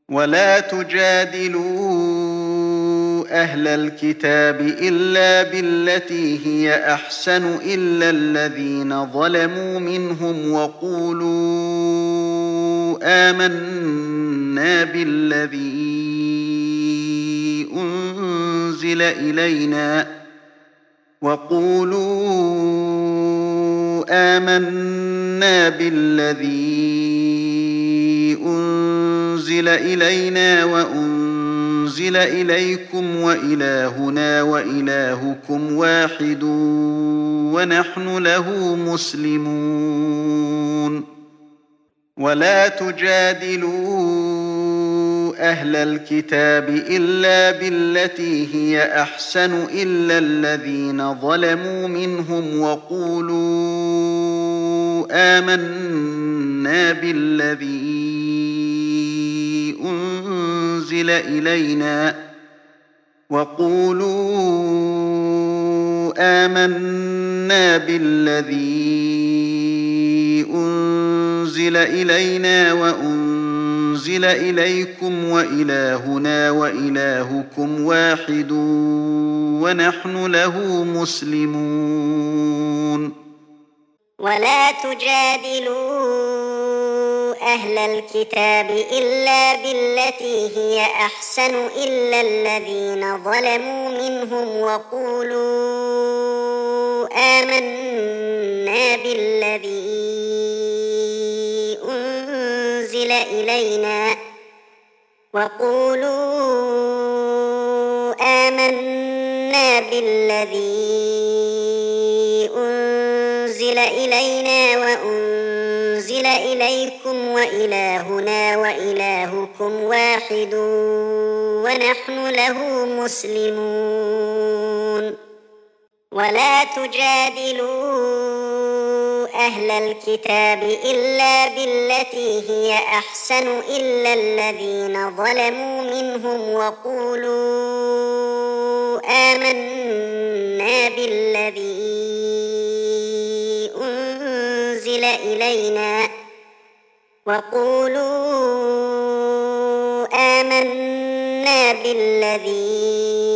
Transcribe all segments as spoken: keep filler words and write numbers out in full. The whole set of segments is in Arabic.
ولا تجادلوا أهل الكتاب إلا بالتي هي أحسن إلا الذين ظلموا منهم وقولوا آمنا بالذي أنزل إلينا وقولوا آمنا بالذي أنزل إلينا وأنزل إليكم وإلهنا وإلهكم واحد ونحن له مسلمون ولا تجادلوا أهل الكتاب إلا بالتي هي أحسن إلا الذين ظلموا منهم وقولوا آمنا بالذي أنزل إلينا وقولوا آمنا بالذي أنزل إلينا وأنزل إليكم وإلهنا وإلهكم واحد ونحن له مسلمون ولا تجادلوا أهل الكتاب إلا بالتي هي أحسن إلا الذين ظلموا منهم وقولوا آمنا بالذي أنزل إلينا وقولوا آمنا بالذي أنزل إلينا وأنزل إليكم وإلهنا وإلهكم واحد ونحن له مسلمون ولا تجادلوا أهل الكتاب إلا بالتي هي أحسن إلا الذين ظلموا منهم وقولوا آمنا بالذي أنزل إلينا وقولوا آمنا بالذي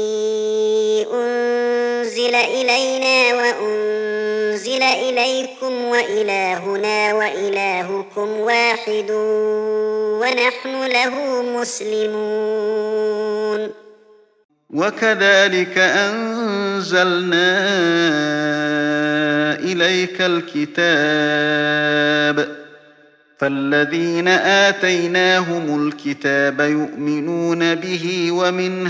أنزل إلينا وأنزل إليكم وإلهنا وإلهكم واحد ونحن له مسلمون وكذلك أنزلنا إليك الكتاب فالذين آتيناهم الكتاب يؤمنون به ومن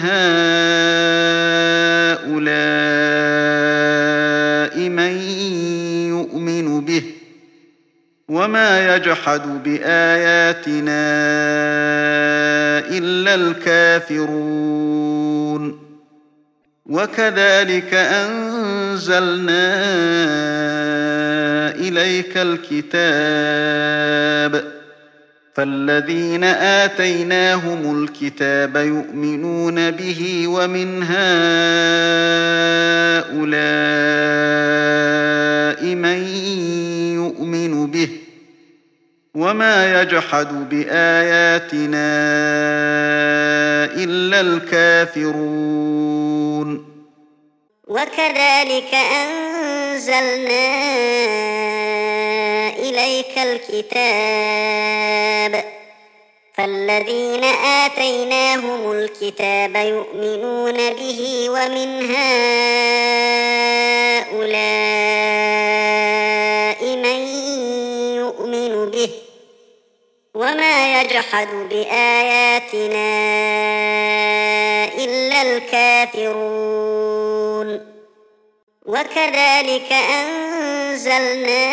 هؤلاء من يؤمن به وما يجحد بآياتنا إلا الكافرون وكذلك أنزلنا إليك الكتاب فالذين آتيناهم الكتاب يؤمنون به ومن هؤلاء من يؤمن به وما يجحد بآياتنا إلا الكافرون وكذلك أنزلنا إليك الكتاب فالذين آتيناهم الكتاب يؤمنون به ومن هؤلاء من يؤمن به وما يجحد بآياتنا إلا الكافرون وكذلك أنزلنا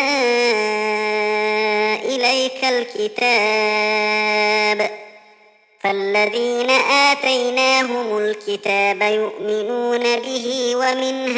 إليك الكتاب فالذين آتيناهم الكتاب يؤمنون به ومن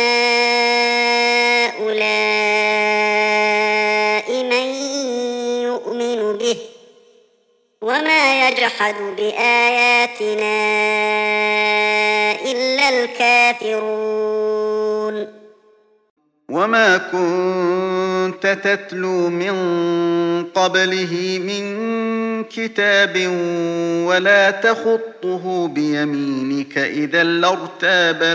هؤلاء من يؤمن به وما يجحد بآياتنا إلا الكافرون وما كنت تتلو من قبله من كتاب ولا تخطه بيمينك إذا لارتاب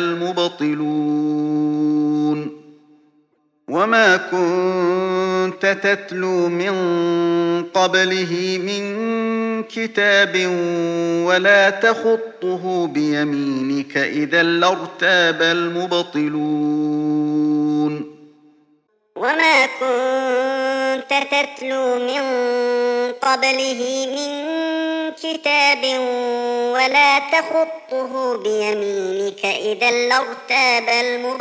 المبطلون وما كنت تتلو من قبله من كتاب ولا تخطه بيمينك إذا لارتاب المبطلون وما كنت تتلو من قبله من كتاب ولا تخطه بيمينك إذا لارتاب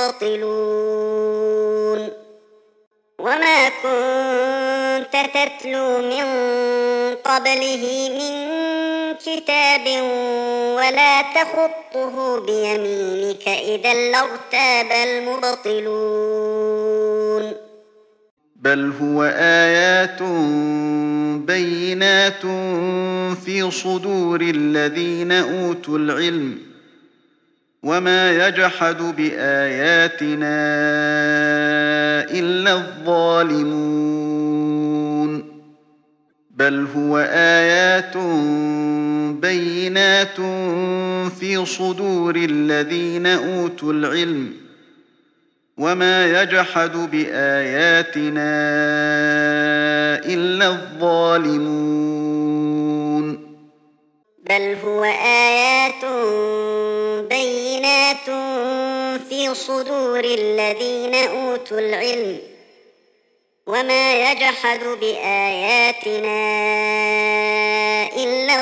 المبطلون وما كنت تتلو من قبله من كتاب ولا تخطه بيمينك إذا لارتاب المبطلون بل هو آيات بينات في صدور الذين أوتوا العلم وما يجحد بآياتنا إلا الظالمون بل هو آيات بينات في صدور الذين أوتوا العلم وما يجحد بآياتنا إلا الظالمون بل هو آيات بينات في صدور الذين أوتوا العلم وما يجحد بآياتنا إلا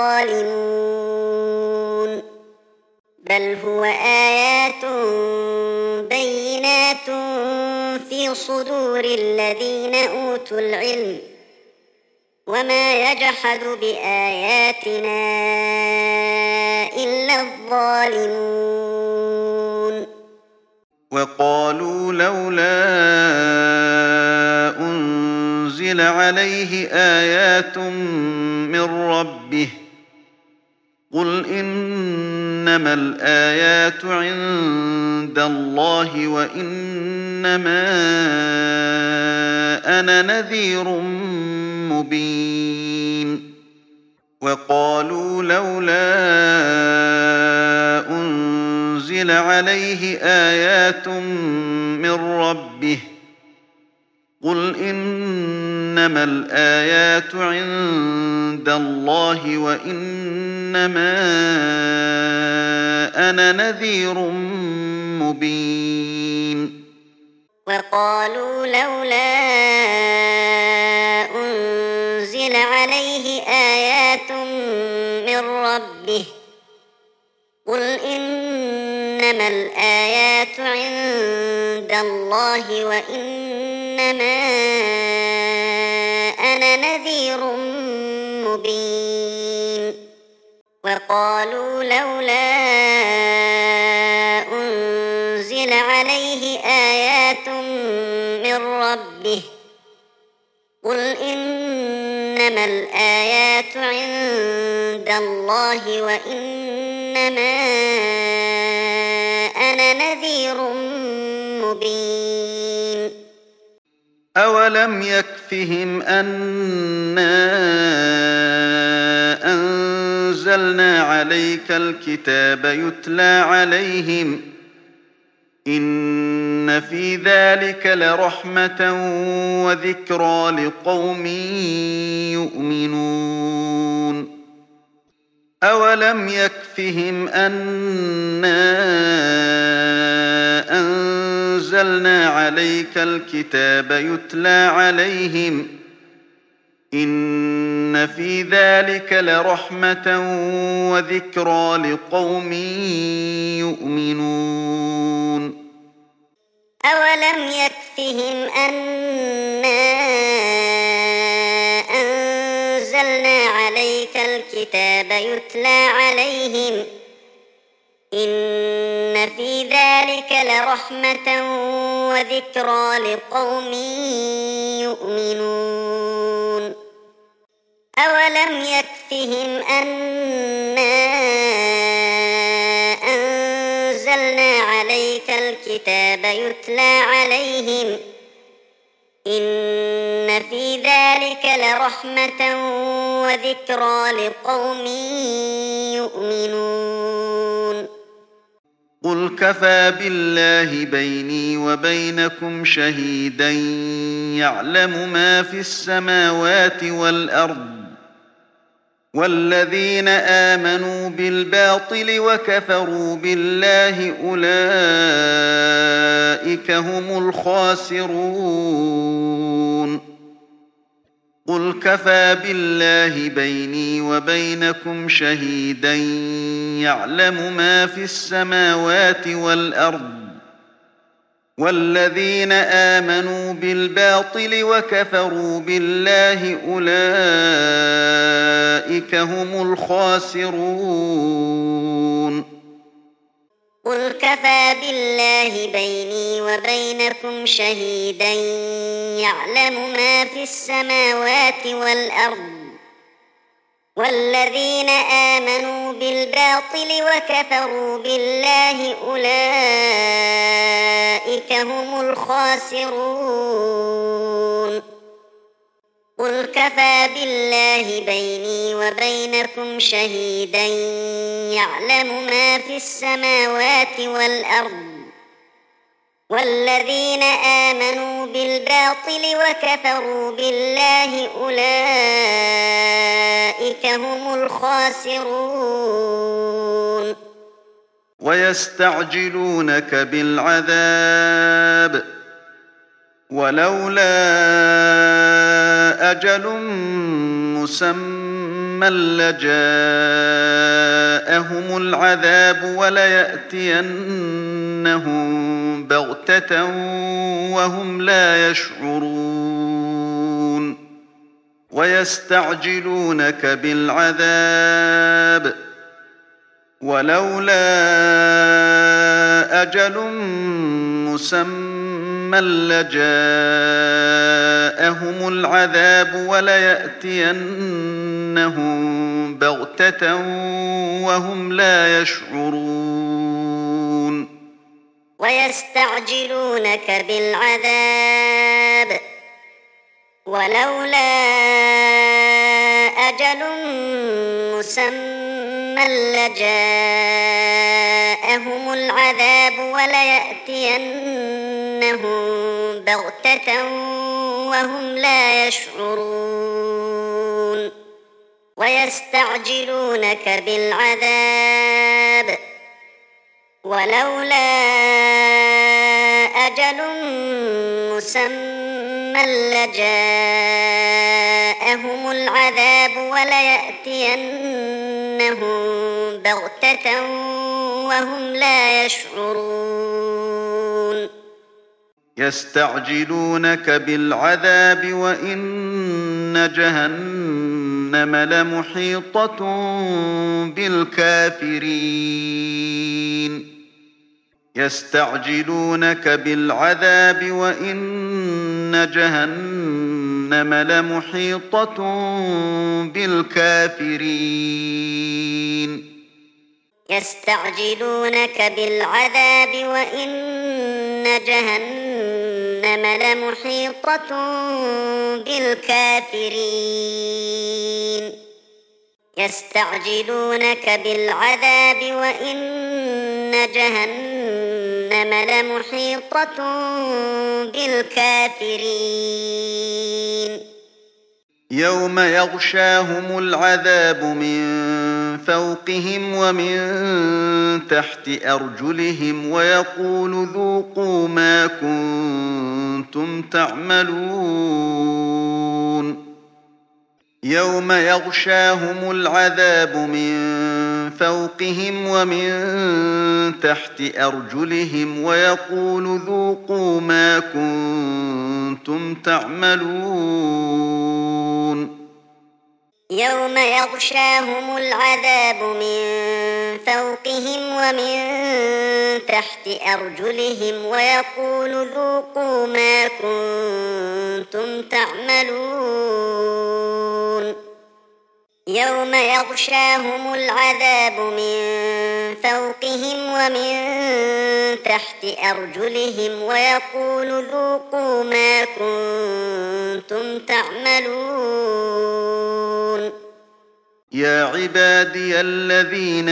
الظالمون بل هو آيات بينات في صدور الذين أوتوا العلم وما يجحد بآياتنا إلا الظالمون وقالوا لولا أنزل عليه آيات من ربه قل إنما الآيات عند الله وإنما أنا نذير مبين وقالوا لولا أنزل عليه آيات من ربه قل إنما الآيات عند الله وإنما أنا نذير مبين وقالوا لولا أنزل عليه آيات من ربه قل إنما الآيات عند الله وإنما أنا نذير مبين وقالوا لولا أنزل عليه آيات من ربه قل إنما الآيات عند الله وإنما أنا نذير مبين أولم يكفهم أنا أنزلنا عليك الكتاب يتلى عليهم إن في ذلك لرحمة وذكرى لقوم يؤمنون أولم يكفهم أنا أنزلنا عليك الكتاب يتلى عليهم إن في ذلك لرحمة وذكرى لقوم يؤمنون أولم يكفهم أنا أنزلنا عليك الكتاب يتلى عليهم إن في ذلك لرحمة وذكرى لقوم يؤمنون أولم يكفهم أنا أنزلنا عليك الكتاب الكتاب يتلى عليهم إن في ذلك لرحمة وذكرى لقوم يؤمنون قل كفى بالله بيني وبينكم شهيدا يعلم ما في السماوات والأرض والذين آمنوا بالباطل وكفروا بالله أولئك هم الخاسرون قل كفى بالله بيني وبينكم شهيدا يعلم ما في السماوات والأرض والذين آمنوا بالباطل وكفروا بالله أولئك هم الخاسرون قل كفى بالله بيني وبينكم شهيدا يعلم ما في السماوات والأرض والذين آمنوا بالباطل وكفروا بالله أولئك هم الخاسرون قل كفى بالله بيني وبينكم شهيدا يعلم ما في السماوات والأرض والذين آمنوا بالباطل وكفروا بالله أولئك هم الخاسرون ويستعجلونك بالعذاب ولولا أجل مسمى لجاءهم العذاب وليأتينهم بغتة وهم لا يشعرون ويستعجلونك بالعذاب ولولا أجل مسمى لجاءهم العذاب وليأتينهم بغتة وهم لا يشعرون ويستعجلونك بالعذاب ولولا أجل مسمى لجاءهم العذاب وليأتينهم بغتة وهم لا يشعرون ويستعجلونك بالعذاب ولولا أجل مسمى لجاءهم العذاب وليأتينهم بغتة وهم لا يشعرون يستعجلونك بالعذاب وإن جهنم لمحيطة بالكافرين يستعجلونك بالعذاب وإن جهنم لمحيطة بالكافرين يستعجلونك بالعذاب وإن جهنم لمحيطة بالكافرين يستعجلونك بالعذاب وإن جهنم لمحيطة بالكافرين يوم يغشاهم العذاب من فوقهم ومن تحت أرجلهم ويقول ذوقوا ما كنتم تعملون يوم يغشاهم العذاب من فوقهم ومن تحت أرجلهم ويقول ذوقوا ما كنتم تعملون يوم يغشاهم العذاب من فوقهم ومن تحت أرجلهم ويقول ذوقوا ما كنتم تعملون يوم يغشاهم العذاب من فوقهم ومن تحت أرجلهم ويقول ذوقوا ما كنتم تعملون يا عبادي الذين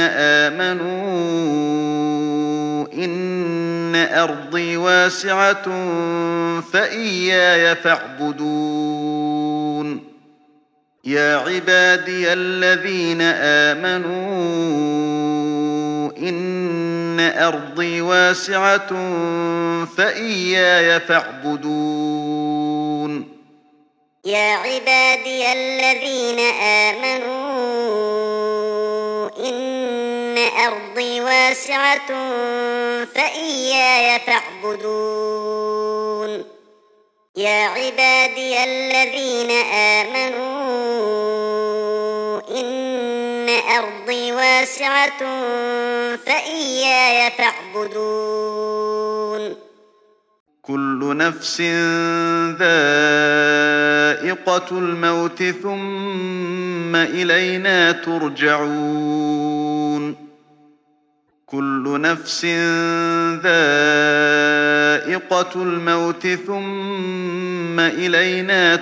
آمنوا إن أرضي واسعة فإياي فاعبدون يا عبادي الذين آمنوا إن أرضي واسعة فإياي فاعبدون يا عبادي الذين آمنوا إن أرضي واسعة فإياي فاعبدون يا عبادي الذين آمنوا إن أرضي واسعة فإياي فاعبدون كل نفس ذائقة الموت ثم إلينا ترجعون كل نفس ذائقة الموت ثم إلينا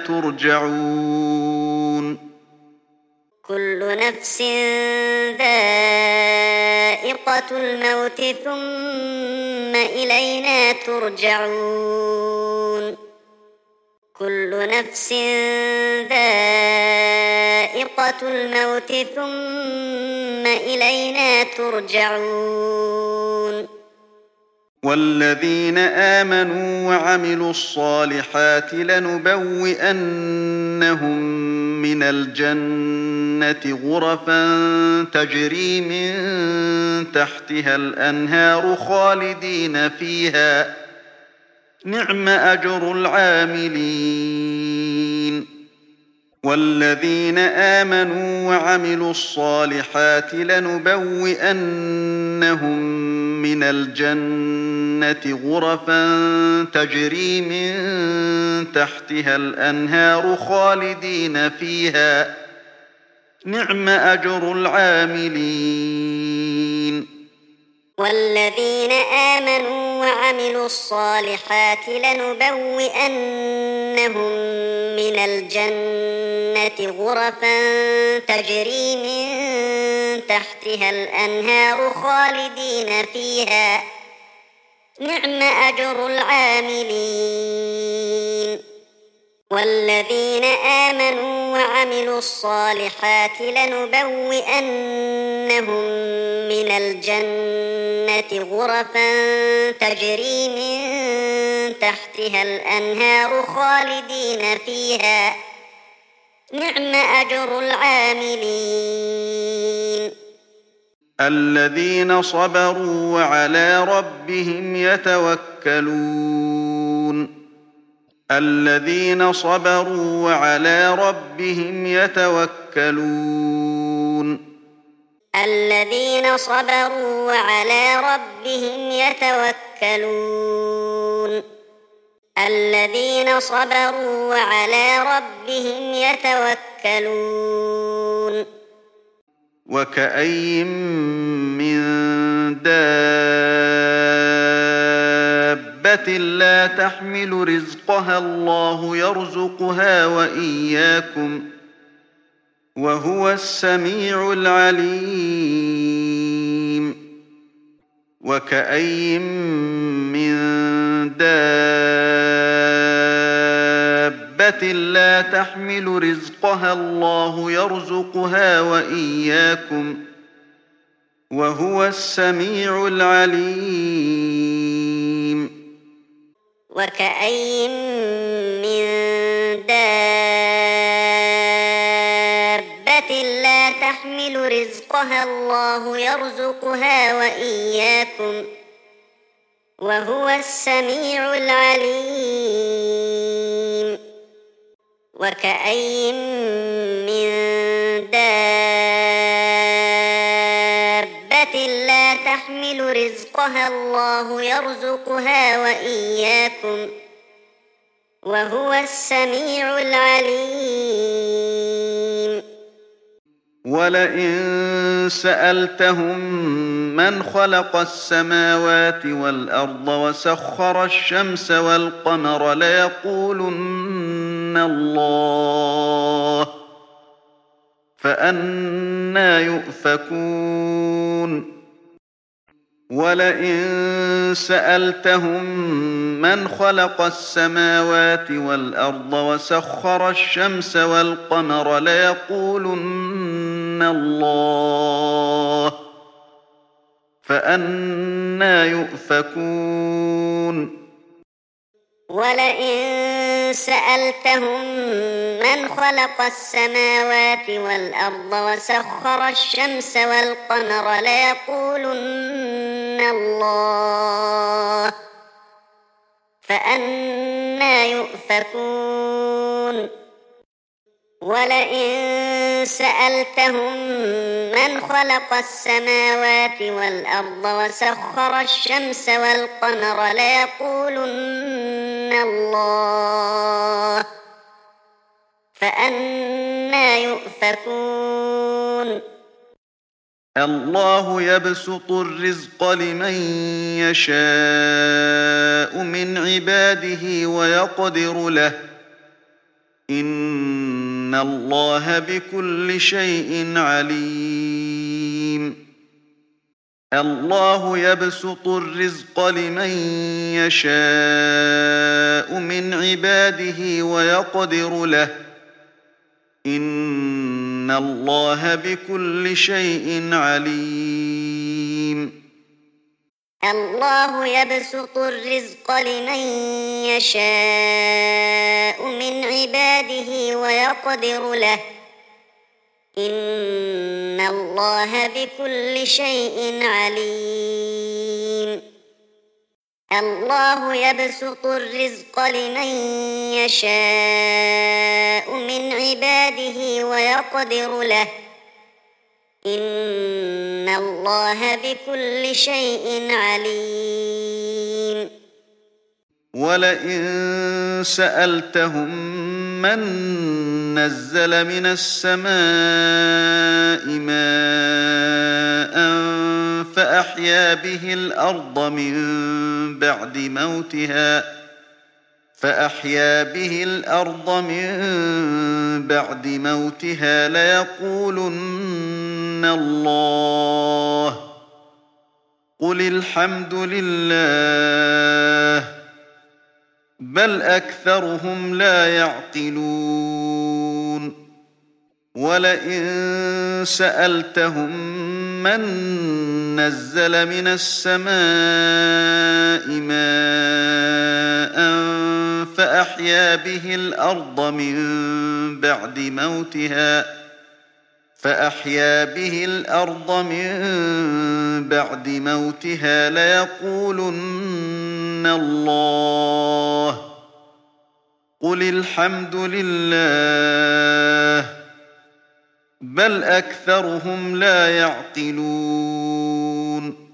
ترجعون كل نفس ذائقة الموت ثم إلينا ترجعون كل نفس ذائقة الموت ثم إلينا ترجعون والذين آمنوا وعملوا الصالحات لنبوئنهم من الجنة غرفا تجري من تحتها الأنهار خالدين فيها نعم أجر العاملين والذين آمنوا وعملوا الصالحات لنبوئنهم من الجنة غرفا تجري من تحتها الأنهار خالدين فيها نعم أجر العاملين والذين آمنوا وعملوا الصالحات لنبوئنهم من الجنة غرفا تجري من تحتها الأنهار خالدين فيها نعم أجر العاملين والذين آمنوا وعملوا الصالحات لنبوئنهم من الجنة غرفا تجري من تحتها الأنهار خالدين فيها نعم أجر العاملين الذين صبروا وعلى ربهم يتوكلون الذين صبروا وعلى ربهم يتوكلون الذين صبروا وعلى ربهم يتوكلون الذين صبروا وعلى ربهم يتوكلون وكأين من دابة لا تحمل رزقها الله يرزقها وإياكم وهو السميع العليم وكأين من دابة لا تحمل رزقها الله يرزقها وإياكم وهو السميع العليم وكأين من دابة لا تحمل رزقها الله يرزقها وإياكم وهو السميع العليم وكأين من دابة لا تحمل رزقها الله يرزقها وإياكم وهو السميع العليم ولئن سألتهم من خلق السماوات والأرض وسخر الشمس والقمر ليقولن الله فأنى يؤفكون ولئن سألتهم من خلق السماوات والأرض وسخر الشمس والقمر ليقولن الله فأنى يؤفكون ولئن سألتهم من خلق السماوات والأرض وسخر الشمس والقمر ليقولن الله فأنى يؤفكون ولئن سألتهم من خلق السماوات والأرض وسخر الشمس والقمر ليقولن الله فأنى يؤفكون الله يبسط الرزق لمن يشاء من عباده ويقدر له إن الله بكل شيء عليم الله يبسط الرزق لمن يشاء من عباده ويقدر له إن الله بكل شيء عليم الله يبسط الرزق لمن يشاء من عباده ويقدر له إن الله بكل شيء عليم الله يبسط الرزق لمن يشاء من عباده ويقدر له إن الله بكل شيء عليم ولئن سألتهم من نزل من السماء ماء فأحيا به الأرض من بعد موتها فأحيا به الأرض من بعد موتها ليقولن الله قل الحمد لله بل أكثرهم لا يعقلون ولئن سألتهم من نزل من السماء ماء فأحيا به الأرض من بعد موتها فأحيا به الأرض من بعد موتها ليقولن الله قل الحمد لله بل أكثرهم لا يعقلون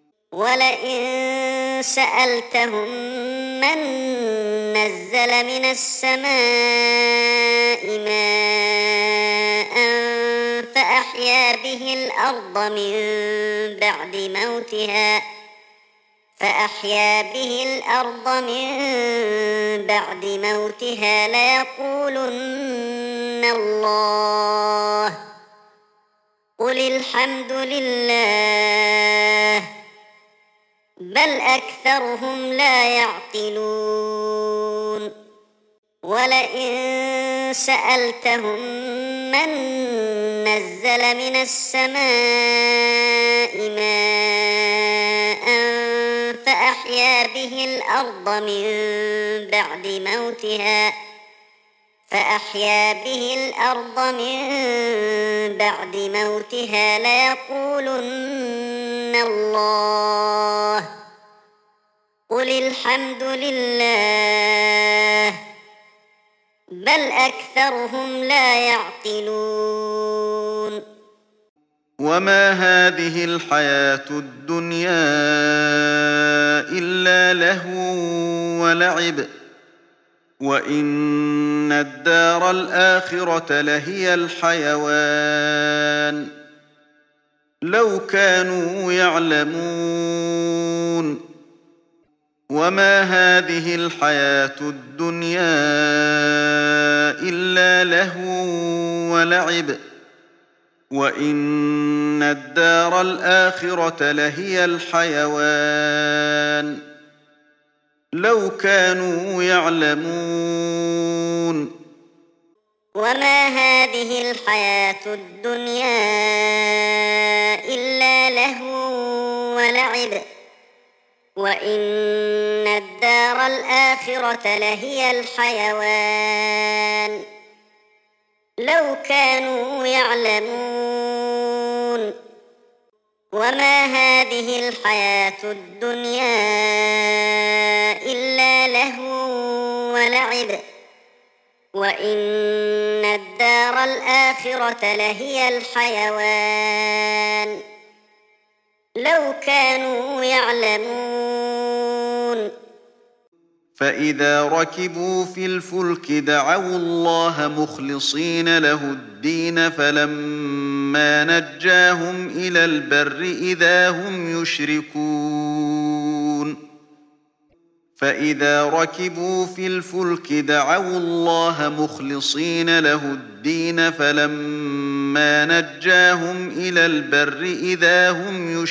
ولئن سألتهم من نزل من السماء ماء فأحيا به الأرض من بعد موتها فأحيا به الأرض من بعد موتها ليقولن الله قل الحمد لله بل أكثرهم لا يعقلون ولئن سألتهم من نزل من السماء ماء فأحيا به الأرض من بعد موتها فأحيا به الأرض من بعد موتها ليقولن الله قل الحمد لله بل أكثرهم لا يعقلون وما هذه الحياة الدنيا إلا لهو ولعب وإن الدار الآخرة لهي الحيوان لو كانوا يعلمون وما هذه الحياة الدنيا إلا لهو ولعب وإن الدار الآخرة لهي الحيوان لو كانوا يعلمون وما هذه الحياة الدنيا إلا لهو ولعب وإن الدار الآخرة لهي الحيوان لو كانوا يعلمون وما هذه الحياة الدنيا إلا لهو ولعب وإن الدار الآخرة لهي الحيوان لو كانوا يعلمون فإذا ركبوا في الفلك دعوا الله مخلصين له الدين فلما نجاهم إلى البر إذا هم يشركون فإذا ركبوا في الفلك دعوا الله مخلصين له الدين فلما نجاهم إلى البر إذا هم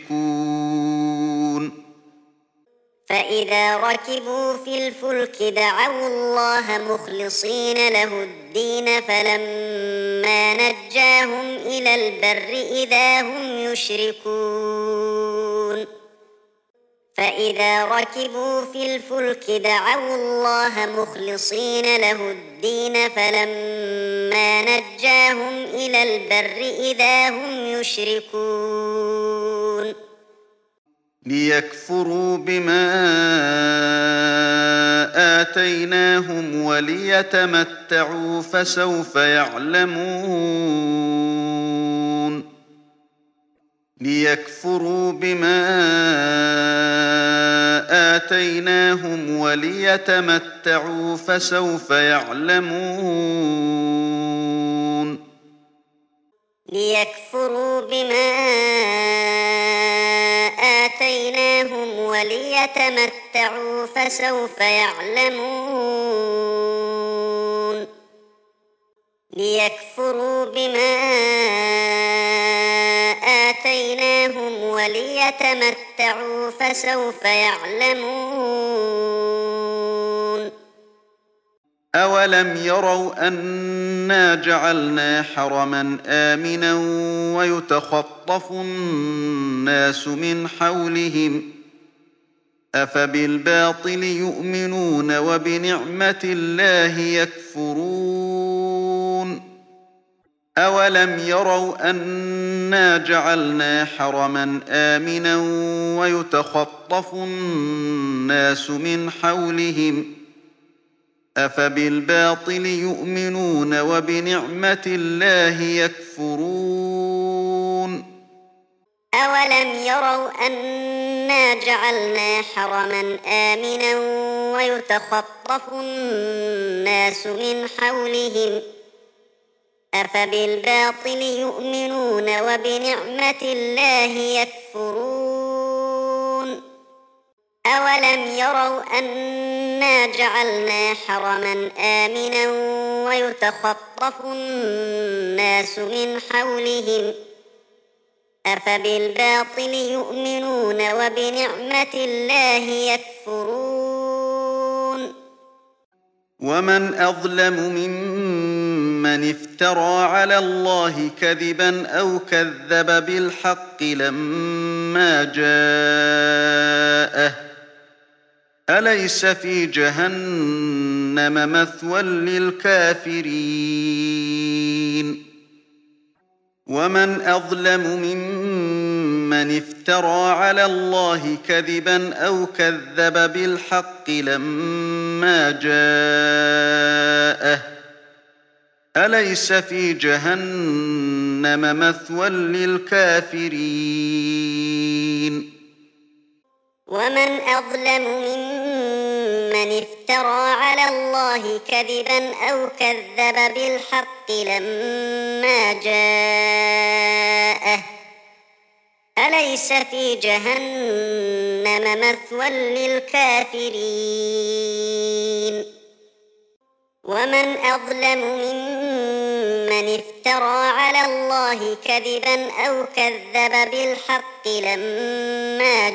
يشركون فإذا ركبوا في الفلك دعوا الله مخلصين له الدين فلما نجاهم إلى البر إذا هم يشركون فإذا ركبوا في الفلك دعوا الله مخلصين له الدين فلما نجاهم إلى البر إذا هم يشركون ليكفروا بما آتيناهم وليتمتعوا فسوف يعلمون ليكفروا بما آتيناهم وليتمتعوا فسوف يعلمون ليكفروا بما آتيناهم وليتمتعوا فسوف يعلمون ليكفروا بما آتيناهم وليتمتعوا فسوف يعلمون أولم يروا أنا جعلنا حرما آمنا ويتخطف الناس من حولهم أفبالباطل يؤمنون وبنعمة الله يكفرون أولم يروا أنا جعلنا حرما آمنا ويتخطف الناس من حولهم أفبالباطل يؤمنون وبنعمة الله يكفرون أولم يروا أنا جعلنا حرما آمنا ويتخطف الناس من حولهم أفبالباطل يؤمنون وبنعمة الله يكفرون أولم يروا أنا جعلنا حرما آمنا ويتخطف الناس من حولهم أفبالباطل يؤمنون وبنعمة الله يكفرون ومن أظلم ممن افترى على الله كذبا أو كذب بالحق لما جاءه أليس في جهنم مثوى للكافرين ومن أظلم ممن افترى على الله كذبا أو كذب بالحق لما جاءه أليس في جهنم مثوى للكافرين ومن أظلم ممن افترى على الله كذبا أو كذب بالحق لما جاءه أليس في جهنم مثوى للكافرين ومن أظلم ممن افترى على الله كذبا أو كذب بالحق لما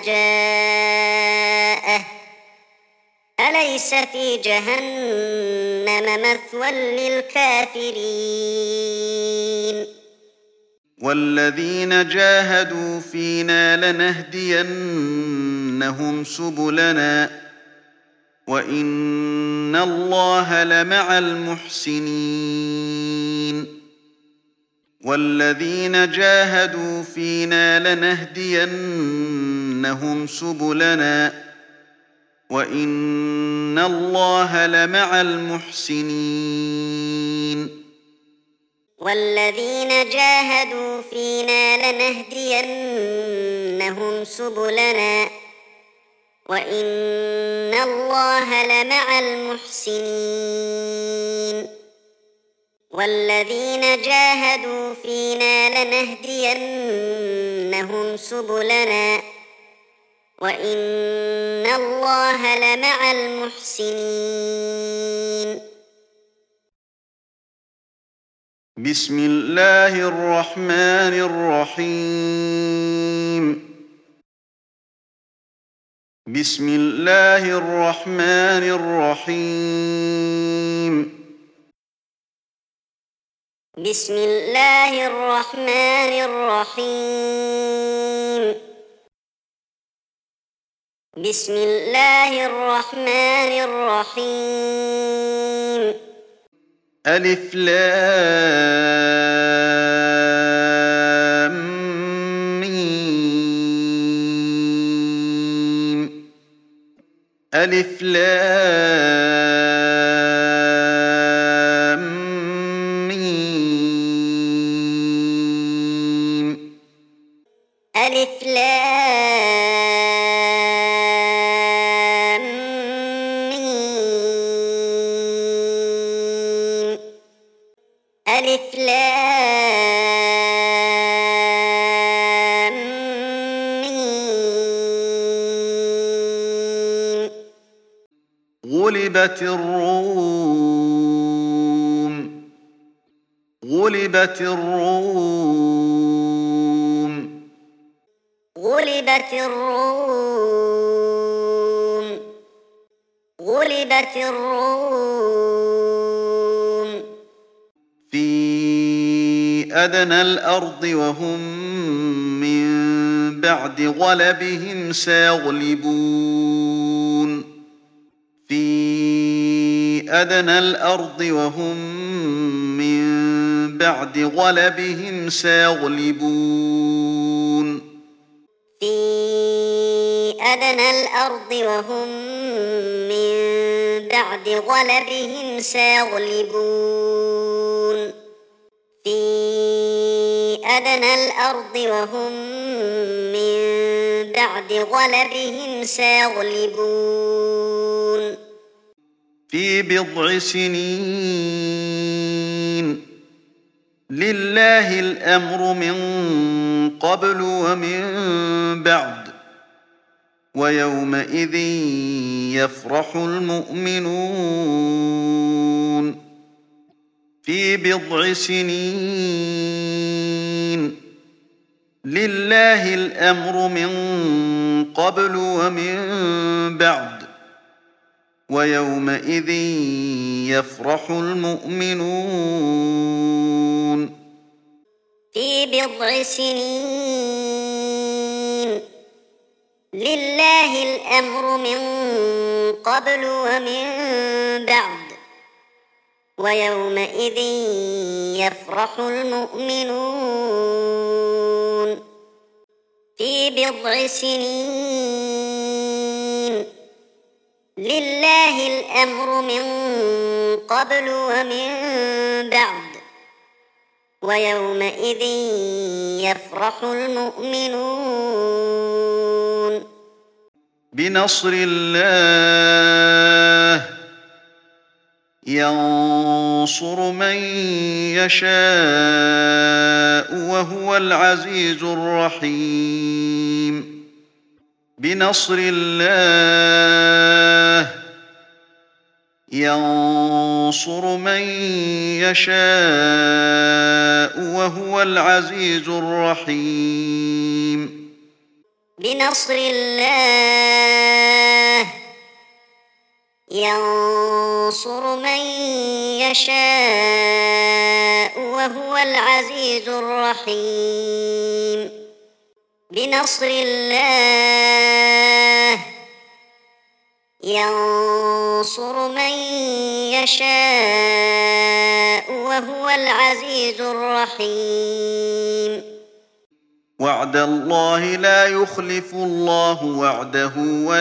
جاءه أليس في جهنم مثوى للكافرين والذين جاهدوا فينا لنهدينهم سبلنا وإن الله لمع المحسنين والذين جاهدوا فينا لنهدينهم سبلنا وإن الله لمع المحسنين والذين جاهدوا فينا لنهدينهم سبلنا وإن الله لمع المحسنين والذين جاهدوا فينا لنهدينهم سبلنا وإن الله لمع المحسنين بسم الله الرحمن الرحيم بسم الله الرحمن الرحيم بسم الله الرحمن الرحيم بسم الله الرحمن الرحيم ألف لام ميم ألف لام ميم ألف لام ميم ألف لام ميم غلبت الروم غلبت الروم غلبت الروم غلبت الروم في أدنى الأرض وهم من بعد غلبهم سيغلبون في أدنى الأرض وهم من بعد غلبهم سيغلبون في أدنى الأرض وهم من بعد غلبهم سيغلبون في أدنى الأرض وهم من بعد غلبهم سيغلبون في بضع سنين لله الأمر من قبل ومن بعد ويومئذ يفرح المؤمنون في بضع سنين لله الأمر من قبل ومن بعد ويومئذ يفرح المؤمنون في بضع سنين لله الأمر من قبل ومن بعد ويومئذ يفرح المؤمنون في بضع سنين لله الأمر من قبل ومن بعد ويومئذ يفرح المؤمنون بنصر الله ينصر من يشاء وهو العزيز الرحيم بنصر الله ينصر من يشاء وهو العزيز الرحيم بنصر الله ينصر من يشاء وهو العزيز الرحيم بنصر الله ينصر من يشاء وهو العزيز الرحيم وعد الله لا يخلف الله وعده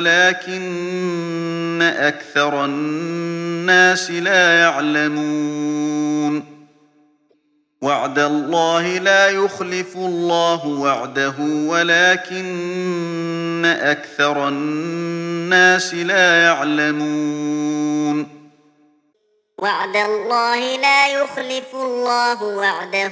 ولكن أكثر الناس لا يعلمون وعد الله لا يخلف الله وعده ولكن أكثر الناس لا يعلمون وعد الله لا يخلف الله وعده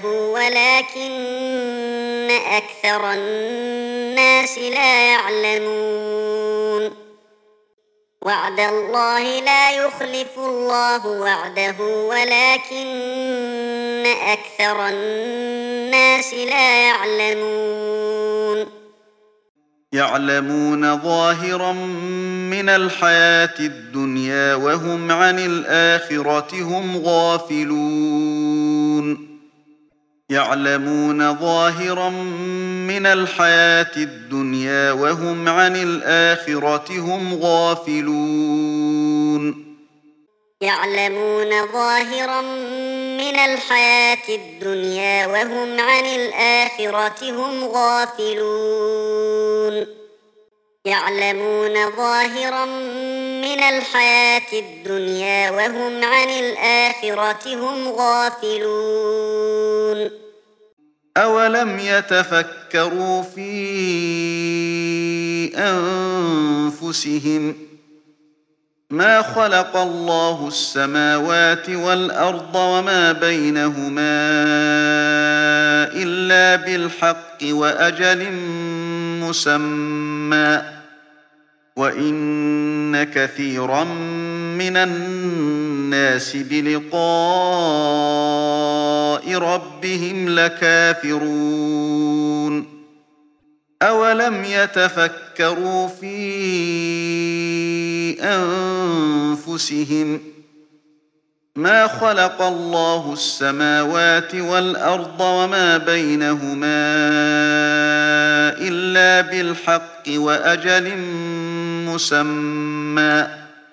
ولكن أكثر الناس لا يعلمون وعد الله لا يخلف الله وعده ولكن أكثر الناس لا يعلمون يعلمون ظاهرا من الحياة الدنيا وهم عن الآخرة هم غافلون يعلمون ظاهرا من الحياة الدنيا وهم عن الآخرة هم غافلون يعلمون ظاهرا من الحياة الدنيا وهم عن الآخرة هم غافلون يعلمون ظاهرا من الحياة الدنيا وهم عن الآخرة هم غافلون أولم يتفكروا في أنفسهم ما خلق الله السماوات والأرض وما بينهما إلا بالحق وأجل مسمى وإن كثيرا من الناس بلقاء ربهم لكافرون أولم يتفكروا في أنفسهم ما خلق الله السماوات والأرض وما بينهما إلا بالحق وأجل مسمى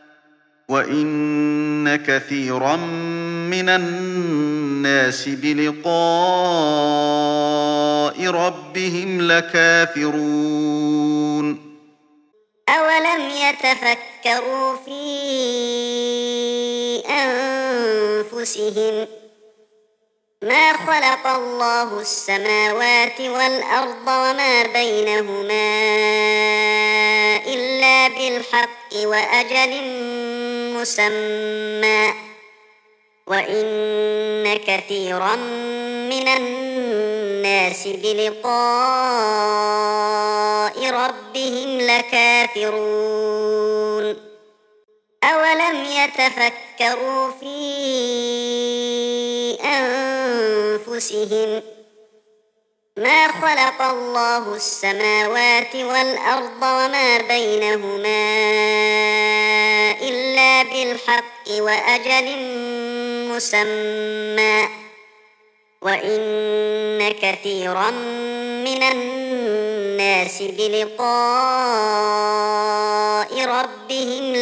وإن كثيرا من الناس بلقاء ربهم لكافرون أولم يتفكروا في أنفسهم ما خلق الله السماوات والأرض وما بينهما إلا بالحق وأجل مسمى وإن كثيرا من الناس بلقاء ربهم لكافرون أولم يتفكروا في أنفسهم ما خلق الله السماوات والأرض وما بينهما إلا بالحق وأجل مسمى وإن كثيرا من الناس بلقاء ربهم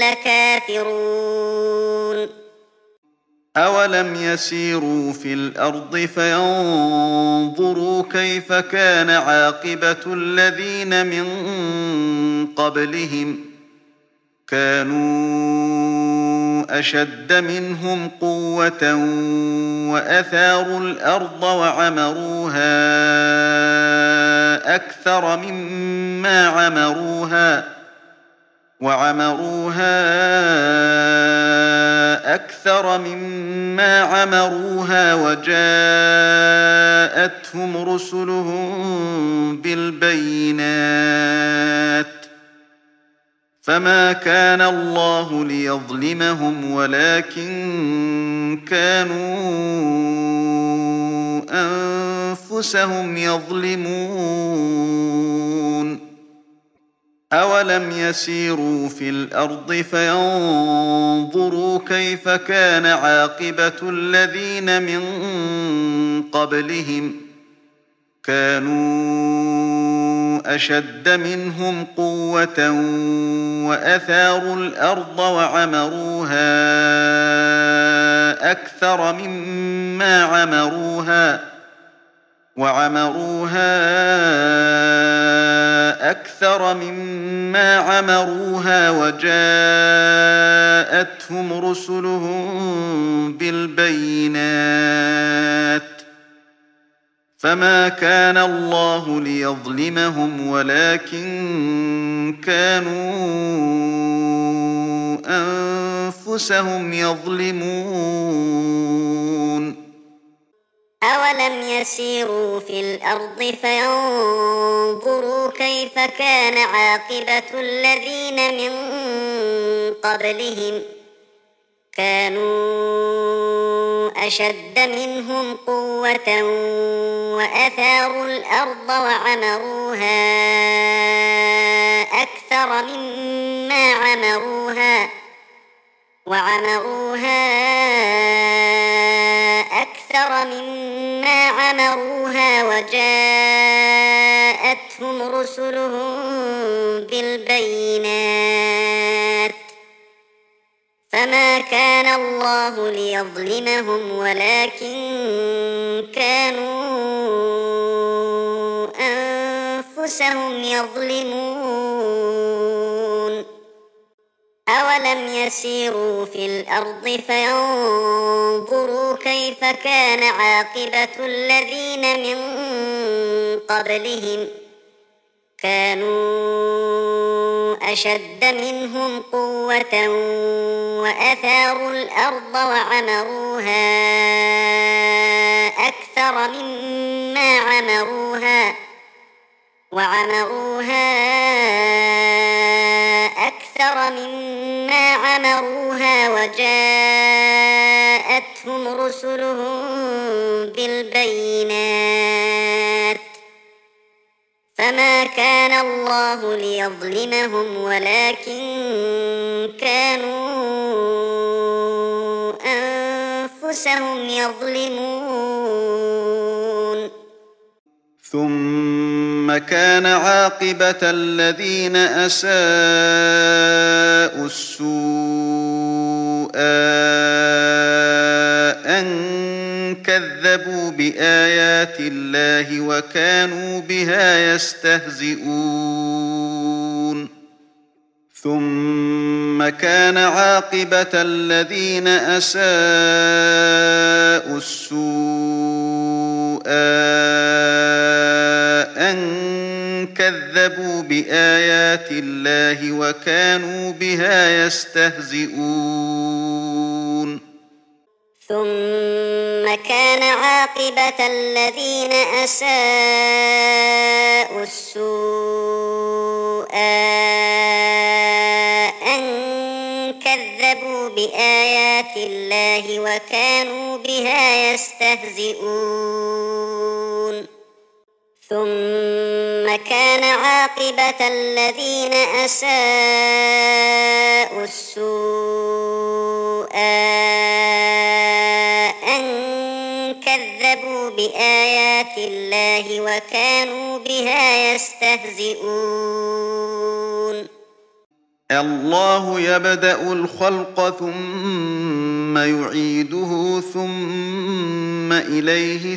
لكافرون أولم يسيروا في الأرض فينظروا كيف كان عاقبة الذين من قبلهم كانوا أشد منهم قوة وأثاروا الأرض وعمروها أكثر مما عمروها وعمروها أكثر مما عمروها وجاءتهم رسلهم بالبينات فما كان الله ليظلمهم ولكن كانوا أنفسهم يظلمون أولم يسيروا في الأرض فينظروا كيف كان عاقبة الذين من قبلهم كانوا أشد منهم قوة وأثاروا الأرض وعمروها أكثر مما عمروها وعمروها أكثر مما عمروها وجاءتهم رسلهم بالبينات فما كان الله ليظلمهم ولكن كانوا أنفسهم يظلمون أولم يسيروا في الأرض فينظروا كيف كان عاقبة الذين من قبلهم كانوا أشد منهم قوة وأثاروا الأرض وعمروها أكثر مما عمروها وعمروها أكثر مما عمروها وجاءتهم رسلهم بالبينات فما كان الله ليظلمهم ولكن كانوا أنفسهم يظلمون أولم يسيروا في الأرض فينظروا كيف كان عاقبة الذين من قبلهم كانوا أشد منهم قوة وأثاروا الأرض وعمروها أكثر مما عمروها وعمروها أكثر مما عمروها وجاءتهم رسلهم بالبينات فما كان الله ليظلمهم ولكن كانوا أنفسهم يظلمون ثم كان عاقبة الذين أساءوا السوء أن كذبوا بآيات الله وكانوا بها يستهزئون ثم كان عاقبة الذين أساءوا السوء أن كذبوا بآيات الله وكانوا بها يستهزئون ثم كان عاقبة الذين أساءوا السوء أن كذبوا بآيات الله وكانوا بها يستهزئون ثم كان عاقبة الذين أساءوا السوء أن كذبوا بآيات الله وكانوا بها يستهزئون الله يبدأ الخلق ثم يعيده ثم إليه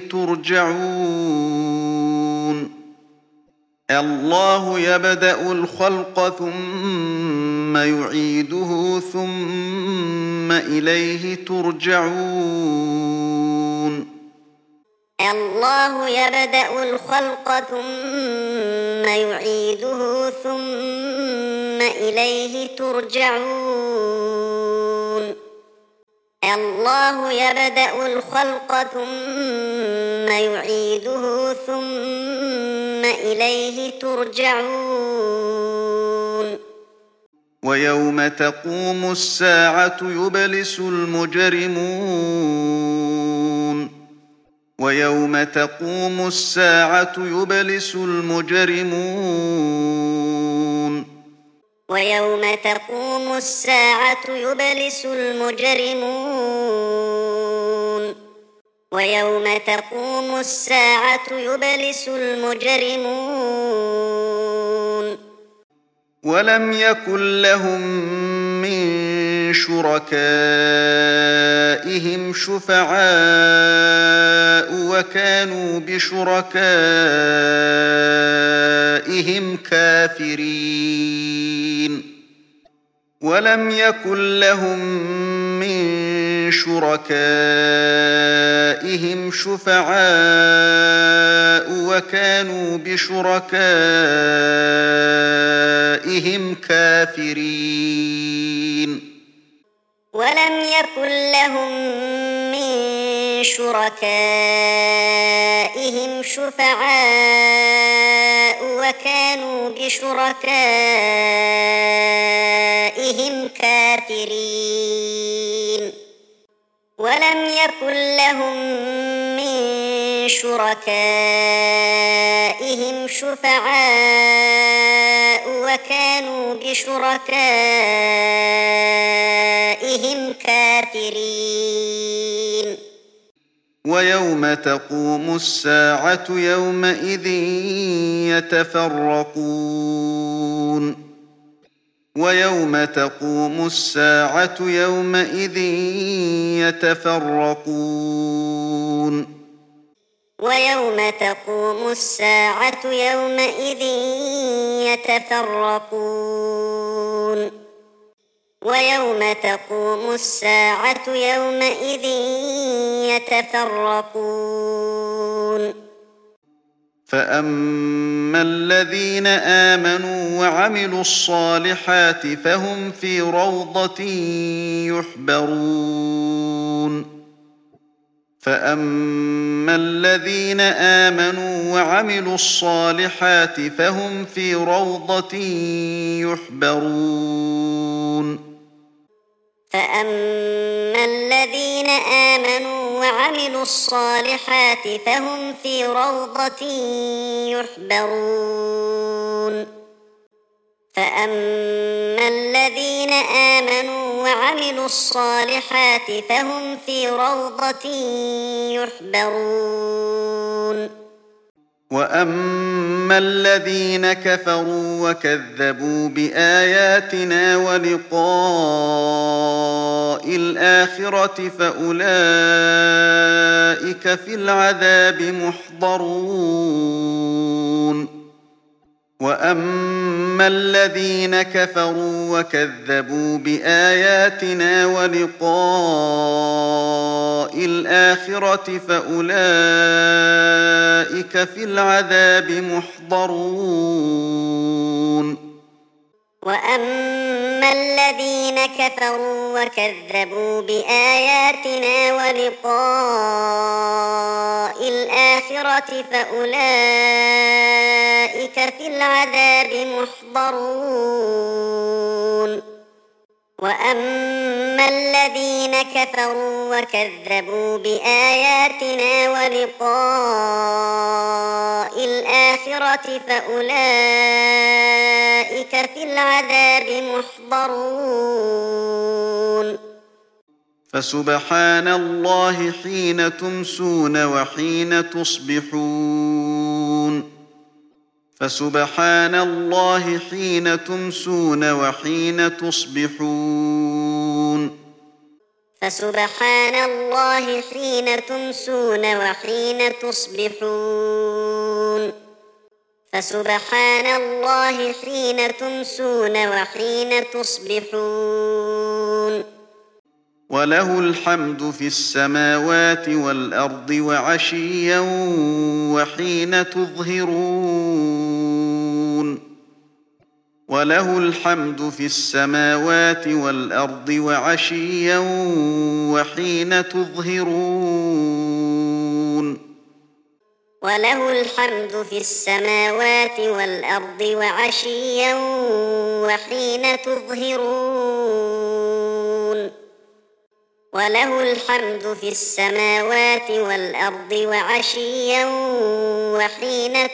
ترجعون الله يبدأ الخلق ثم يعيده ثم إليه ترجعون الله يبدأ الخلق ثم يعيده ثم إليه ترجعون الله يبدأ الخلق ثم يعيده ثم إليه ترجعون ويوم تقوم الساعة يبلس المجرمون ويوم تقوم الساعة يبلس المجرمون ويوم تقوم الساعة يبلس المجرمون ويوم تقوم الساعة يبلس المجرمون ولم يكن لهم من شركائهم شفعاء وكانوا بشركائهم كافرين ولم يكن لهم من شركائهم شفعاء وكانوا بشركائهم كافرين ولم يكن لهم من شركائهم شفعاء وكانوا بشركائهم كافرين ولم يكن لهم من شركائهم شفعاء وكانوا بشركائهم كافرين ويوم تقوم الساعة يومئذ يتفرقون ويوم تقوم الساعة يومئذ يتفرقون ويوم تقوم الساعة يومئذ يتفرقون ويوم تقوم الساعة يومئذ يتفرقون فأما الذين آمنوا وعملوا الصالحات فهم في روضة يحبرون فأما الذين آمنوا وعملوا الصالحات فهم في روضة يحبرون فأما الذين آمنوا وعملوا الصالحات فهم في روضة يحبرون فأما الذين آمنوا وعملوا الصالحات فهم في روضة يحبرون وأما الذين كفروا وكذبوا بآياتنا ولقاء الآخرة فأولئك في العذاب محضرون وأما الذين كفروا وكذبوا بآياتنا ولقاء الآخرة فأولئك في العذاب محضرون وأما الذين كفروا وكذبوا بآياتنا ولقاء الآخرة فأولئك في العذاب محضرون وأما الذين كفروا وكذبوا بآياتنا ولقاء الآخرة فأولئك في العذاب محضرون فسبحان الله حين تمسون وحين تصبحون فسبحان الله حين تمسون وحين تصبحون فسبحان الله حين تمسون وحين تصبحون فسبحان الله حين تمسون وحين تصبحون وله الحمد في السماوات والأرض وعشيا وحين تظهرون وله الحمد في السماوات والأرض وعشيا وحين تظهرون وله الحمد في السماوات والأرض وعشيا وحين تظهرون وله الحمد في السماوات والأرض وعشيا وحين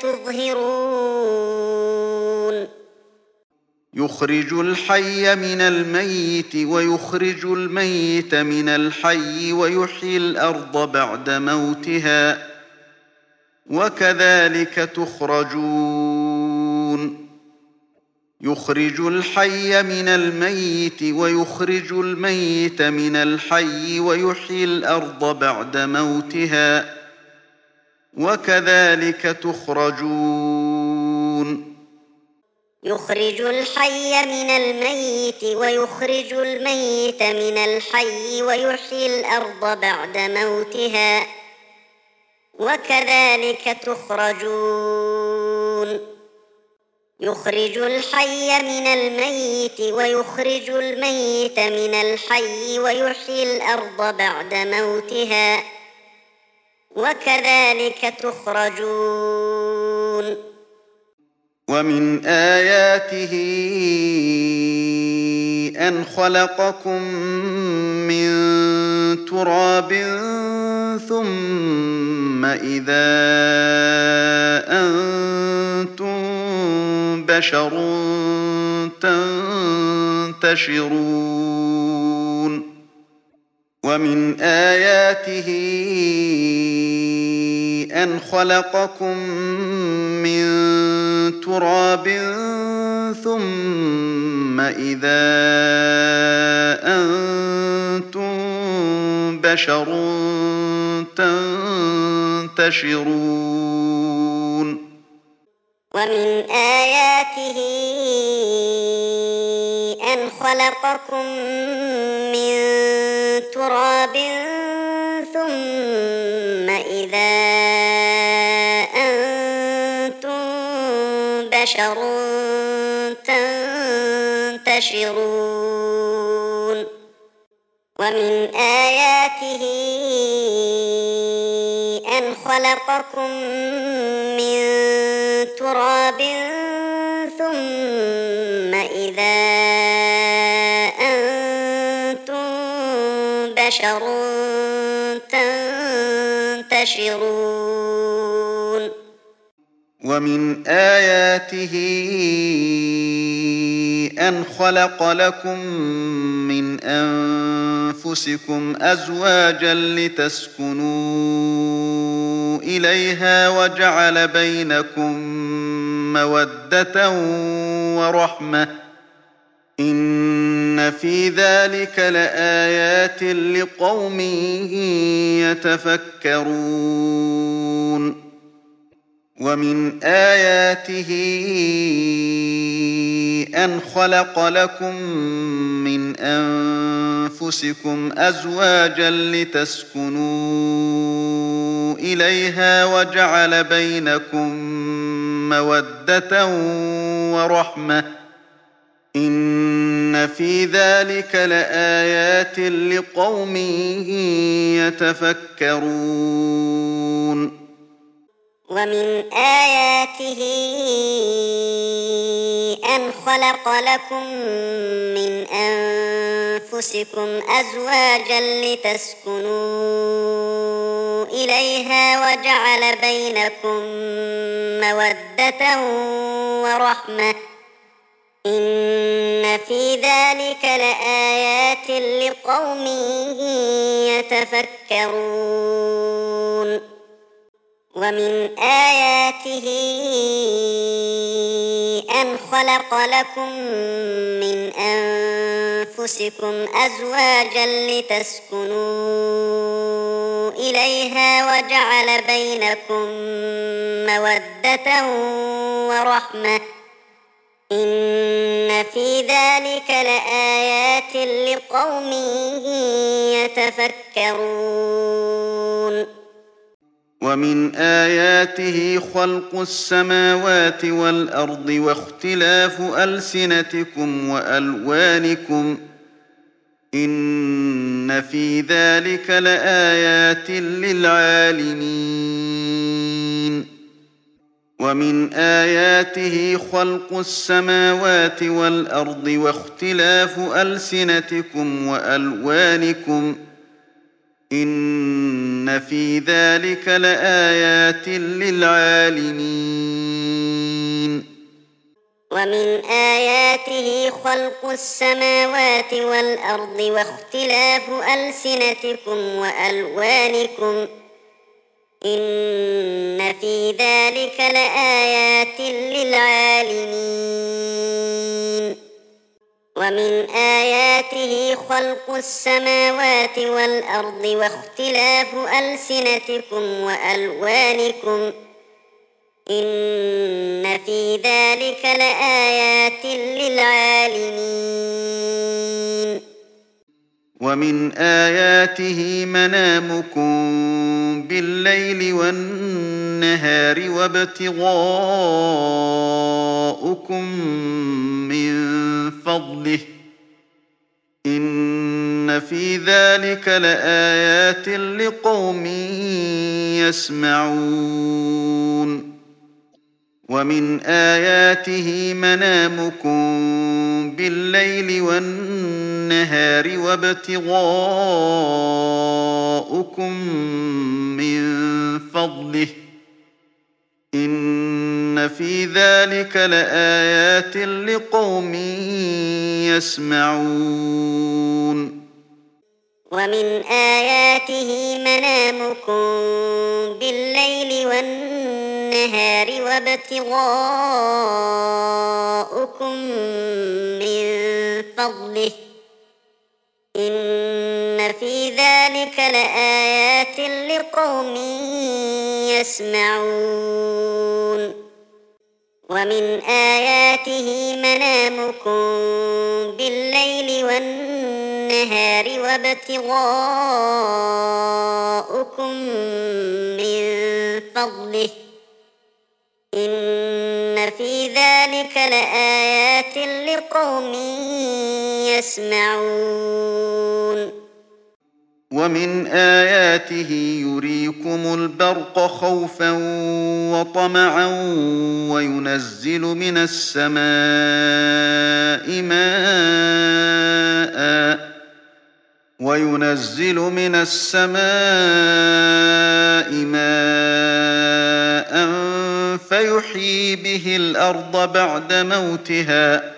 تظهرون يخرج الحي من الميت ويخرج الميت من الحي ويحيي الأرض بعد موتها وكذلك تخرجون يخرج الحي من الميت ويخرج الميت من الحي ويحيي الأرض بعد موتها وكذلك تخرجون يخرج الحي من الميت ويخرج الميت من الحي ويحيي الأرض بعد موتها وكذلك تخرجون يخرج الحي من الميت ويخرج الميت من الحي ويحيي الأرض بعد موتها وكذلك تخرجون ومن آياته أن خلقكم من تراب ثم إذا أنتم بشر تنتشرون ومن آياته أن خلقكم من تراب ثم إذا أنتم بشر تنتشرون ومن آياته أن خلقكم من تراب ثم إذا أنتم بشر تنتشرون ومن آياته أن خلقكم من تراب ثم إذا أنتم بشر تنتشرون ومن آياته أن خلق لكم من أنفسكم أزواجا لتسكنوا إليها وجعل بينكم مودة ورحمة إن في ذلك لآيات لقوم يتفكرون ومن آياته أن خلق لكم من أنفسكم أزواجا لتسكنوا إليها وجعل بينكم مودة ورحمة إن في ذلك لآيات لقوم يتفكرون ومن آياته أن خلق لكم من أنفسكم أزواجا لتسكنوا إليها وجعل بينكم مودة ورحمة إن في ذلك لآيات لقوم يتفكرون ومن آياته أن خلق لكم من أنفسكم أزواجا لتسكنوا إليها وجعل بينكم مودة ورحمة إن في ذلك لآيات لقوم يتفكرون ومن آياته خلق السماوات والأرض واختلاف ألسنتكم وألوانكم إن في ذلك لآيات للعالمين ومن آياته خلق السماوات والأرض واختلاف ألسنتكم وألوانكم إن في ذلك لآيات للعالمين ومن آياته خلق السماوات والأرض واختلاف ألسنتكم وألوانكم إن في ذلك لآيات للعالمين ومن آياته خلق السماوات والأرض واختلاف ألسنتكم وألوانكم إن في ذلك لآيات للعالمين ومن آياته منامكم بالليل والنهار وابتغاؤكم من فضله إن في ذلك لآيات لقوم يسمعون ومن آياته منامكم بالليل والنهار وابتغاؤكم من فضله إن في ذلك لآيات لقوم يسمعون ومن آياته منامكم بالليل والنهار وابتغاؤكم من فضله إن في ذلك لآيات لقوم يسمعون ومن آياته منامكم بالليل والنهار وابتغاؤكم من فضله إن في ذلك لآيات لقوم يسمعون ومن آياته يريكم البرق خوفا وطمعا وينزل من السماء ماء وينزل من السماء ماء فيحيي به الأرض بعد موتها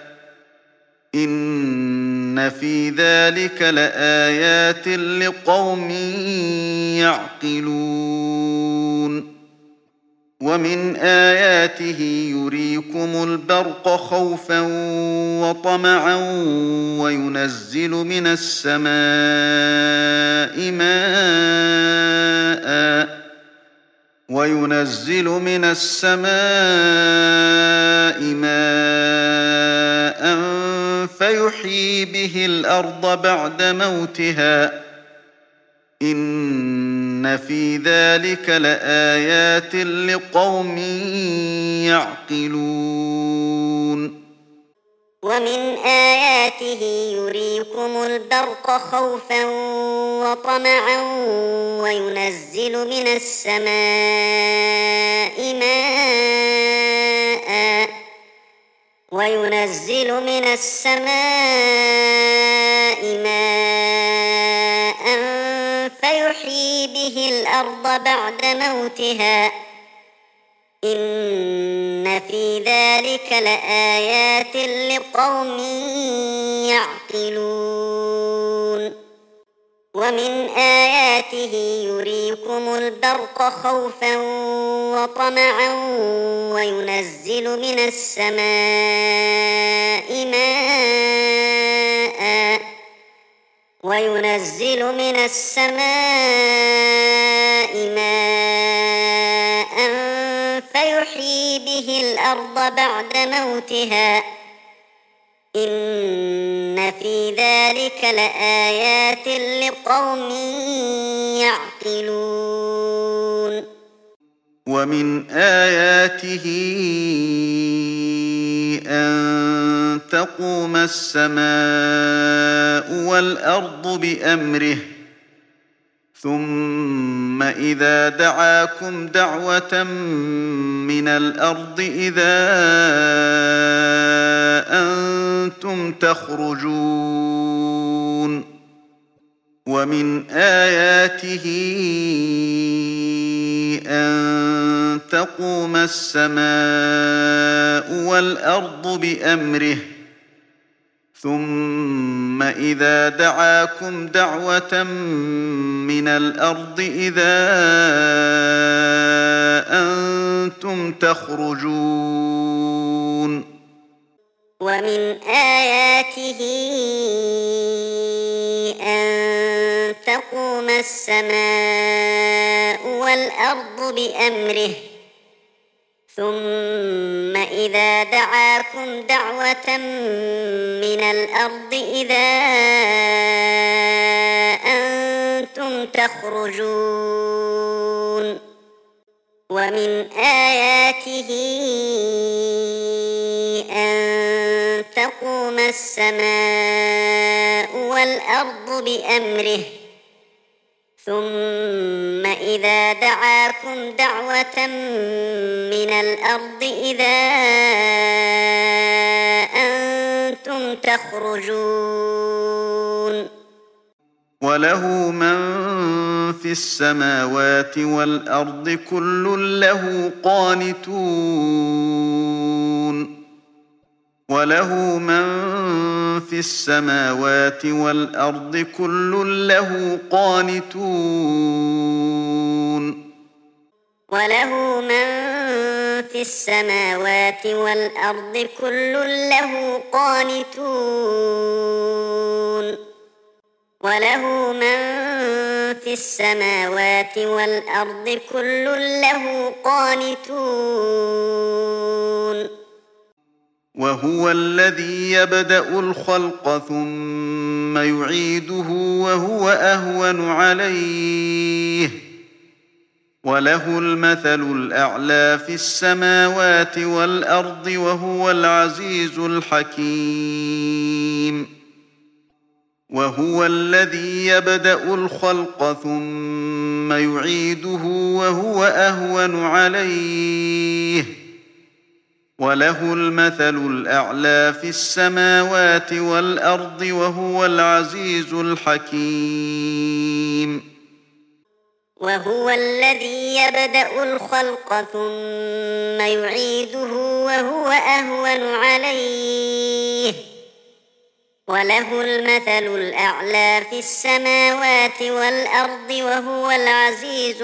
إن في ذلك لآيات لقوم يعقلون ومن آياته يريكم البرق خوفا وطمعا وينزل من السماء ماء وينزل من السماء ماء فيحيي به الأرض بعد موتها إن في ذلك لآيات لقوم يعقلون ومن آياته يريكم البرق خوفا وطمعا وينزل من السماء ماء وينزل من السماء ماء فيحيي به الأرض بعد موتها إن في ذلك لآيات لقوم يعقلون ومن آياته يريكم البرق خوفا وطمعا وينزل من السماء ماء وينزل من السماء ماء فيحيي به الأرض بعد موتها إن في ذلك لآيات لقوم يعقلون ومن آياته أن تقوم السماء والأرض بأمره ثم إذا دعاكم دعوة من الأرض إذا أنتم تخرجون ومن آياته أن تقوم السماء والأرض بأمره ثم إذا دعاكم دعوة من الأرض إذا أنتم تخرجون ومن آياته أن تقوم السماء والأرض بأمره ثم إذا دعاكم دعوة من الأرض إذا أنتم تخرجون ومن آياته أن تقوم السماء والأرض بأمره ثم إذا دعاكم دعوة من الأرض إذا أنتم تخرجون وله من في السماوات والأرض كل له قانتون وله من في السماوات والأرض كل له قانتون وله من في السماوات والأرض كل له قانتون وله من في السماوات والأرض كل له قانتون وهو الذي يبدأ الخلق ثم يعيده وهو أهون عليه وله المثل الأعلى في السماوات والأرض وهو العزيز الحكيم وهو الذي يبدأ الخلق ثم يعيده وهو أهون عليه وله المثل الأعلى في السماوات والأرض وهو العزيز الحكيم وهو الذي يبدأ الخلق ثم يعيده وهو أهون عليه وله المثل الأعلى في السماوات والأرض وهو العزيز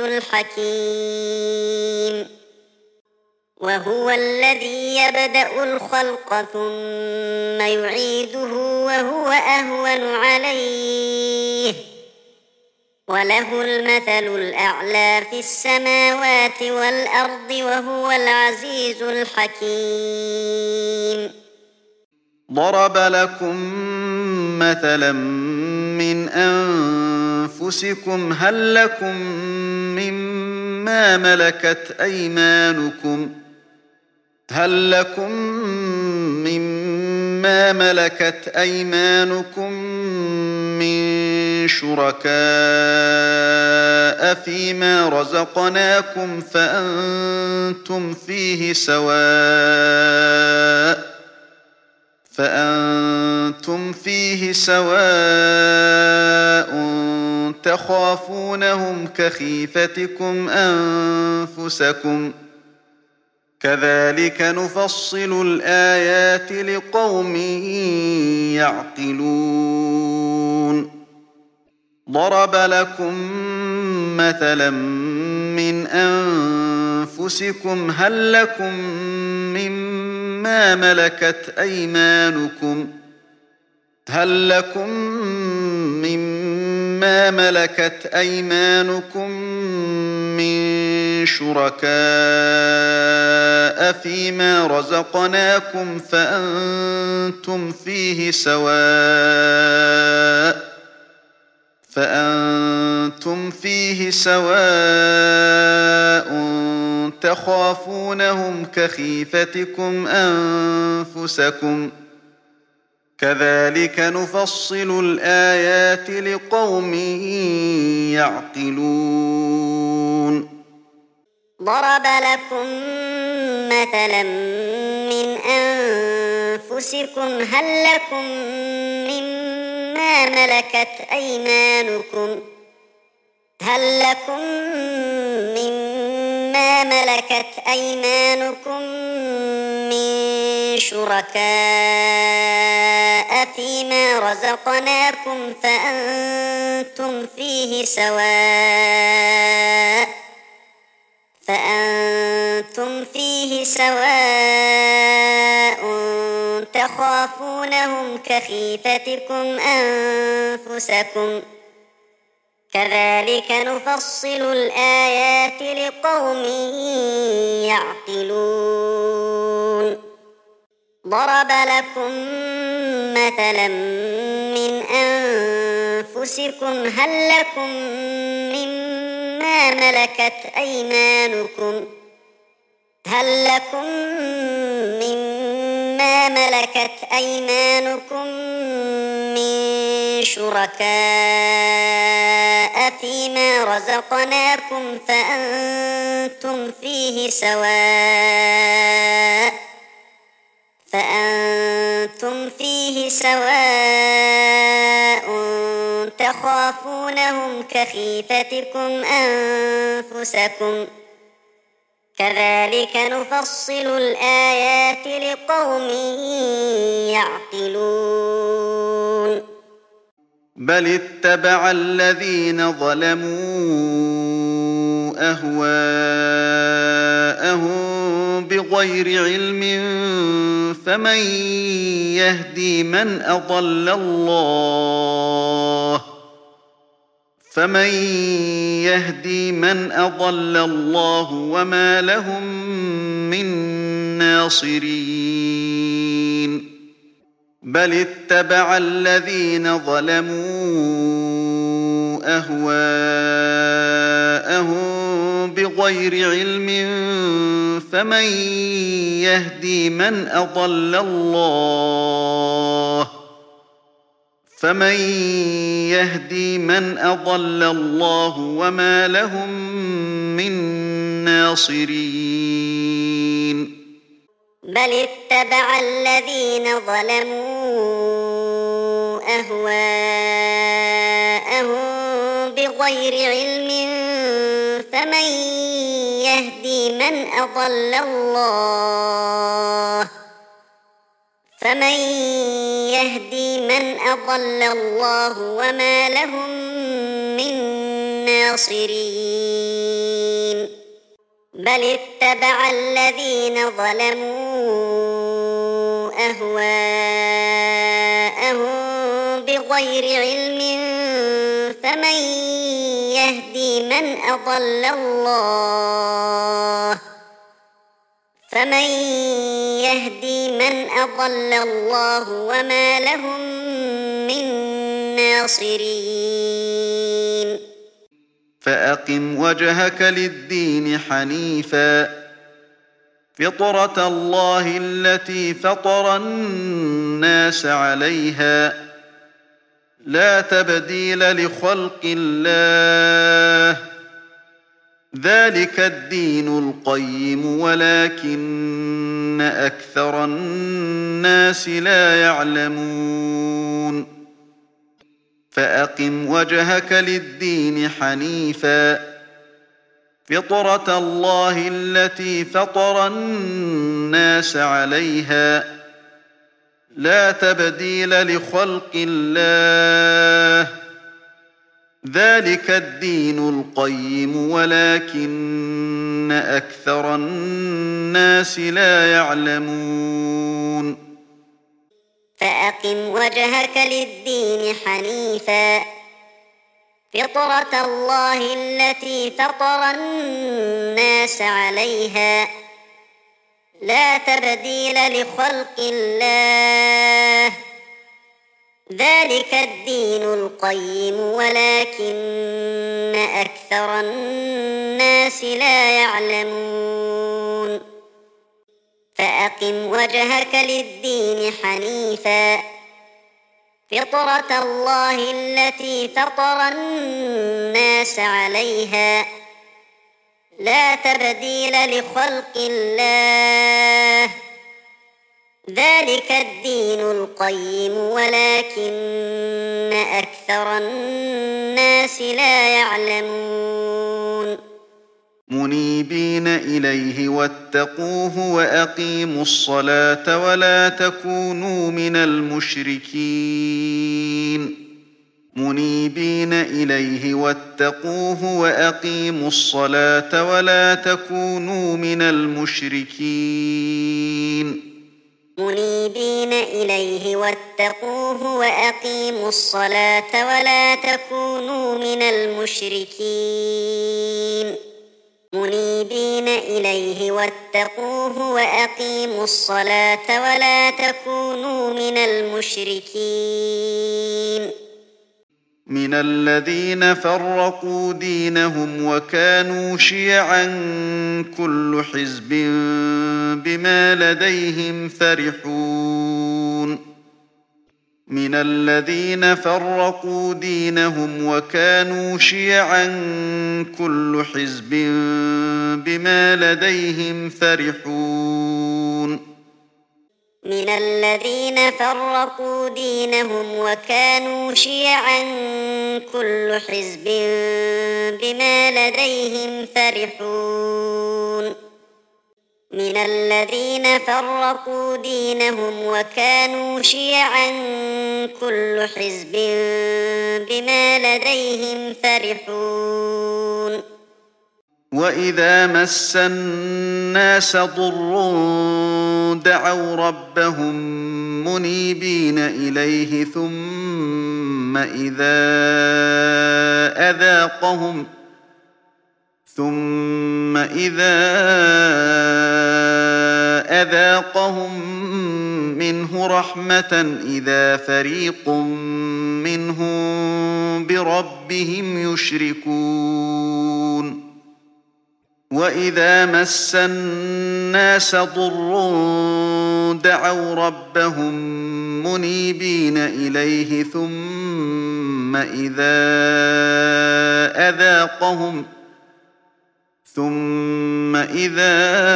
الحكيم وهو الذي يبدأ الخلق ثم يعيده وهو أهون عليه وله المثل الأعلى في السماوات والأرض وهو العزيز الحكيم ضرب لكم مثلا من أنفسكم هل لكم مما ملكت أيمانكم هل لكم مما ملكت أيمانكم من شركاء فيما رزقناكم فأنتم فيه سواء فأنتم فيه سواء تخافونهم كخيفتكم أنفسكم كذلك نفصل الآيات لقوم يعقلون ضرب لكم مثلا من أنفسكم هل لكم مما ملكت أيمانكم هل لكم مما ملكت أيمانكم من شركاء فيما رزقناكم فأنتم فيه سواء فأنتم فيه سواء تخافونهم كخيفتكم أنفسكم كذلك نفصل الآيات لقوم يعقلون ضرب لكم مثلا من أنفسكم هل لكم مما ملكت أيمانكم هل لكم مما ملكت أيمانكم من شركاء فيما رزقناكم فأنتم فيه سواء فأنتم فيه سواء تخافونهم كخيفتكم أنفسكم كذلك نفصل الآيات لقوم يعقلون ضرب لكم مثلا من أنفسكم هل لكم مما ملكت أيمانكم هل لكم مما ملكت أيمانكم من شركاء فيما رزقناكم فأنتم فيه سواء فأنتم فيه سواء تخافونهم كخيفتكم أنفسكم كذلك نفصل الآيات لقوم يعقلون بل اتبع الذين ظلموا أهواءهم بغير علم فمن يهدي من أضل الله فمن يهدي من أضل الله وما لهم من ناصرين بل اتبع الذين ظلموا أهواءهم بغير علم فمن يهدي من أضل الله فمن يهدي من أضل الله وما لهم من ناصرين بل اتبع الذين ظلموا أهواءهم بغير علم فمن يهدي من أضل الله فمن يهدي من أضل الله وما لهم من ناصرين بل اتبع الذين ظلموا أهواءهم بغير علم فمن يهدي من أضل الله فمن يهدي من أضل الله وما لهم من ناصرين فأقم وجهك للدين حنيفا فطرة الله التي فطر الناس عليها لا تبديل لخلق الله ذلك الدين القيم ولكن أكثر الناس لا يعلمون فأقم وجهك للدين حنيفا فطرة الله التي فطر الناس عليها لا تبديل لخلق الله ذلك الدين القيم ولكن أكثر الناس لا يعلمون فأقم وجهك للدين حنيفا فطرة الله التي فطر الناس عليها لا تبديل لخلق الله ذلك الدين القيم ولكن أكثر الناس لا يعلمون فأقم وجهك للدين حنيفا فطرة الله التي فطر الناس عليها لا تبديل لخلق الله ذلك الدين القيم ولكن أكثر الناس لا يعلمون منيبين إليه واتقوه وأقيموا الصلاة ولا تكونوا من المشركين منيبين إليه واتقوه وأقيموا الصلاة ولا تكونوا من المشركين منيبين إليه واتقوه وأقيموا الصلاة ولا تكونوا من المشركين منيبين إليه واتقوه وأقيموا الصلاة ولا تكونوا من المشركين من الذين فرقوا دينهم وكانوا شيعا كل حزب بما لديهم فرحون من الذين فرقوا دينهم وكانوا شيعا كل حزب بما لديهم فرحون من الذين فرقوا دينهم وكانوا شيعا كل حزب بما لديهم فرحون من الذين فرقوا دينهم وكانوا شيعا كل حزب بما لديهم فرحون وإذا مس الناس ضر دعوا ربهم منيبين إليه ثم إذا أذاقهم ثم إذا أذاقهم منه رحمة إذا فريق منهم بربهم يشركون وإذا مس الناس ضر دعوا ربهم منيبين إليه ثم إذا أذاقهم ثم إذا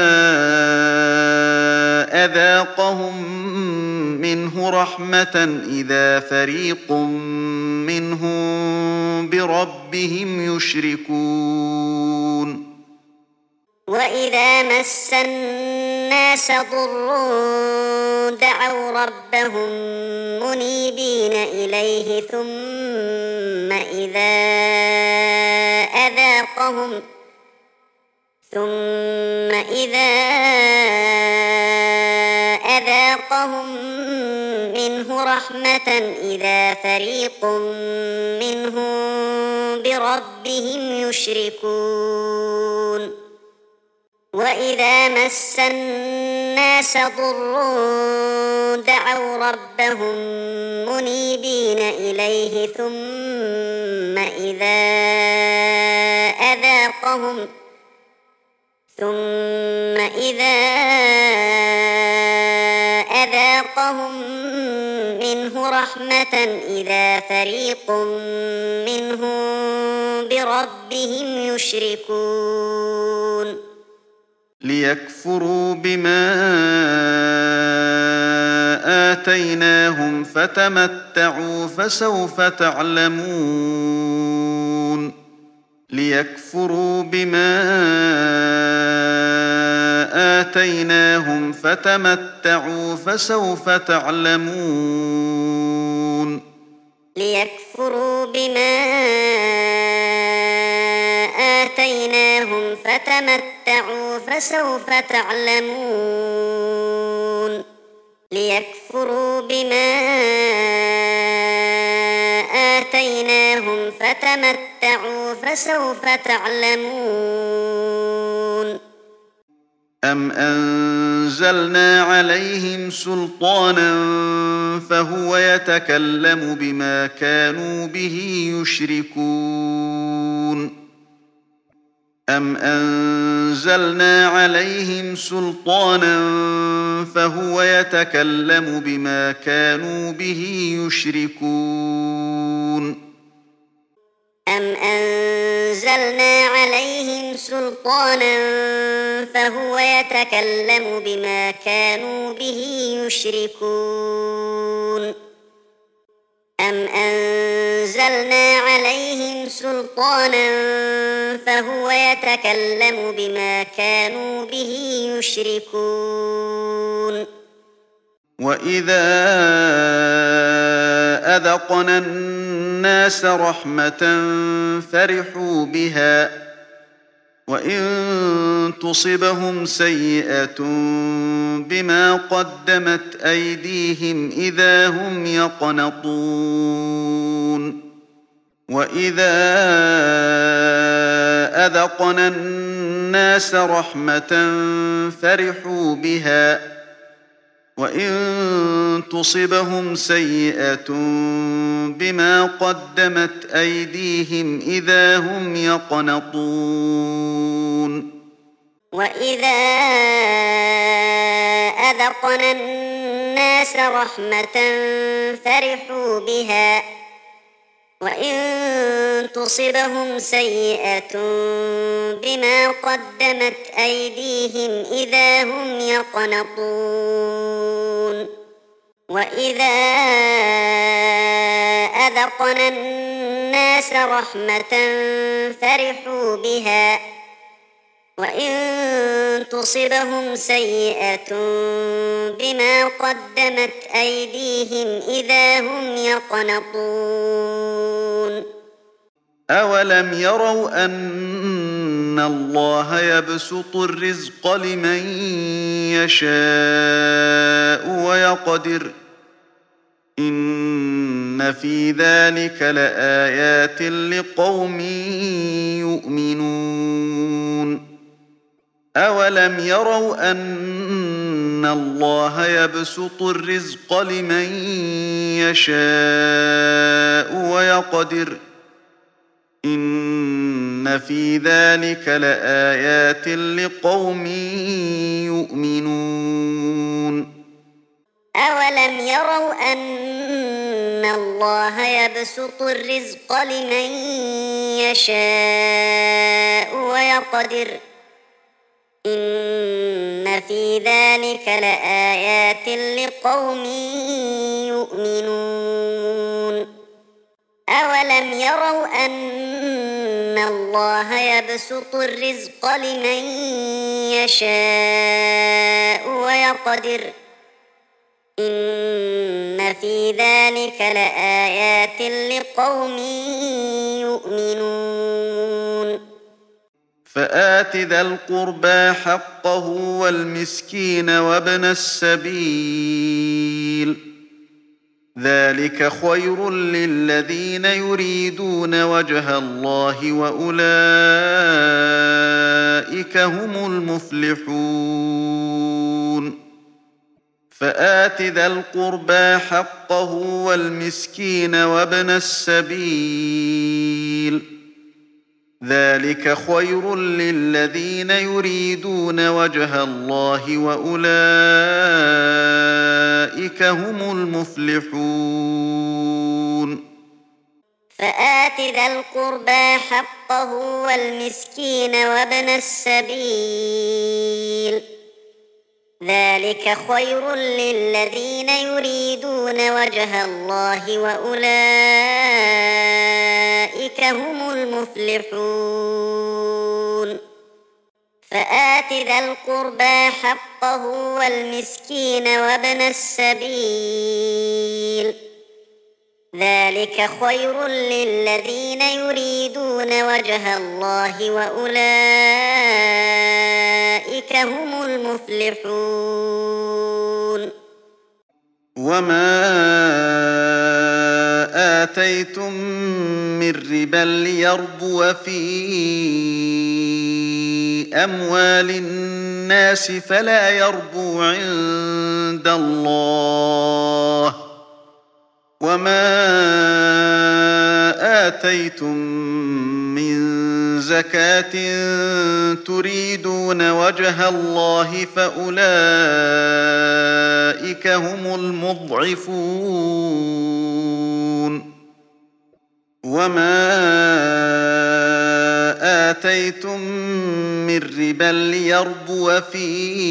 أذاقهم منه رحمة إذا فريق منهم بربهم يشركون وإذا مس الناس ضر دعوا ربهم منيبين إليه ثم إذا أذاقهم ثم إذا أذاقهم منه رحمة إذا فريق منهم بربهم يشركون وإذا مس الناس ضر دعوا ربهم منيبين إليه ثم إذا أذاقهم ثم إذا أذاقهم منه رحمة إذا فريق منهم بربهم يشركون ليكفروا بما آتيناهم فتمتعوا فسوف تعلمون ليكفروا بما آتيناهم فتمتعوا فسوف تعلمون ليكفروا بما آتيناهم فتمتعوا فسوف تعلمون ليكفروا بما آتيناهم فتمتعوا فسوف تعلمون أَمْ أَنزَلْنَا عَلَيْهِمْ سُلْطَانًا فَهُوَ يَتَكَلَّمُ بِمَا كَانُوا بِهِ يُشْرِكُونَ أَمْ أَنزَلْنَا عَلَيْهِمْ سُلْطَانًا فَهُوَ يَتَكَلَّمُ بِمَا كَانُوا بِهِ يُشْرِكُونَ أَمْ أَنزَلْنَا عَلَيْهِمْ سُلْطَانًا فَهُوَ يَتَكَلَّمُ بِمَا كَانُوا بِهِ يُشْرِكُونَ أَمْ أَنزَلْنَا عَلَيْهِمْ سُلْطَانًا فَهُوَ يَتَكَلَّمُ بِمَا كَانُوا بِهِ يُشْرِكُونَ وَإِذَا أَذَقْنَا النَّاسَ رَحْمَةً فَرِحُوا بِهَا وَإِن تُصِبْهُمْ سَيِّئَةٌ بِمَا قَدَّمَتْ أَيْدِيهِمْ إِذَا هُمْ يَقْنَطُونَ وَإِذَا أَذَقْنَا النَّاسَ رَحْمَةً فَرِحُوا بِهَا وَإِن تُصِبْهُمْ سَيِّئَةٌ بِمَا قَدَّمَتْ أَيْدِيهِمْ إِذَا هُمْ يَقْنَطُونَ وَإِذَا أَذَقْنَا النَّاسَ رَحْمَةً فَرِحُوا بِهَا وَإِن تُصِبْهُمْ سَيِّئَةٌ بِمَا قَدَّمَتْ أَيْدِيهِمْ إِذَا هُمْ يَقْنَطُونَ وَإِذَا أَذَقْنَا النَّاسَ رَحْمَةً فَرِحُوا بِهَا وَإِن تُصِبْهُمْ سَيِّئَةٌ بِمَا قَدَّمَتْ أَيْدِيهِمْ إِذَا هُمْ يَقْنَطُونَ أَوَلَمْ يَرَوْا أَنَّ اللَّهَ يَبْسُطُ الرِّزْقَ لِمَن يَشَاءُ وَيَقْدِرُ إِنَّ في ذَلِكَ لَآيَاتٍ لِقَوْمٍ يُؤْمِنُونَ أَوَلَمْ يَرَوْا أَنَّ اللَّهَ يَبْسُطُ الرِّزْقَ لِمَن يَشَاءُ وَيَقْدِرُ إِنَّ في ذَلِكَ لَآيَاتٍ لِقَوْمٍ يُؤْمِنُونَ أَوَلَمْ يَرَوْا أَنَّ اللَّهَ يَبْسُطُ الرِّزْقَ لِمَن يَشَاءُ وَيَقْدِرُ إِنَّ في ذَلِكَ لَآيَاتٍ لِقَوْمٍ يُؤْمِنُونَ أَوَلَمْ يَرَوْا أَنَّ اللَّهَ يَبْسُطُ الرِّزْقَ لِمَن يَشَاءُ وَيَقْدِرُ إِنَّ في ذَلِكَ لَآيَاتٍ لِقَوْمٍ يُؤْمِنُونَ فآت ذا القربى حقه والمسكين وابن السبيل ذلك خير للذين يريدون وجه الله وأولئك هم المفلحون فآت ذا القربى حقه والمسكين وابن السبيل ذلك خير للذين يريدون وجه الله وأولئك هم المفلحون فآت ذا القربى حقه والمسكين وابن السبيل ذلك خير للذين يريدون وجه الله وأولئك هم المفلحون فآت ذا القربى حقه والمسكين وابن السبيل ذلك خير للذين يريدون وجه الله وأولئك هم المفلحون وما آتيتم من ربا ليربو في أموال الناس فلا يربو عند الله وما آتيتم من زكاة تريدون وجه الله فأولئك هم المضعفون وما آتيتم من ربا ليربو في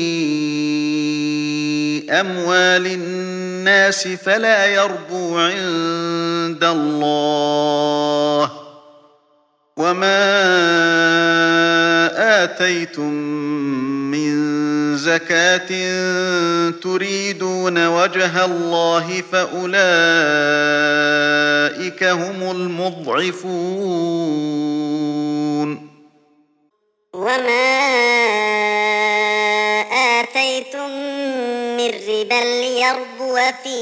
أموال الناس فلا يربو عند الله وما آتيتم من زكاة تريدون وجه الله فأولئك هم المضعفون وما آتيتم من ربا ليربو في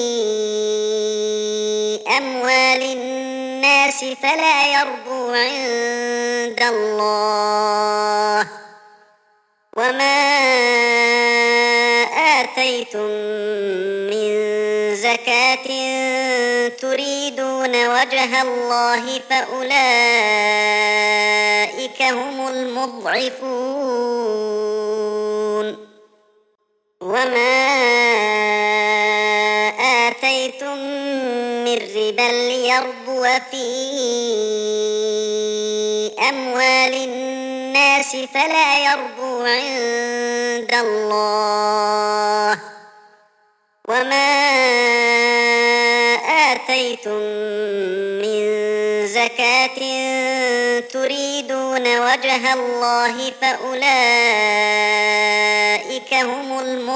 أموال الناس فلا يربو عند الله وما آتيتم من زكاة تريدون وجه الله فأولئك هم المضعفون وما آتيتم من ربا ليربو في أموال الناس فلا يربو عند الله وما آتيتم من زكاة تريدون وجه الله فأولئك هم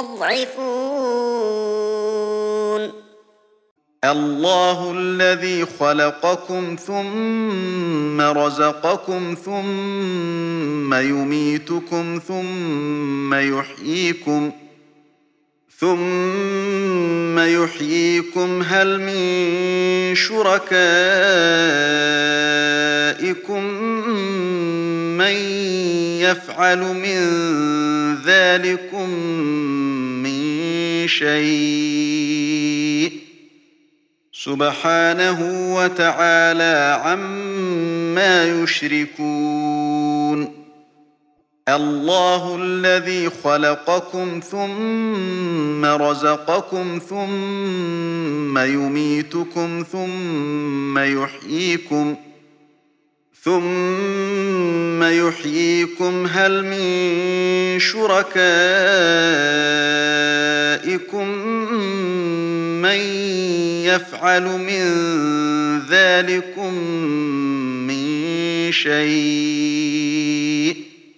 المضعفون الله الذي خلقكم ثم رزقكم ثم يميتكم ثم يحييكم ثم يحييكم هل من شركائكم من يفعل من ذلكم من شيء سبحانه وتعالى عما يشركون الله الذي خلقكم ثم رزقكم ثم يميتكم ثم يحييكم ثم يحييكم هل من شركائكم من يفعل من ذلكم من شيء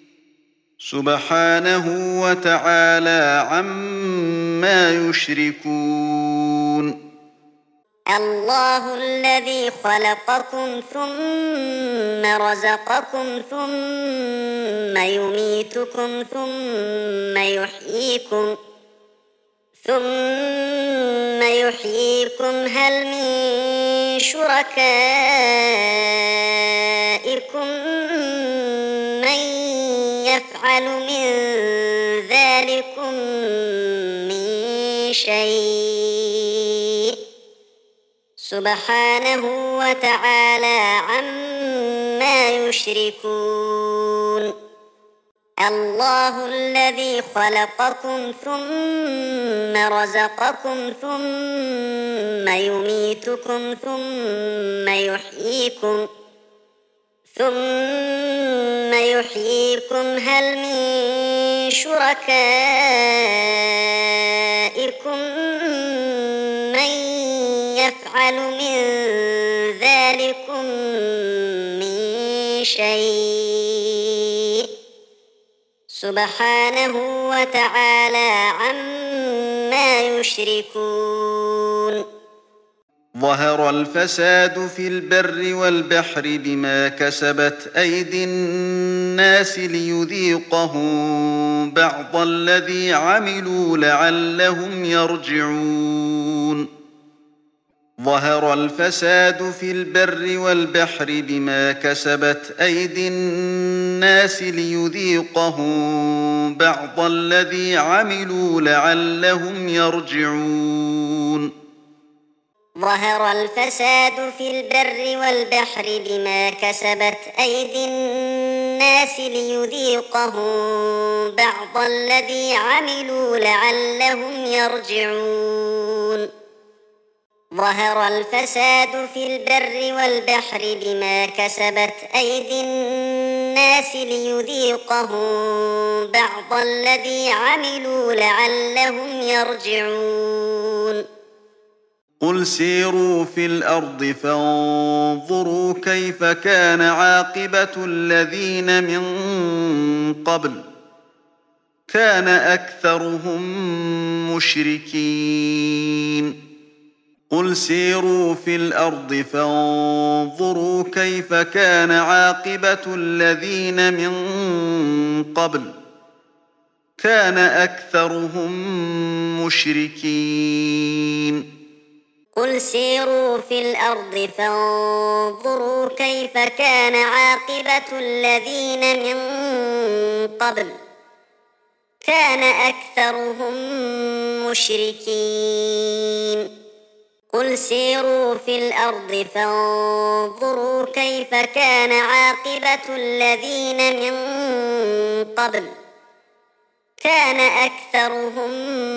سبحانه وتعالى عما يشركون الله الذي خلقكم ثم رزقكم ثم يميتكم ثم يحييكم ثم يحييكم هل من شركائكم من يفعل من ذلكم من شيء سبحانه وتعالى عما يشركون الله الذي خلقكم ثم رزقكم ثم يميتكم ثم يحييكم ثم يحييكم هل من شركائكم من يفعل من ذلكم من شيء سبحانه وتعالى عما يشركون ظهر الفساد في البر والبحر بما كسبت أيدي الناس ليذيقهم بعض الذي عملوا لعلهم يرجعون ظهر الفساد في البر والبحر بما كسبت أيدي الناس ليذيقهم بعض الذي عملوا لعلهم يرجعون ظهر الفساد في البر والبحر بما كسبت أيدي الناس ليذيقهم بعض الذي عملوا لعلهم يرجعون ظهر الفساد في البر والبحر بما كسبت أيدي الناس ليذيقهم بعض الذي عملوا لعلهم يرجعون قل سيروا في الأرض فانظروا كيف كان عاقبة الذين من قبل كان أكثرهم مشركين قل سيروا في الأرض فانظروا كيف كان عاقبة الذين من قبل كان أكثرهم مشركين قل سيروا في الأرض فانظروا كيف كان عاقبة الذين من قبل كان أكثرهم مشركين قل سيروا في الأرض فانظروا كيف كان عاقبة الذين من قبل كان أكثرهم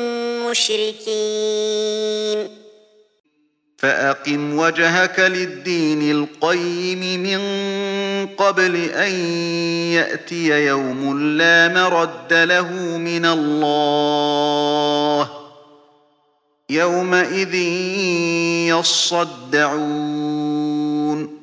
مشركين فأقم وجهك للدين القيم من قبل أن يأتي يوم لا مرد له من الله يومئذ يصدعون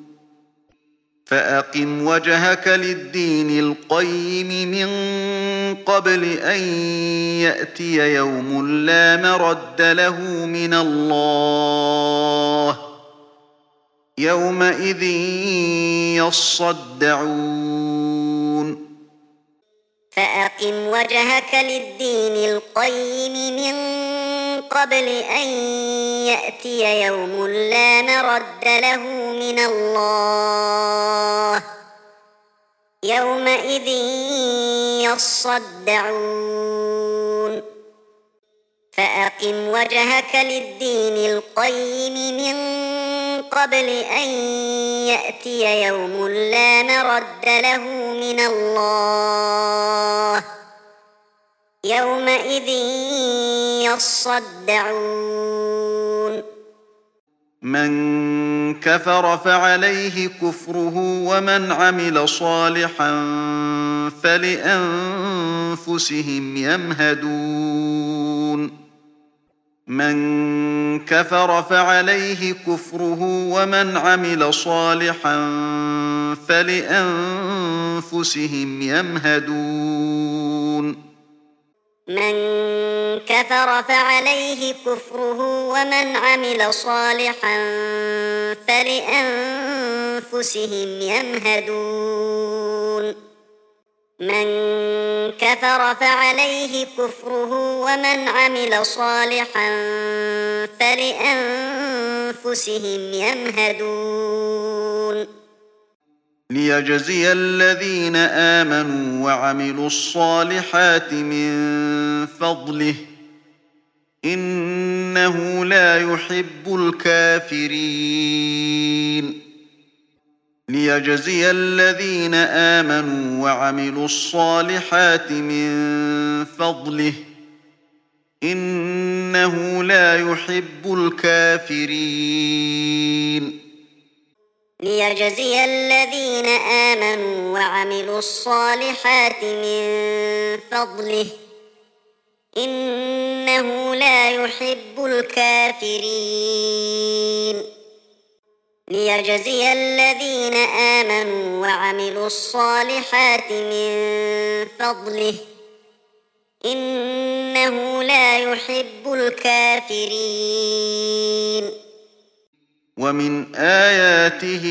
فأقم وجهك للدين القيم من قبل أن يأتي يوم لا مرد له من الله يومئذ يصدعون فأقم وجهك للدين القيم من قبل أن يأتي يوم لا مرد له من الله يومئذ يصدعون فأقم وجهك للدين القيم من قبل أن يأتي يوم لا مرد له من الله يومئذ يصدعون من كفر فعليه كفره ومن عمل صالحا فلأنفسهم يمهدون من كفر فعليه كفره ومن عمل صالحا فلأنفسهم يمهدون من كفر فعليه كفره ومن عمل صالحا فلأنفسهم يمهدون من كفر فعليه كفره ومن عمل صالحا فلأنفسهم يمهدون ليجزي الذين آمنوا وعملوا الصالحات من فضله إنه لا يحب الكافرين ليجزي الذين آمنوا وعملوا الصالحات من فضله إنه لا يحب الكافرين ليجزي الذين آمنوا وعملوا الصالحات من فضله إنه لا يحب الكافرين ليجزي الذين آمنوا وعملوا الصالحات من فضله إنه لا يحب الكافرين ومن آياته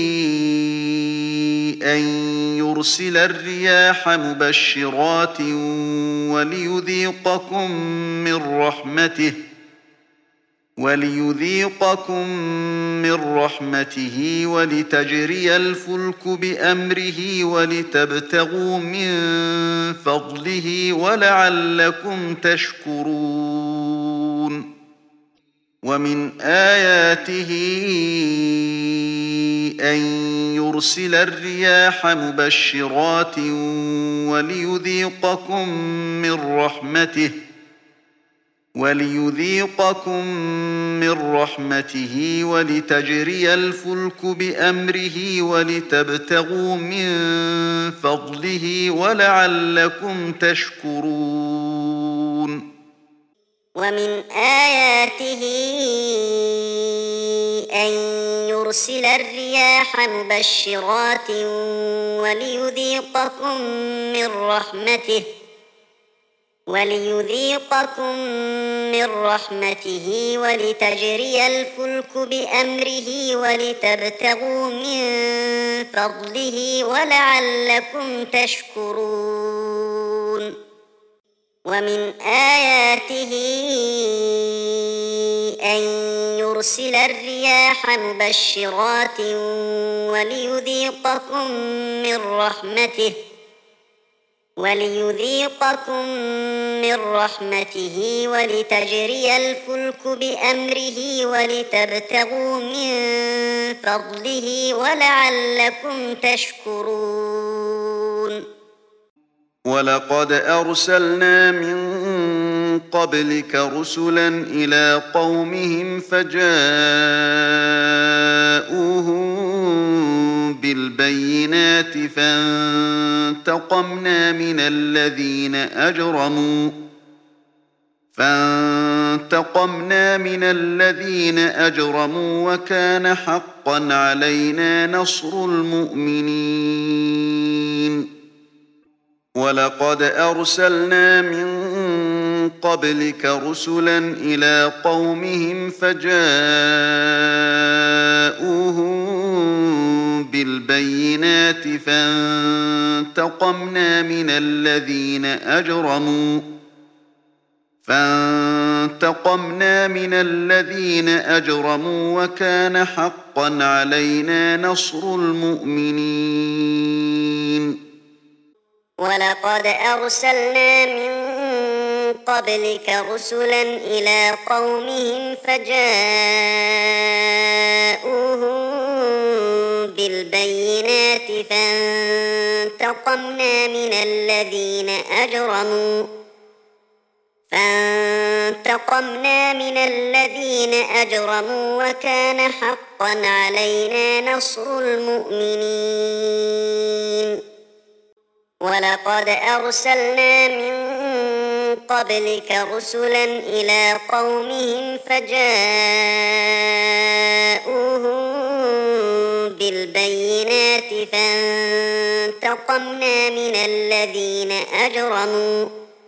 أن يرسل الرياح مبشرات وليذيقكم من رحمته وليذيقكم من رحمته ولتجري الفلك بأمره ولتبتغوا من فضله ولعلكم تشكرون ومن آياته أن يرسل الرياح مبشرات وليذيقكم من رحمته وليذيقكم من رحمته ولتجري الفلك بأمره ولتبتغوا من فضله ولعلكم تشكرون ومن آياته أن يرسل الرياح مبشرات وليذيقكم من رحمته وليذيقكم من رحمته ولتجري الفلك بأمره ولتبتغوا من فضله ولعلكم تشكرون ومن آياته أن يرسل الرياح مبشرات وليذيقكم من رحمته وليذيقكم من رحمته ولتجري الفلك بأمره ولتبتغوا من فضله ولعلكم تشكرون ولقد أرسلنا من قبلك رسلا إلى قومهم فجاءوهم بالبينات فانتقمنا من الذين أجرموا فانتقمنا من الذين أجرموا وكان حقا علينا نصر المؤمنين ولقد أرسلنا من قبلك رسلا إلى قومهم فجاءوهم بالبينات فانتقمنا من الذين أجرموا فانتقمنا من الذين أجرموا وكان حقا علينا نصر المؤمنين ولقد أرسلنا من قبلك رسلا إلى قومهم فجاءوهم بالبينات فانتقمنا من الذين أجرموا فانتقمنا من الذين أجرموا وكان حقا علينا نصر المؤمنين ولقد أرسلنا من قبلك رسلا إلى قومهم فجاءوهم بالبينات فانتقمنا من الذين أجرموا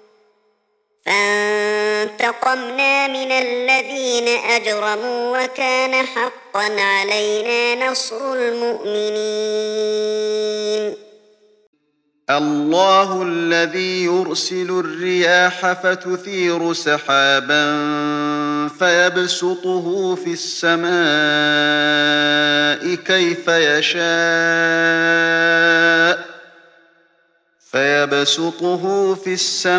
فانتقمنا من الذين أجرموا وكان حقا علينا نصر المؤمنين الله الذي يرسل الرياح فتثير سحابا فيبسطه في السماء كيف يشاء فيبسطه في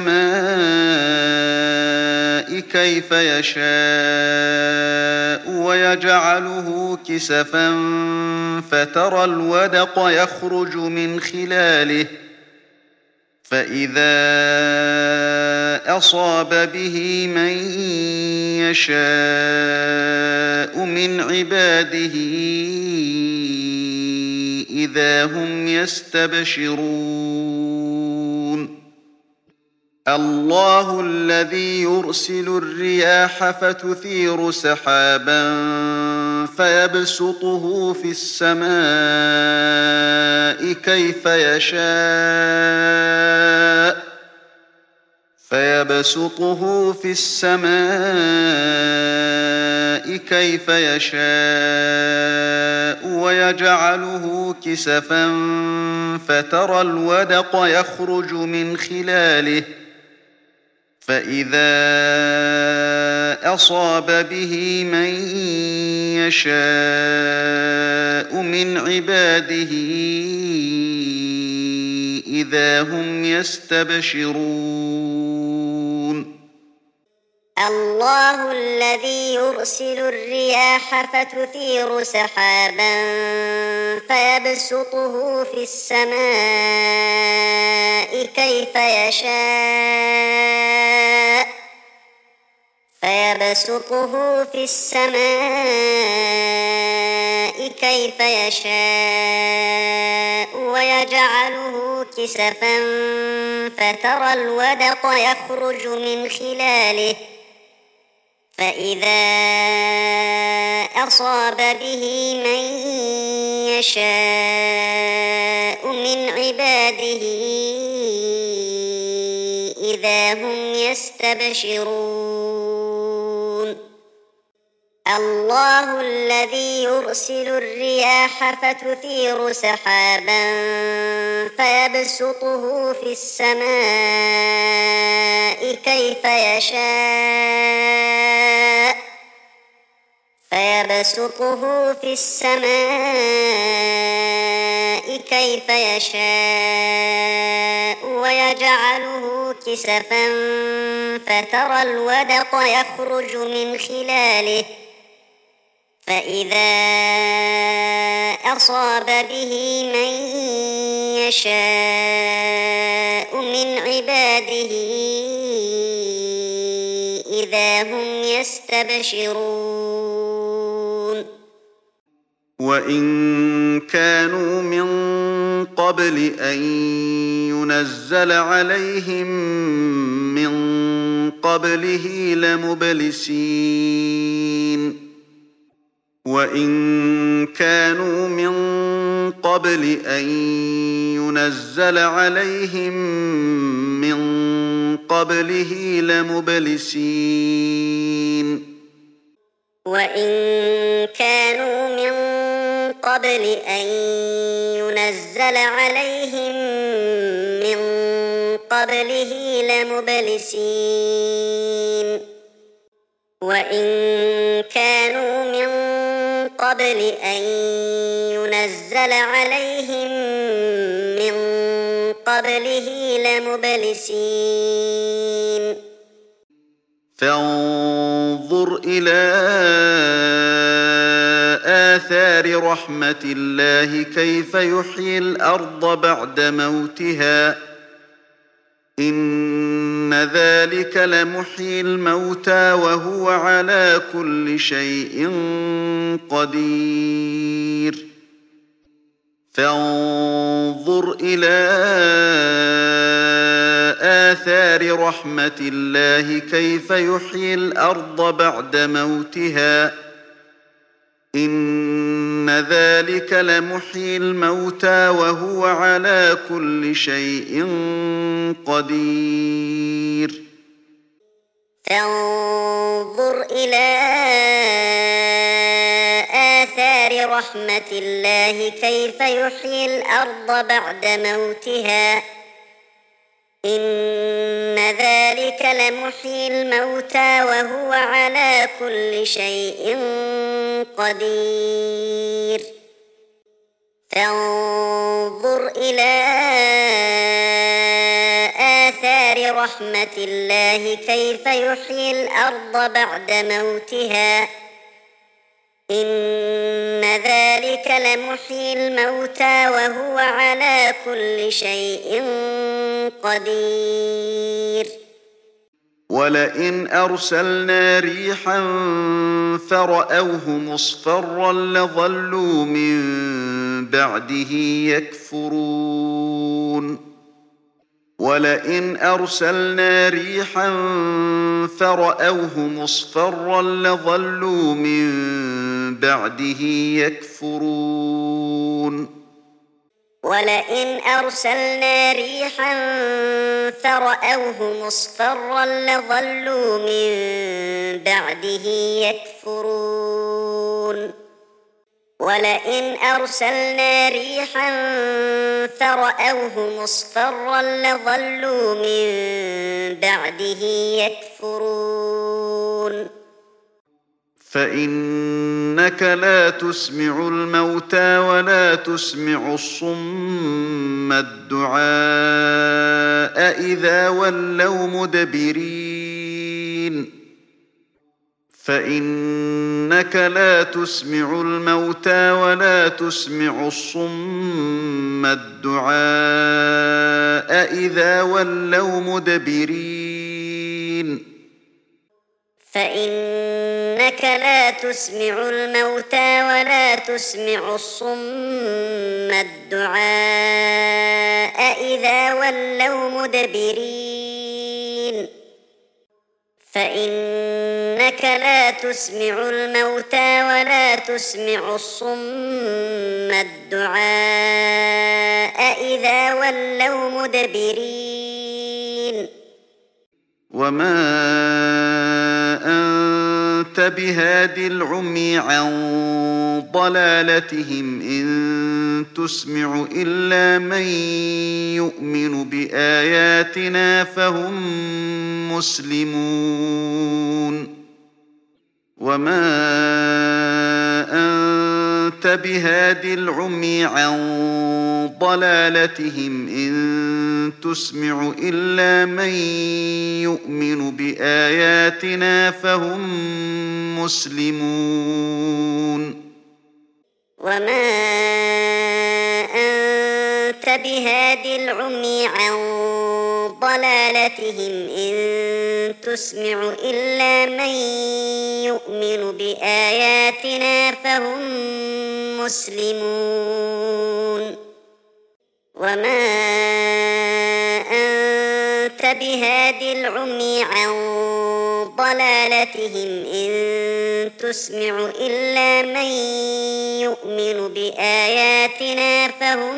السماء كيف يشاء ويجعله كسفا فترى الودق يخرج من خلاله فإذا أصاب به من يشاء من عباده إذا هم يستبشرون الله الذي يرسل الرياح فتثير سحابا فيبسطه في السماء كيف يشاء فيبسطه في السماء كيف يشاء ويجعله كسفا فترى الودق يخرج من خلاله فإذا أصاب به من يشاء من عباده إذا هم يستبشرون الله الذي يرسل الرياح فتثير سحابا فيبسطه في السماء كيف يشاء فيبسطه في السماء كيف يشاء ويجعله كسفا فترى الودق يخرج من خلاله فإذا أصاب به من يشاء من عباده إذا هم يستبشرون الله الذي يرسل الرياح فتثير سحابا فيبسطه في السماء كيف يشاء فيبسطه في السماء كيف يشاء ويجعله كسفا فترى الودق يخرج من خلاله فإذا أصاب به من يشاء من عباده إذا هم يستبشرون وإن كانوا من قبل أن ينزل عليهم من قبله لمبلسين وإن كانوا من قبل أن ينزل عليهم من قبله لمبلسين وإن كانوا من قبل أن ينزل عليهم من قبله لمبلسين وإن كانوا من قبل أن ينزل عليهم من قبله لمبلسين فانظر إلى آثار رحمة الله كيف يحيي الأرض بعد موتها إن ذلك لمحيي الموتى وهو على كل شيء قدير فانظر إلى آثار رحمة الله كيف يحيي الأرض بعد موتها إن ذلك لمحيي الموتى وهو على كل شيء قدير فانظر إلى آثار رحمة الله كيف يحيي الأرض بعد موتها إن ذلك لمحيي الموتى وهو على كل شيء قدير فانظر إلى آثار رحمة الله كيف يحيي الأرض بعد موتها إن ذلك لمحيي الموتى وهو على كل شيء قدير ولئن أرسلنا ريحا فرأوه مصفرا لظلوا من بعده يكفرون ولئن أرسلنا ريحا فرأوه مصفرا لظلوا من بعده يكفرون ولئن أرسلنا ريحا فرأوه مصفرا لظلوا من بعده يكفرون ولئن أرسلنا ريحا فرأوه مصفرا لظلوا من بعده يكفرون فإنك لا تسمع الموتى ولا تسمع الصم الدعاء إذا ولوا مدبرين فإنك لا تسمع الموتى ولا تسمع الصم الدعاء إذا ولوا مدبرين فإنك لا تسمع الموتى ولا تسمع الصم الدعاء إذا ولوا مدبرين فإنك لا تسمع الموتى ولا تسمع الصم الدعاء إذا ولوا مدبرين وما أنت بهاد العمي عن ضلالتهم إن تسمع إلا من يؤمن بآياتنا فهم مسلمون وما أنت بهاد العمي عن ضلالتهم إن تسمع إلا من يؤمن بآياتنا فهم مسلمون وما أنت بهاد العمي عن ضلالتهم إن تسمع إلا من يؤمن بآياتنا فهم مسلمون وما أنت بهاد العمي عن ضلالتهم إن تسمع إلا من يؤمن بآياتنا فهم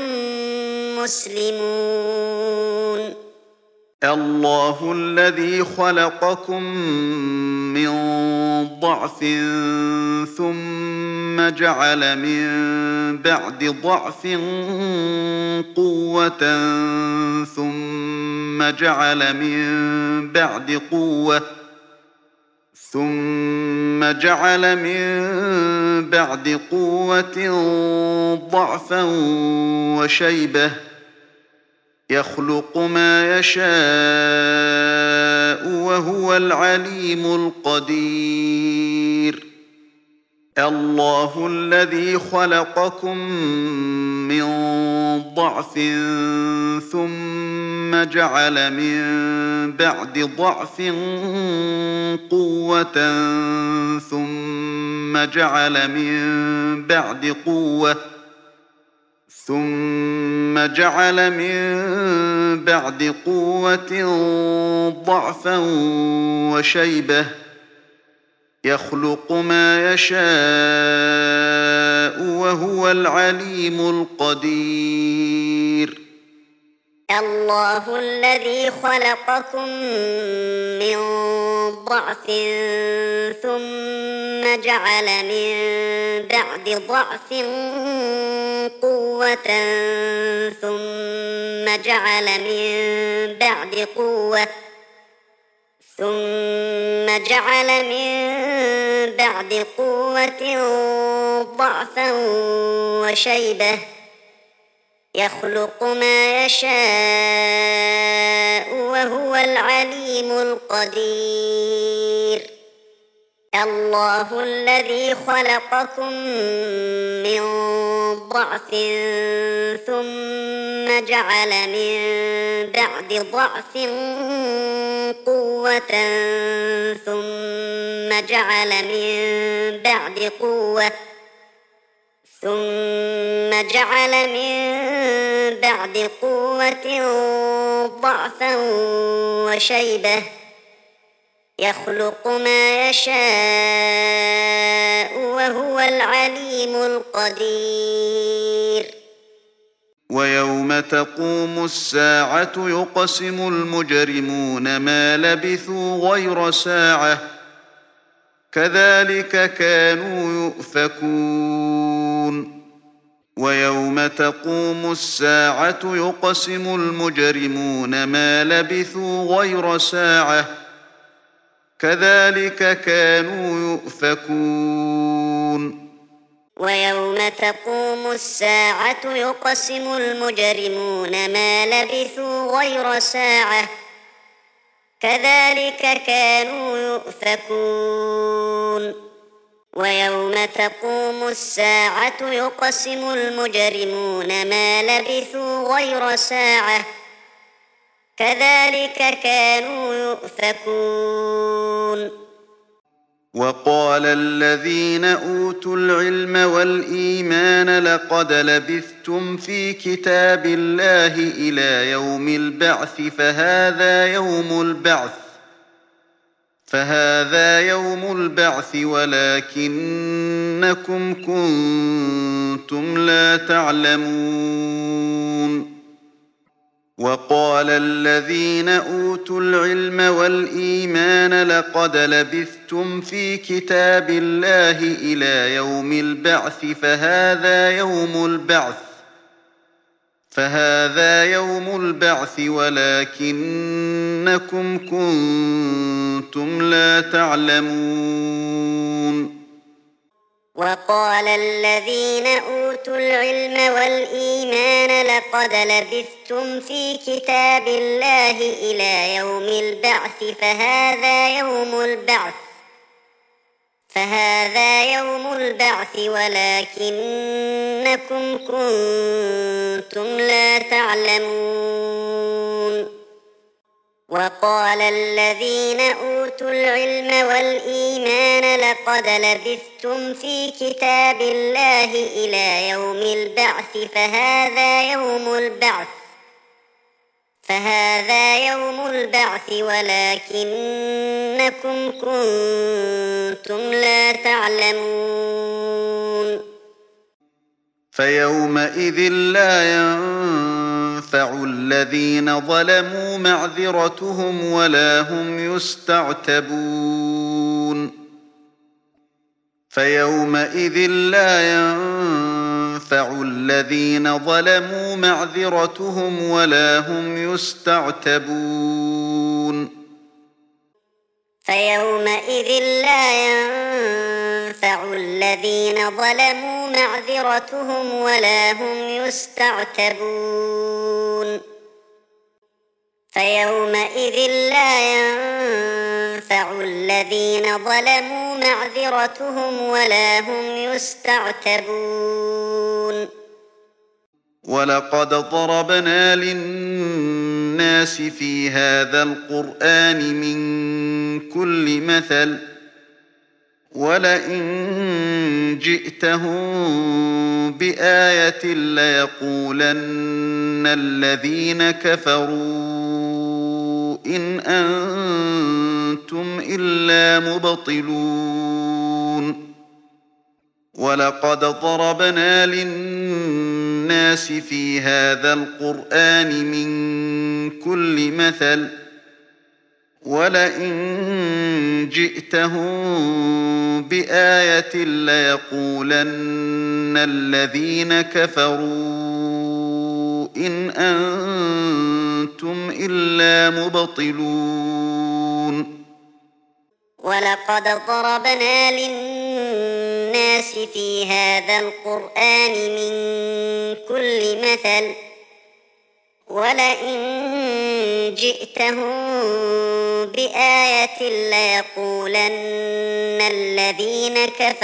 مسلمون الله الذي خلقكم من ضعف ثم جعل من بعد ضعف قوة ثم جعل من بعد قوة ثم جعل من بعد قوة ضعفا وشيبة يخلق ما يشاء وهو العليم القدير الله الذي خلقكم من ضعف ثم جعل من بعد ضعف قوة ثم جعل من بعد قوة ثم جعل من بعد قوة ضعفا وشيبة يخلق ما يشاء وهو العليم القدير الله الذي خلقكم من ضعف ثم جعل من بعد ضعف قوة ثم جعل من بعد قوة ثم جعل من بعد قوة ضعفا وشيبة يخلق ما يشاء وهو العليم القدير الله الذي خلقكم من ضعف ثم جعل من بعد ضعف قوة ثم جعل من بعد قوة ثم جعل من بعد قوة ضعفا وشيبة يخلق ما يشاء وهو العليم القدير ويوم تقوم الساعة يقسم المجرمون ما لبثوا غير ساعة كذلك كانوا يؤفكون ويوم تقوم الساعة يقسم المجرمون ما لبثوا غير ساعة كذلك كانوا يؤفكون ويوم تقوم الساعة يقسم المجرمون ما لبثوا غير ساعة كذلك كانوا يؤفكون ويوم تقوم الساعة يقسم المجرمون ما لبثوا غير ساعة كذلك كانوا يؤفكون وقال الذين أوتوا العلم والإيمان لقد لبثتم في كتاب الله إلى يوم البعث فهذا يوم البعث فهذا يوم البعث ولكنكم كنتم لا تعلمون وقال الذين أوتوا العلم والإيمان لقد لبثتم في كتاب الله إلى يوم البعث فهذا يوم البعث فهذا يوم البعث ولكنكم كنتم لا تعلمون وقال الذين أوتوا العلم والإيمان لقد لبثتم في كتاب الله إلى يوم البعث فهذا يوم البعث فهذا يوم البعث ولكنكم كنتم لا تعلمون وقال الذين أوتوا العلم والإيمان لقد لبثتم في كتاب الله إلى يوم البعث فهذا يوم البعث فهذا يوم البعث ولكنكم كنتم لا تعلمون فيومئذ لا ينفع الذين ظلموا معذرتهم ولا هم يستعتبون فيومئذ لا ينفع الذين ظلموا معذرتهم ولا هم يستعتبون فيومئذ لا ينفع الذين ظلموا معذرتهم ولا هم يستعتبون فيومئذ لا ينفع الذين ظلموا معذرتهم ولا هم يستعتبون ولقد ضربنا للناس في هذا القرآن من كل مثل ولئن جئتهم بآية ليقولن الذين كفروا إن أنتم إلا مبطلون ولقد ضربنا للناس في هذا القرآن من كل مثل ولئن جئتهم بآية ليقولن الذين كفروا إن أنتم إلا مبطلون ولقد ضربنا للناس في هذا القرآن من كل مثل ولئن جئتهم بآية ليقولن الذين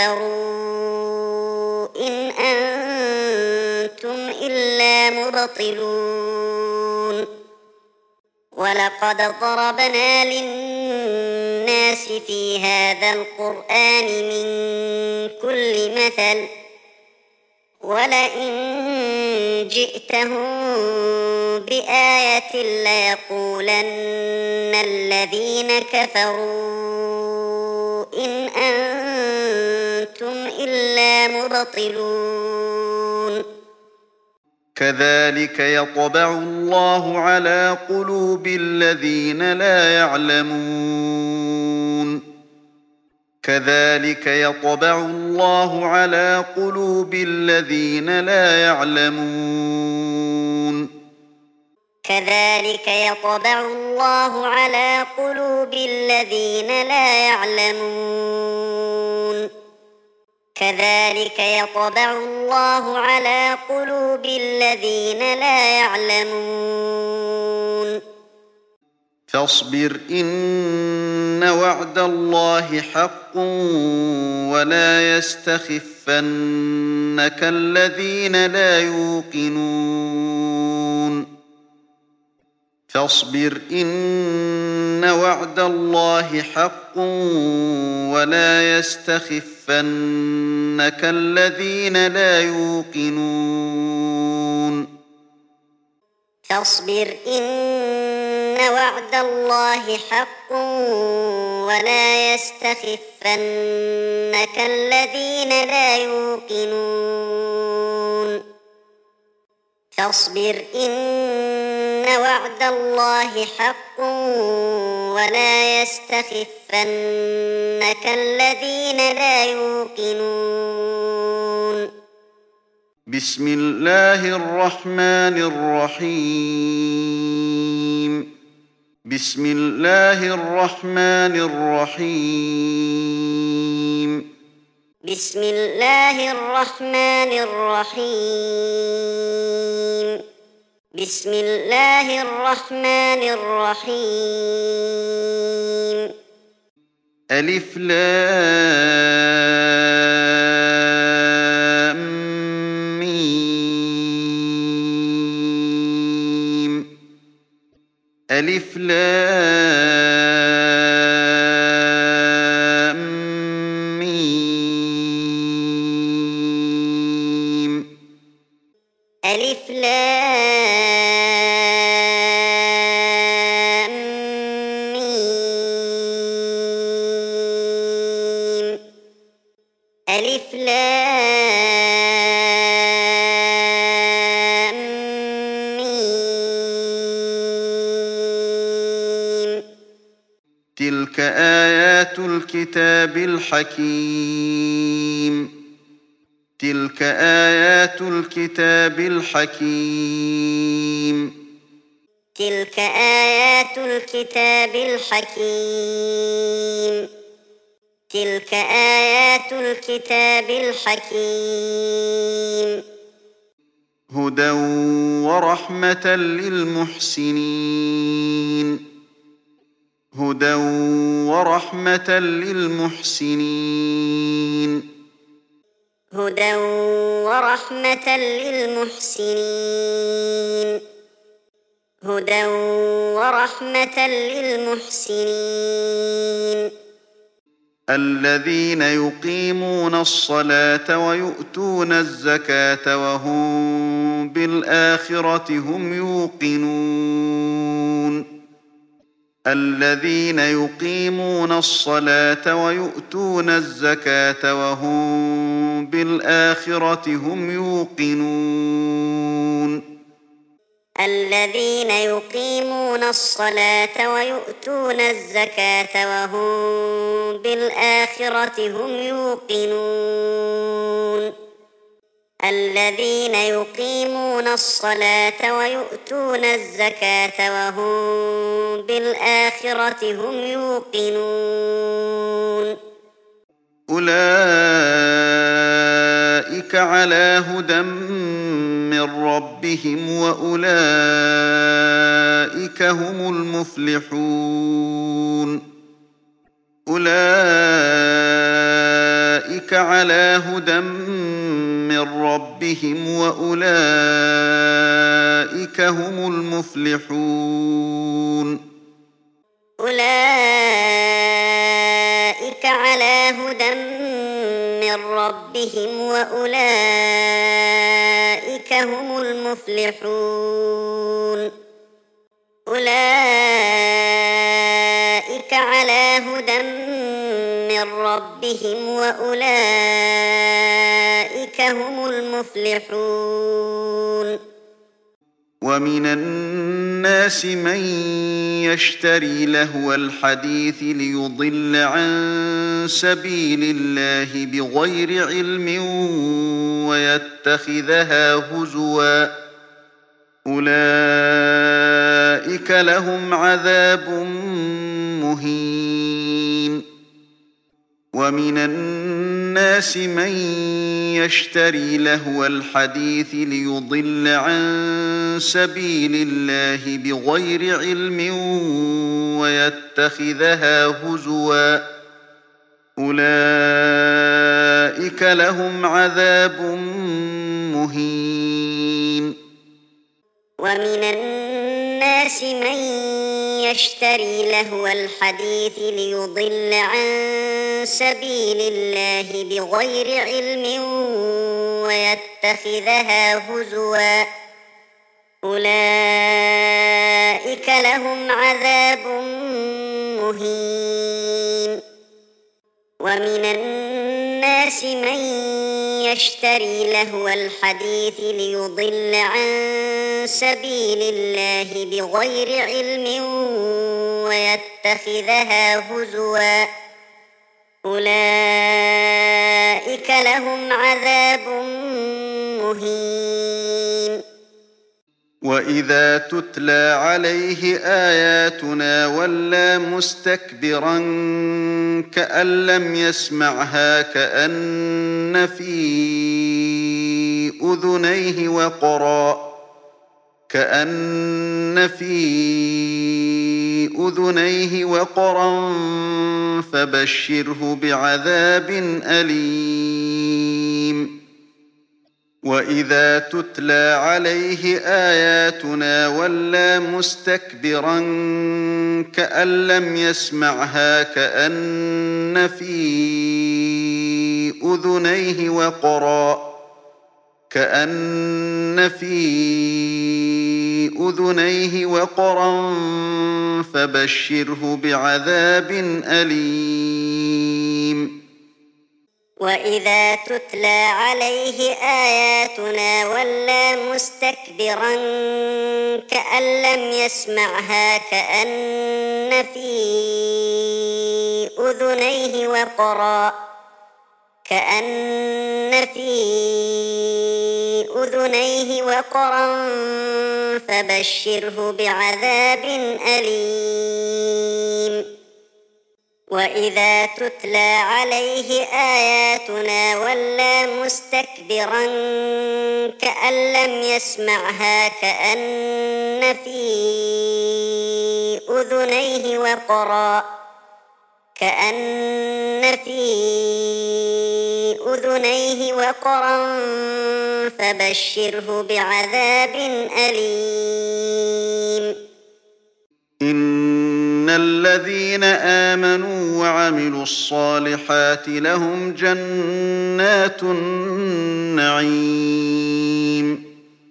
كفروا إن أنتم إلا مبطلون ولقد ضربنا للناس في هذا القرآن من كل مثل ولئن جئتهم بآية ليقولن الذين كفروا إن أنتم إلا مبطلون كذلك يطبع الله على قلوب الذين لا يعلمون كذلك يطبع الله على قلوب الذين لا يعلمون كذلك يطبع الله على قلوب الذين لا يعلمون كذلك يطبع الله على قلوب الذين لا يعلمون فاصبر إن وعد الله حق ولا يستخفنك الذين لا يوقنون فاصبر إن وعد الله حق ولا يستخفنك الذين لا يوقنون فاصبر إن وعد الله حق ولا يستخفنك الذين لا يوقنون فاصبر إن وعد الله حق ولا يستخفنك الذين لا يوقنون بسم الله الرحمن الرحيم بسم الله الرحمن الرحيم بسم الله الرحمن الرحيم بسم الله الرحمن الرحيم ألف لام ميم ألف لام ميم ألف لام ميم ألف لام ميم تلك آيات الكتاب الحكيم تلك آيات الكتاب الحكيم تلك آيات الكتاب الحكيم تلك آيات الكتاب الحكيم هدى ورحمة للمحسنين هدى ورحمة للمحسنين هدى ورحمة للمحسنين هدى ورحمة للمحسنين الذين يقيمون الصلاة ويؤتون الزكاة وهم بالآخرة هم يوقنون الذين يقيمون الصلاة ويؤتون الزكاة وهم بالآخرة هم يوقنون الذين يقيمون الصلاة ويؤتون الزكاة وهم بالآخرة هم يوقنون الذين يقيمون الصلاة ويؤتون الزكاة وهم بالآخرة هم يوقنون أولئك على هدى من ربهم وأولئك هم المفلحون أولئك على هدى من ربهم وأولئك هم المفلحون أولئك على هدى من ربهم وأولئك هم المفلحون أولئك على هدى من ربهم وأولئك هم المفلحون ومن الناس من يشتري لهو الحديث ليضل عن سبيل الله بغير علم ويتخذها هزوا أولئك لهم عذاب مهين ومن الناس من يشتري لهو الحديث ليضل عن سبيل الله بغير علم ويتخذها هزوا أولئك لهم عذاب مهين ومن الناس من يشتري لهو الحديث ليضل عن سبيل الله بغير علم ويتخذها هزوا أولئك لهم عذاب مهين ومن الناس من يشتري لهو الحديث ليضل عن سبيل الله بغير علم ويتخذها هزوا أولئك لهم عذاب مهين وإذا تتلى عليه آياتنا ولى مستكبرا كأن لم يسمعها كأن في أذنيه وقرا كأن في أذنيه وقرا فبشره بعذاب أليم وإذا تتلى عليه آياتنا ولى مستكبرا كأن لم يسمعها كأن في أذنيه وقرا كأن في أذنيه وقرا فبشره بعذاب أليم وإذا تتلى عليه آياتنا ولى مستكبرا كأن لم يسمعها كأن في أذنيه وقرا كأن في أذنيه وقرا فبشره بعذاب أليم وإذا تتلى عليه آياتنا ولى مستكبرا كأن لم يسمعها كأن في أذنيه وقرا كأن في أذنيه وقرا فبشره بعذاب أليم إن الذين آمنوا وعملوا الصالحات لهم جنات النعيم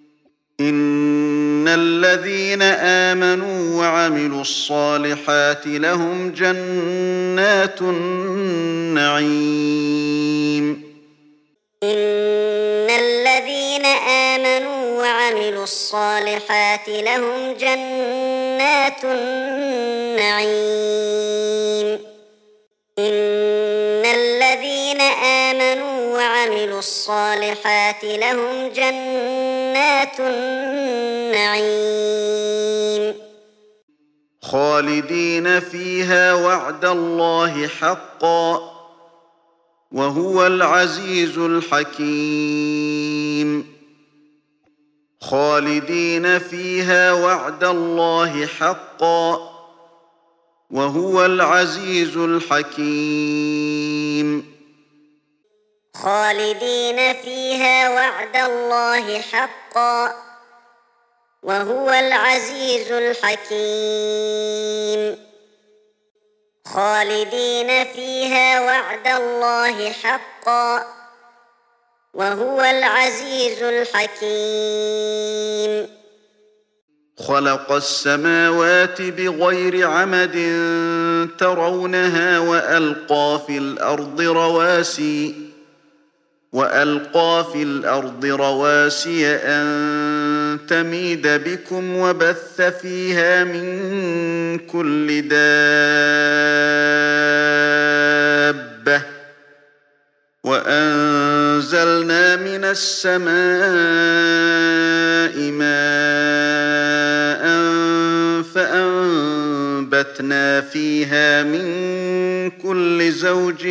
إن الذين آمنوا وعملوا الصالحات لهم جنات النعيم إن الذين آمنوا وعملوا الصالحات لهم جنات النعيم إن الذين آمنوا وعملوا الصالحات لهم جنات النعيم خالدين فيها وعد الله حقا وهو العزيز الحكيم خالدين فيها وعد الله حقا وهو العزيز الحكيم خالدين فيها وعد الله حقا وهو العزيز الحكيم خالدين فيها وعد الله حقا وهو العزيز الحكيم خلق السماوات بغير عمد ترونها وألقى في الأرض رواسي وألقى في الأرض رواسي أن تميد بكم وبث فيها من كل دابة وأنزلنا من السماء ماء فأنبتنا فيها من كل زوج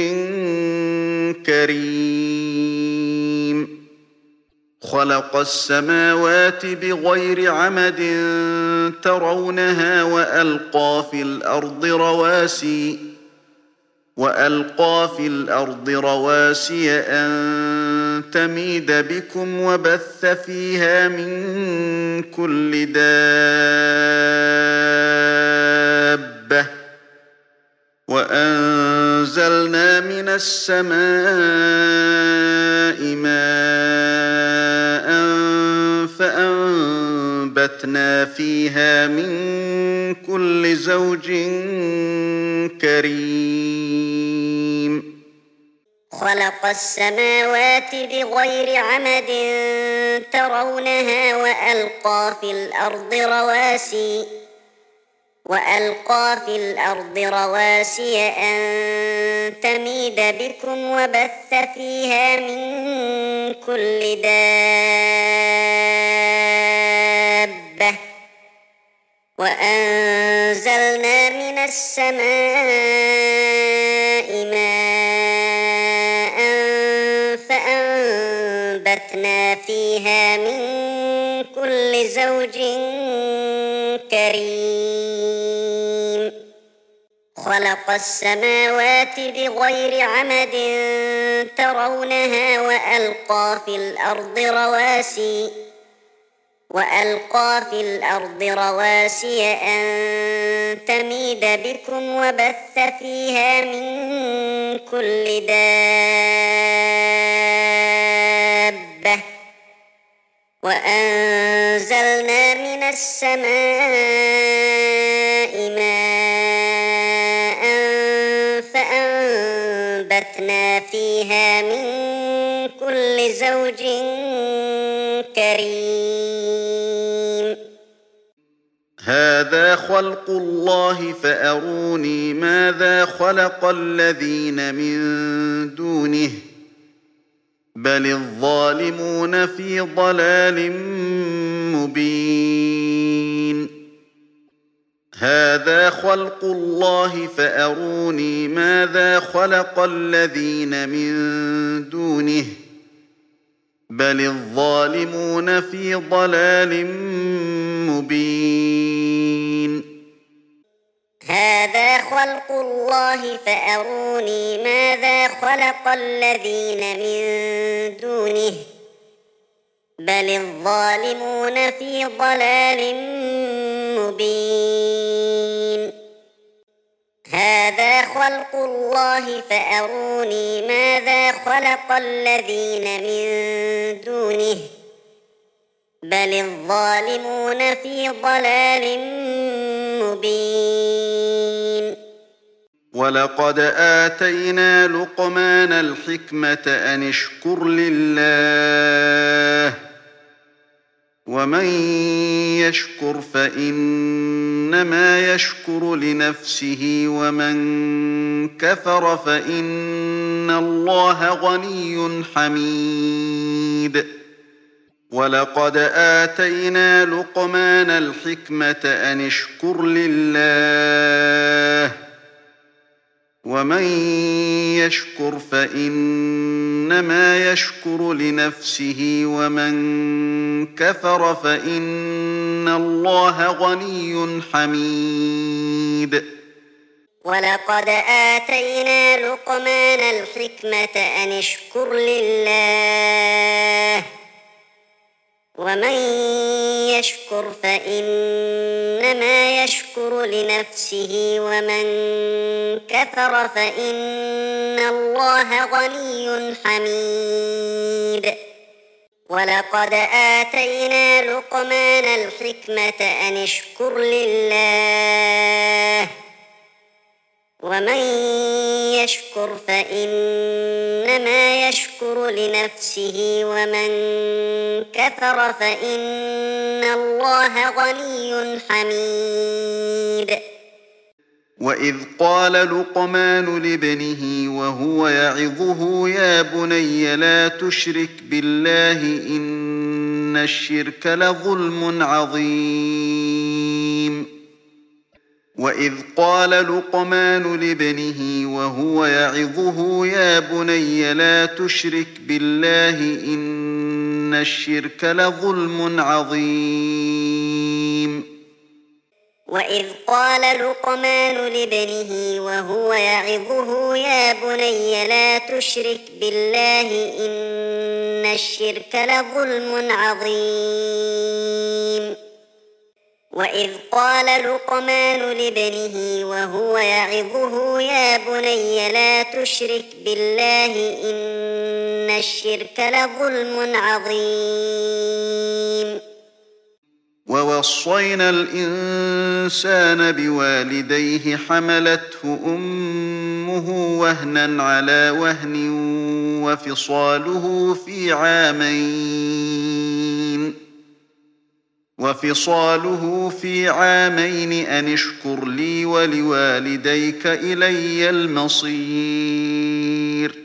كريم خلق السماوات بغير عمد ترونها وألقى في الأرض رواسي وألقى في الأرض رواسي أن تميد بكم وبث فيها من كل دابة وأنزلنا من السماء ماء فأنبتنا فيها من كل زوج كريم خلق السماوات بغير عمد ترونها وألقى في الأرض رواسي وألقى في الأرض رواسي أن تميد بكم وبث فيها من كل دابة وأنزلنا من السماء ماء فأنبتنا فيها من كل زوج كريم خلق السماوات بغير عمد ترونها وألقى في الأرض رواسي وألقى في الأرض رواسي أن تميد بكم وبث فيها من كل دابة وأنزلنا من السماء ماء فأنبتنا فيها من كل زوج كريم هذا خلق الله فأروني ماذا خلق الذين من دونه بل الظالمون في ضلال مبين هذا خلق الله فأروني ماذا خلق الذين من دونه بل الظالمون في ضلال مبين هذا خلق الله فأروني ماذا خلق الذين من دونه بل الظالمون في ضلال مبين هذا خلق الله فأروني ماذا خلق الذين من دونه بل الظالمون في ضلال مبين ولقد آتينا لقمان الحكمة أن اشكر لله ومن يشكر فإنما يشكر لنفسه ومن كفر فإن الله غني حميد ولقد آتينا لقمان الحكمة أن اشكر لله ومن يشكر فإنما يشكر لنفسه ومن كفر فإن الله غني حميد ولقد آتينا لقمان الحكمة أن اشكر لله ومن يشكر فإنما يشكر لنفسه ومن كفر فإن الله غني حميد ولقد آتينا لقمان الحكمة أن اشكر لله ومن يشكر فإنما يشكر يشكر لنفسه ومن كفر فإن الله غني حميد. وإذ قال لقمان لابنه وهو يعظه يا بني لا تشرك بالله إن الشرك لظلم عظيم. وإذ قال لقمان لابنه وهو يعظه يا بني لا تشرك بالله إن الشرك لظلم عظيم. وإذ قال لقمان لابنه وهو يعظه يا بني لا تشرك بالله إن الشرك لظلم عظيم. وإذ قال لقمان لابنه وهو يعظه يا بني لا تشرك بالله إن الشرك لظلم عظيم. ووصينا الإنسان بوالديه حملته أمه وهنا على وهن وفصاله في عامين وفصاله في عامين أن اشكر لي ولوالديك إلي المصير.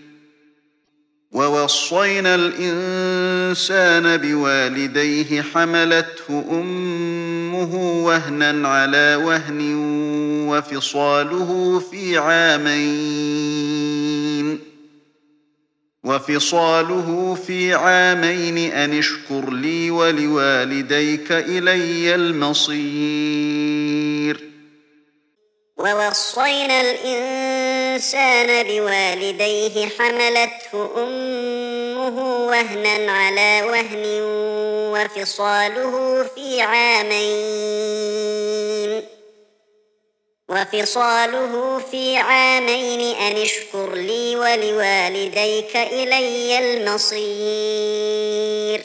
ووصينا الإنسان بوالديه حملته أمه وهنا على وهن وفصاله في عامين وفصاله في عامين أن اشكر لي ولوالديك إلي المصير. ووصينا الإنسان بوالديه حملته أمه وهنا على وهن وفصاله في عامين وفصاله في عامين أن اشكر لي ولوالديك إلي المصير.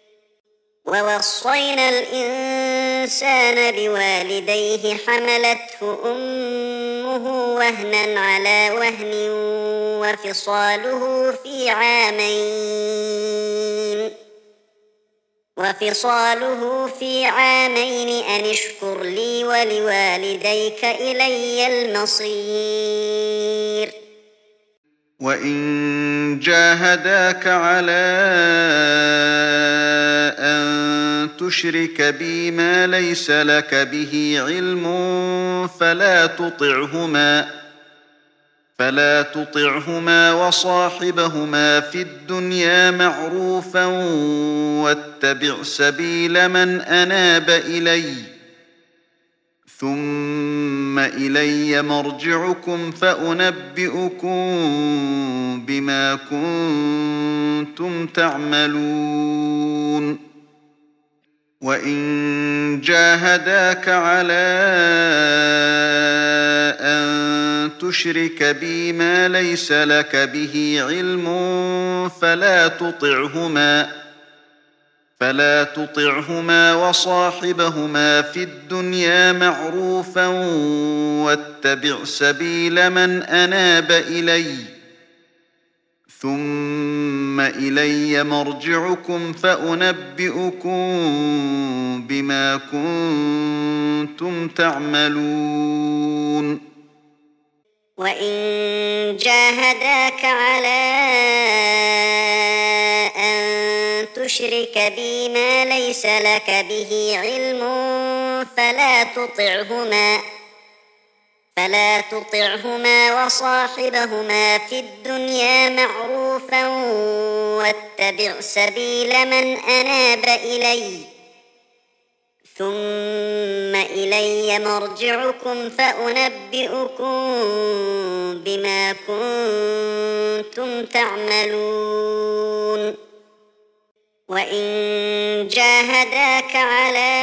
ووصينا الإنسان بوالديه حملته أمه وهنا على وهن وفصاله في عامين وفصاله في عامين أن اشكر لي ولوالديك إلي المصير. وإن جاهداك على أن تشرك بي ما ليس لك به علم فلا تطعهما فلا تطعهما وصاحبهما في الدنيا معروفا واتبع سبيل من أناب إلي ثم إلي مرجعكم فأنبئكم بما كنتم تعملون. وإن جاهداك على أن تشرك بي ما ليس لك به علم فلا تطعهما فلا تطعهما وصاحبهما في الدنيا معروفا واتبع سبيل من أناب إلي ثم إلي مرجعكم فأنبئكم بما كنتم تعملون. وإن جاهداك على أن تشرك بي ما ليس لك به علم فلا تطعهما فلا تطعهما وصاحبهما في الدنيا معروفا واتبع سبيل من أناب إلي ثم إلي مرجعكم فأنبئكم بما كنتم تعملون. وإن جاهداك على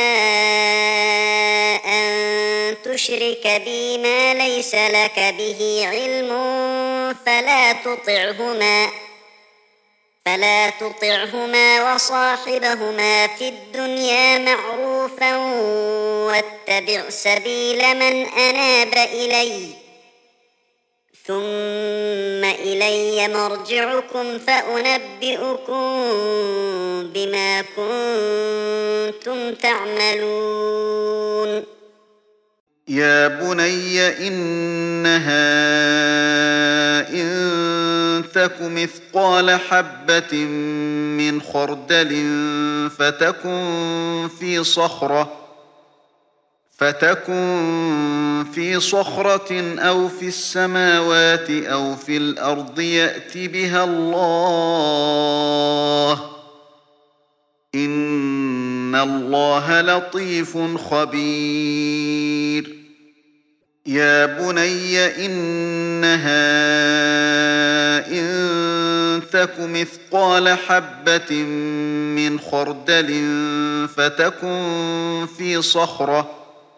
أن تشرك بي ما ليس لك به علم فلا تطعهما فلا تطعهما وصاحبهما في الدنيا معروفا واتبع سبيل من أناب إلي ثم إلي مرجعكم فأنبئكم بما كنتم تعملون يا بني إنها إن تك مثقال حبة من خردل فتكن في صخرة فتكن في صخرة أو في السماوات أو في الأرض يأت بها الله إن الله لطيف خبير يا بني إنها إن تك مثقال حبة من خردل فتكن في صخرة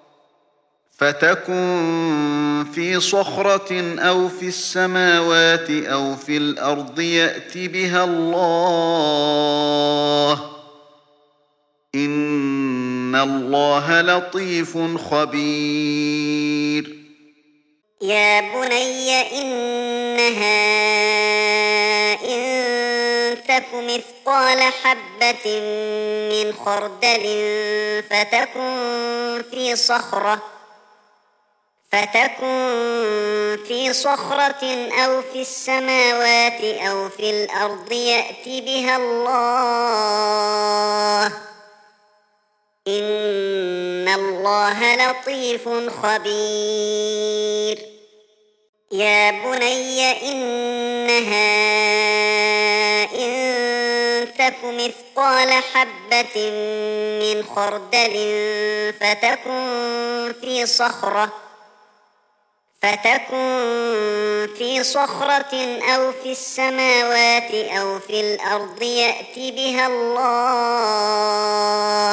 فتكن في صخرة أو في السماوات أو في الأرض يأت بها الله إن الله لطيف خبير يا بني إنها إن تك مثقال حبة من خردل فتكن في صخرة فتكن في صخرة أو في السماوات أو في الأرض يأت بها الله إن الله لطيف خبير يا بني إنها إن تك مثقال حبة من خردل فتكن في صخرة فتكن في صخرة أو في السماوات أو في الأرض يأت بها الله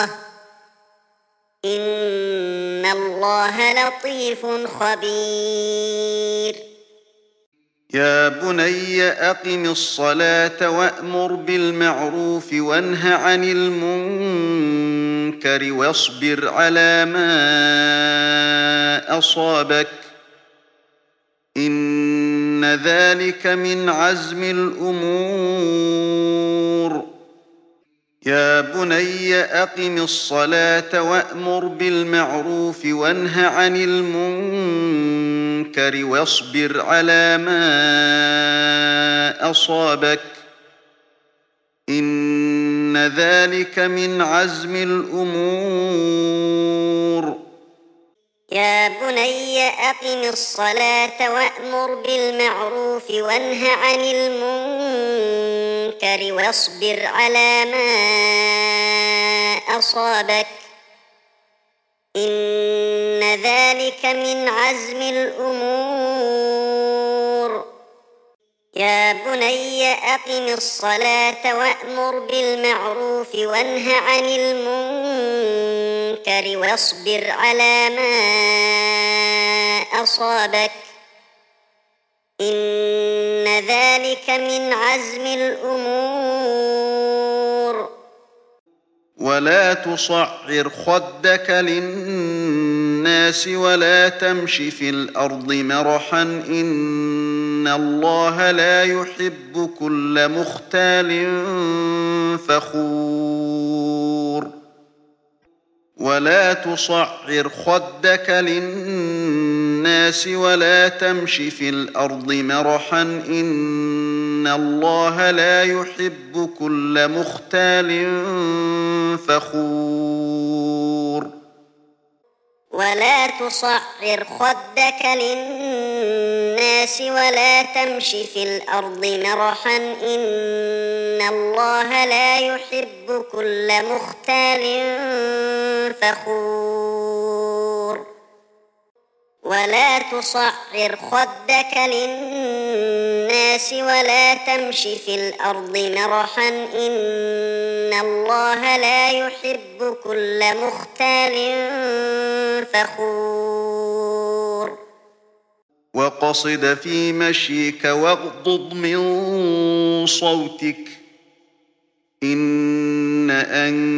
إن الله لطيف خبير يا بني أقم الصلاة وأمر بالمعروف وانه عن المنكر واصبر على ما أصابك إن ذلك من عزم الأمور يا بني أقم الصلاة وأمر بالمعروف وانه عن المنكر واصبر على ما أصابك إن ذلك من عزم الأمور يا بني أقم الصلاة وأمر بالمعروف وانه عن المنكر واصبر على ما أصابك إن ذلك من عزم الأمور يا بني أقم الصلاة وأمر بالمعروف وانه عن المنكر واصبر على ما أصابك إن ذلك من عزم الأمور ولا تصعر خدك للناس ولا تمش في الأرض مرحا إن الله لا يحب كل مختال فخور ولا تصعر خدك للناس ولا تمش في الأرض مرحا إن الله لا يحب كل مختال فخور ولا تصعر خدك للناس ولا تمش في الأرض مرحا إن الله لا يحب كل مختال فخور ولا تصعر خدك للناس ولا تمش في الأرض مرحا إن الله لا يحب كل مختال فخور وقصد في مشيك واغضض من صوتك إن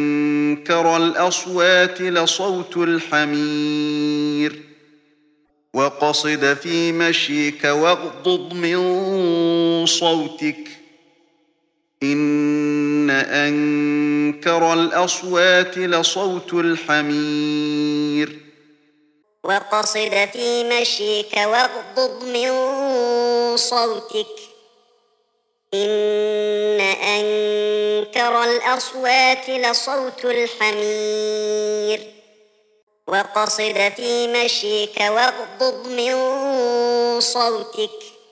أنكر الأصوات لصوت الحمير وقصد في مشيك واغضض من صوتك إن أنكر الأصوات لصوت الحمير وقصد في مشيك واغضض من صوتك إن أنكر الأصوات لصوت الحمير وقصد في مشيك واغضض من صوتك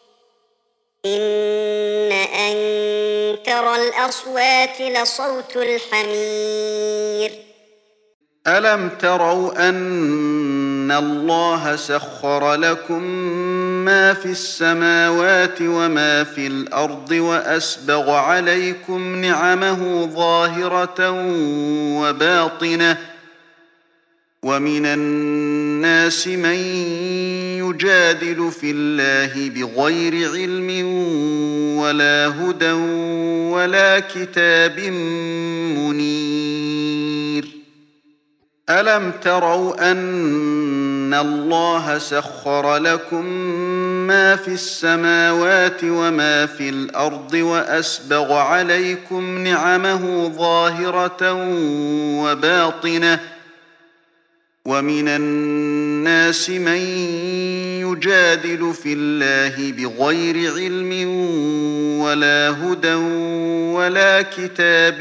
إن أنكر الأصوات لصوت الحمير ألم تروا أن الله سخر لكم ما في السماوات وما في الأرض وأسبغ عليكم نعمه ظاهرة وباطنة ومن الناس من يجادل في الله بغير علم ولا هدى ولا كتاب منير ألم تروا أن الله سخر لكم ما في السماوات وما في الأرض وأسبغ عليكم نعمه ظاهرة وباطنة ومن الناس من يجادل في الله بغير علم ولا هدى ولا كتاب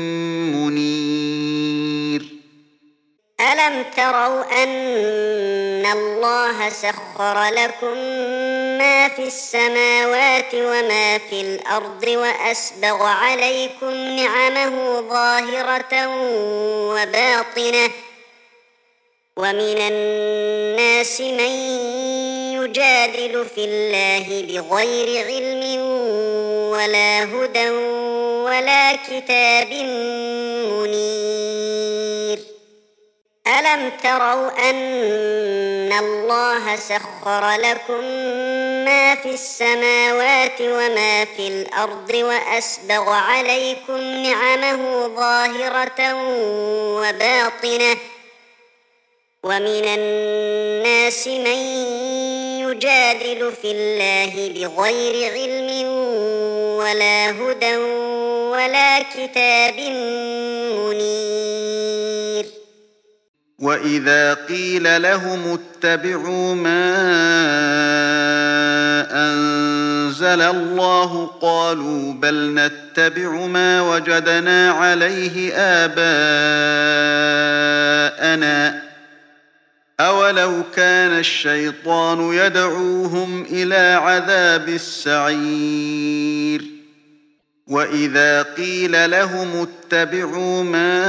منير ألم تروا أن الله سخر لكم ما في السماوات وما في الأرض وأسبغ عليكم نعمه ظاهرة وباطنة ومن الناس من يجادل في الله بغير علم ولا هدى ولا كتاب منير ألم تروا أن الله سخر لكم ما في السماوات وما في الأرض وأسبغ عليكم نعمه ظاهرة وباطنة ومن الناس من يجادل في الله بغير علم ولا هدى ولا كتاب منير وإذا قيل لهم اتبعوا ما أنزل الله قالوا بل نتبع ما وجدنا عليه آباءنا أولو كان الشيطان يدعوهم إلى عذاب السعير وإذا قيل لهم اتبعوا ما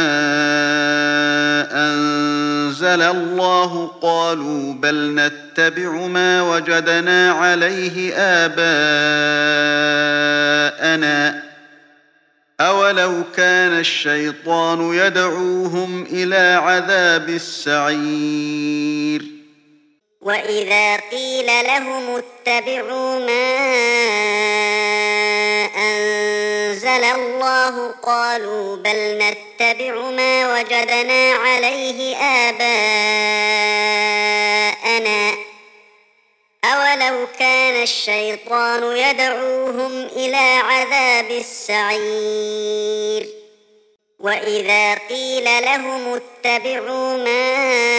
أنزل الله قالوا بل نتبع ما وجدنا عليه آباءنا أولو كان الشيطان يدعوهم إلى عذاب السعير وإذا قيل لهم اتبعوا ما أنزل الله قالوا بل نتبع ما وجدنا عليه آباءنا أولو كان الشيطان يدعوهم إلى عذاب السعير وإذا قيل لهم اتبعوا ما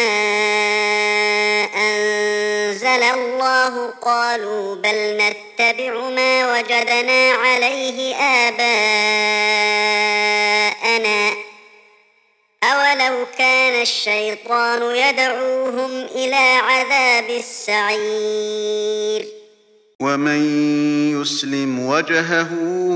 أنزل الله قالوا بل نتبع ما وجدنا عليه آباءنا أولو كان الشيطان يدعوهم إلى عذاب السعير ومن يسلم وجهه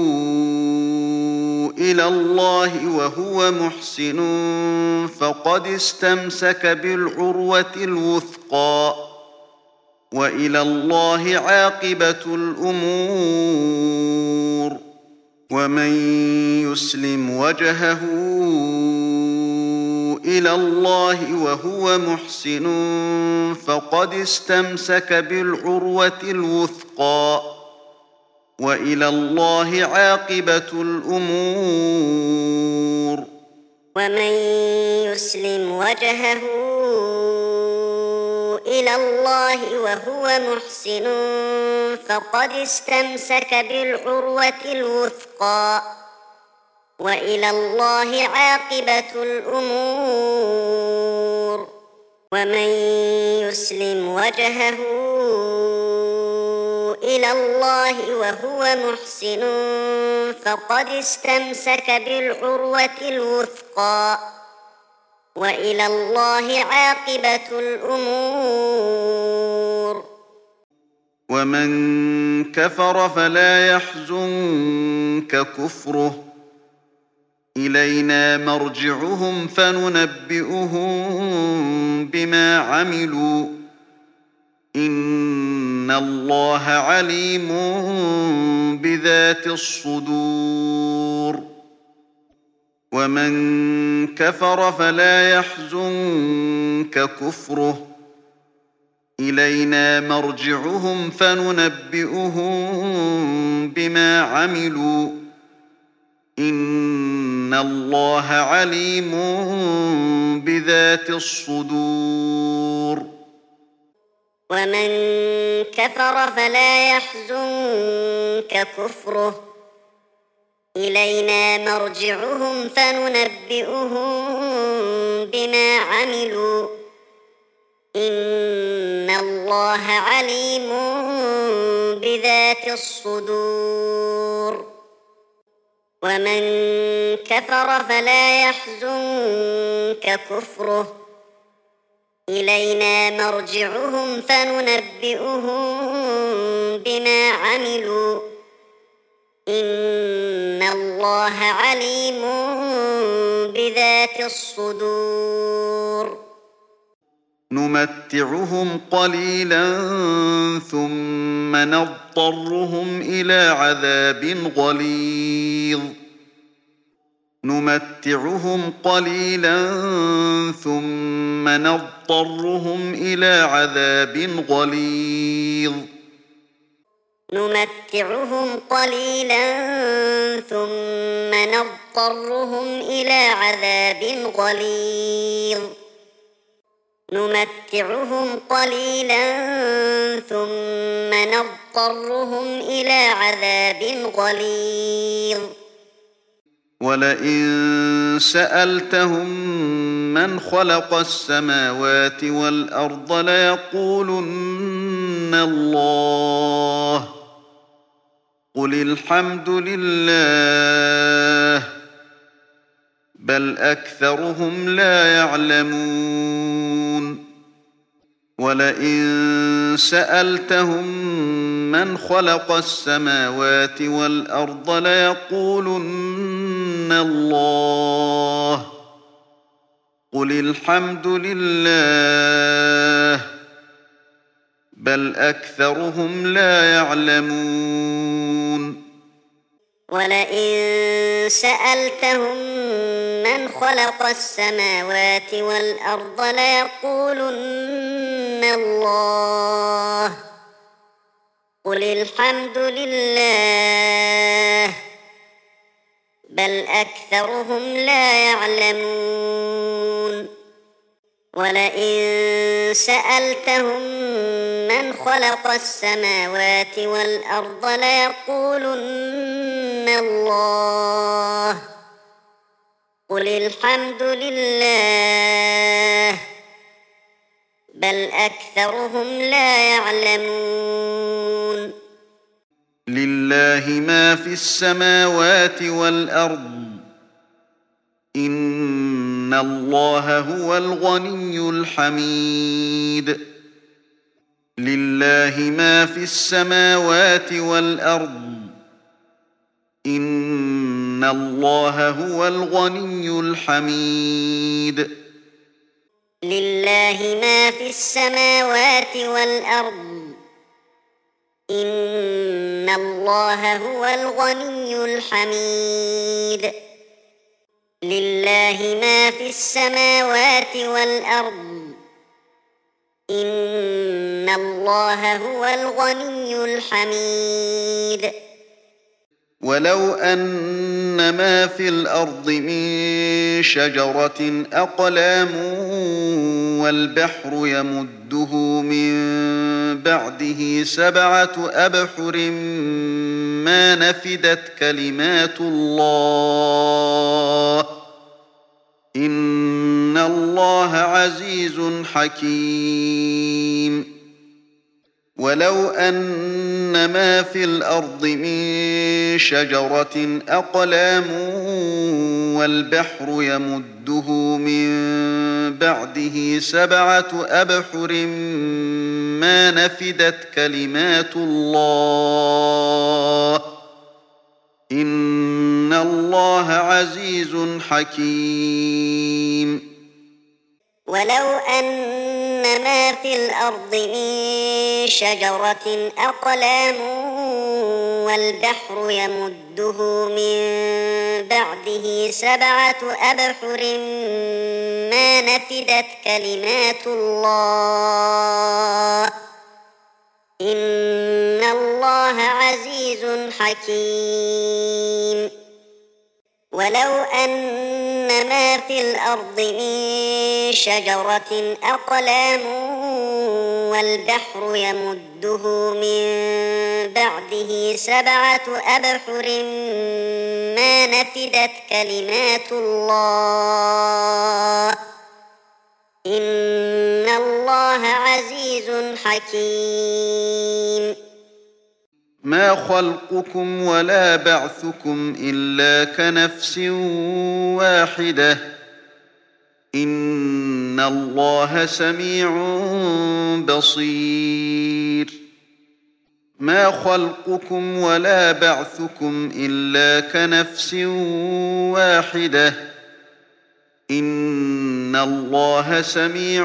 إلى الله وهو محسن فقد استمسك بالعروة الوثقى وإلى الله عاقبة الأمور ومن يسلم وجهه إلى الله وهو محسن فقد استمسك بالعروة الوثقى وإلى الله عاقبة الأمور ومن يسلم وجهه إلى الله وهو محسن فقد استمسك بالعروة الوثقى وإلى الله عاقبة الأمور ومن يسلم وجهه إلى الله وهو محسن فقد استمسك بالعروة الوثقى وإلى الله عاقبة الأمور ومن كفر فلا يحزنك كفره إلينا مرجعهم فننبئهم بما عملوا إن الله عليم بذات الصدور ومن كفر فلا يحزنك كفره إلينا مرجعهم فننبئهم بما عملوا إن الله عليم بذات الصدور ومن كفر فلا يحزنك كفره إلينا مرجعهم فننبئهم بما عملوا إن الله عليم بذات الصدور ومن كفر فلا يحزنك كفره إلينا مرجعهم فننبئهم بما عملوا إن الله عليم بذات الصدور نمتعهم قليلا ثم نضطرهم إلى عذاب غليظ نمتعهم قليلا ثم نضطرهم إلى عذاب غليظ نمتعهم قليلا ثم نضطرهم إلى عذاب غليظ نمتعهم قليلا ثم نضطرهم إلى عذاب غليظ ولئن سألتهم من خلق السماوات والأرض ليقولن الله قل الحمد لله بل أكثرهم لا يعلمون ولئن سألتهم من خلق السماوات والأرض ليقولن الله قل الحمد لله بل أكثرهم لا يعلمون ولئن سألتهم من خلق السماوات والأرض ليقولن الله قل الحمد لله بل أكثرهم لا يعلمون ولئن سألتهم من خلق السماوات والأرض ليقولن الله قل الحمد لله بل أكثرهم لا يعلمون لله ما في السماوات والأرض إن الله هو الغني الحميد لله ما في السماوات والأرض إن الله هو الغني الحميد لله ما في السماوات والأرض إن الله هو الغني الحميد لله ما في السماوات والأرض إن الله هو الغني الحميد ولو أن ما في الأرض من شجرة أقلام والبحر يمده من بعده سبعة أبحر ما نفدت كلمات الله إن الله عزيز حكيم ولو أن ما في الأرض من شجرة أقلام والبحر يمده من بعده سبعة أبحر ما نفدت كلمات الله إن الله عزيز حكيم ولو أن ما في الأرض من شجرة أقلام والبحر يمده من بعده سبعة أبحر ما نفدت كلمات الله إن الله عزيز حكيم ولو أن ما في الأرض من شجرة أقلام والبحر يمده من بعده سبعة أبحر ما نفدت كلمات الله إن الله عزيز حكيم ما خلقكم ولا بعثكم إلا كنفس واحدة إن الله سميع بصير ما خلقكم ولا بعثكم إلا كنفس واحدة إن الله سميع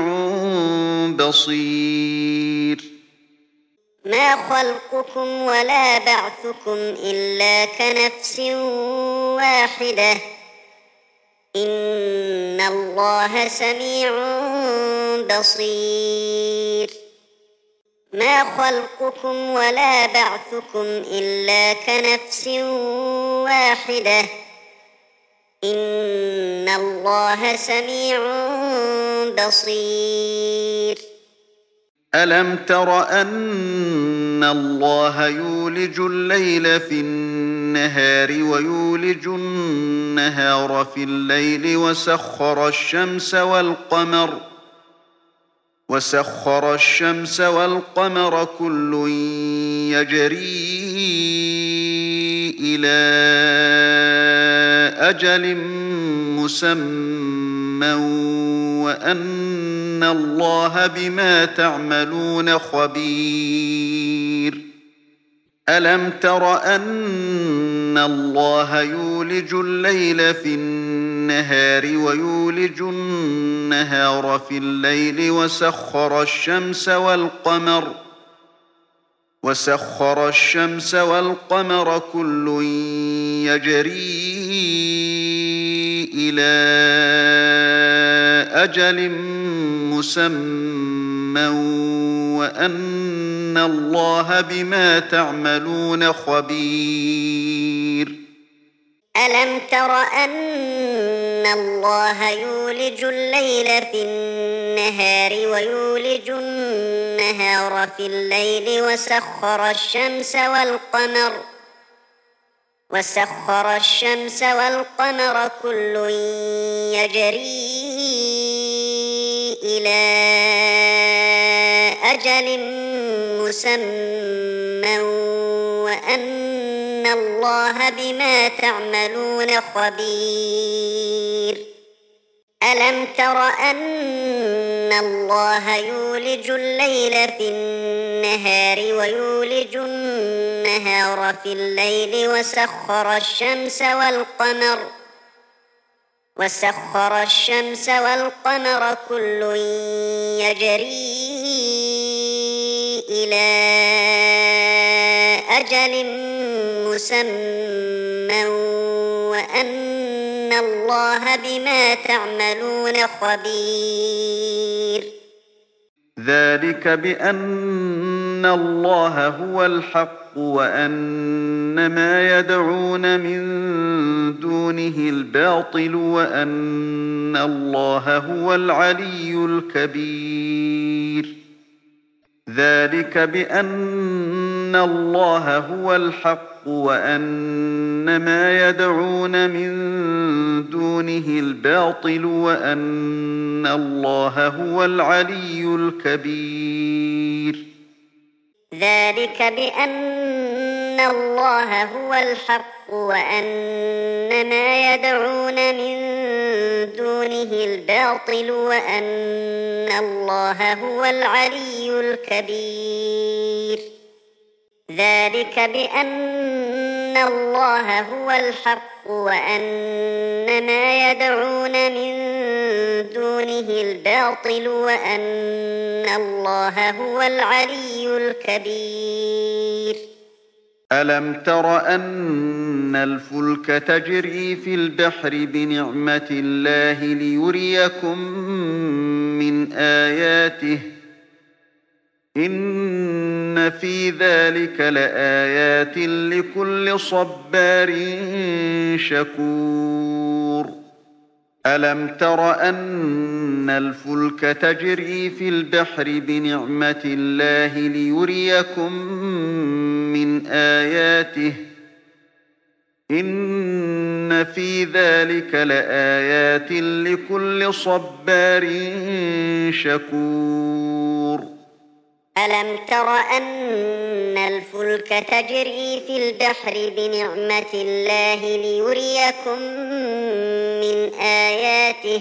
بصير ما خلقكم ولا بعثكم إلا كنفس واحدة إن الله سميع بصير ما خلقكم ولا بعثكم إلا كنفس واحدة إن الله سميع بصير ألم تر أن الله يولج الليل في النهار ويولج النهار في الليل وسخر الشمس والقمر وسخر الشمس والقمر كل يجري إلى أجل مسمى وأن الله بما تعملون خبير ألم تر أن الله يولج الليل في النهار ويولج النهار في الليل وسخر الشمس والقمر وسخر الشمس والقمر كل يجري إلى أجل مسمى وأن الله بما تعملون خبير ألم تر أن الله يولج الليل في النهار ويولج النهار في الليل وسخر الشمس والقمر وسخر الشمس والقمر كل يجري إلى أجل مسمى وأن الله بما تعملون خبير ألم تر أن الله يولج الليل في النهار ويولج النهار في الليل وسخر الشمس والقمر وسخر الشمس والقمر كل يجري إلى أجل مسمى وأن الله بما تعملون خبير ذلك بأن الله هو الحق وأن ما يدعون من دونه الباطل وأن الله هو العلي الكبير. ذلك بأن الله هو الحق وأن ما يدعون من دونه الباطل وأن الله هو العلي الكبير. ذلك بأن الله هو الحق وأن ما يدعون من دونه الباطل وأن الله هو العلي الكبير. ذلك بأن الله هو الحق وأن ما يدعون من دونه الباطل وأن الله هو العلي الكبير. ألم تر أن الفلك تجري في البحر بنعمة الله ليريكم من آياته إن في ذلك لآيات لكل صبار شكور. ألم تر أن الفلك تجري في البحر بنعمة الله ليريكم من آياته إن في ذلك لآيات لكل صبار شكور. ألم تر أن الفلك تجري في البحر بنعمة الله ليريكم من آياته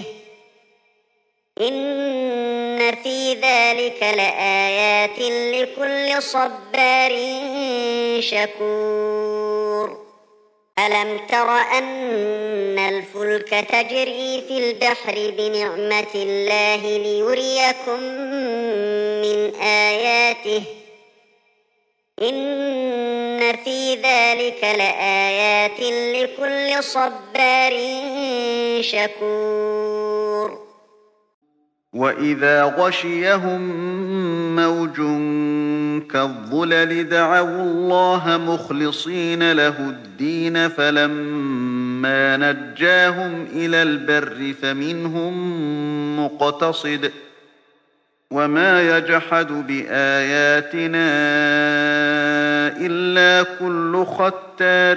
إن في ذلك لآيات لكل صبار شكور. ألم تر أن الفلك تجري في البحر بنعمة الله ليريكم من آياته إن في ذلك لآيات لكل صبار شكور. وإذا غشيهم موج كالظلل دعوا الله مخلصين له الدين فلما نجاهم إلى البر فمنهم مقتصد وما يجحد بآياتنا إلا كل ختار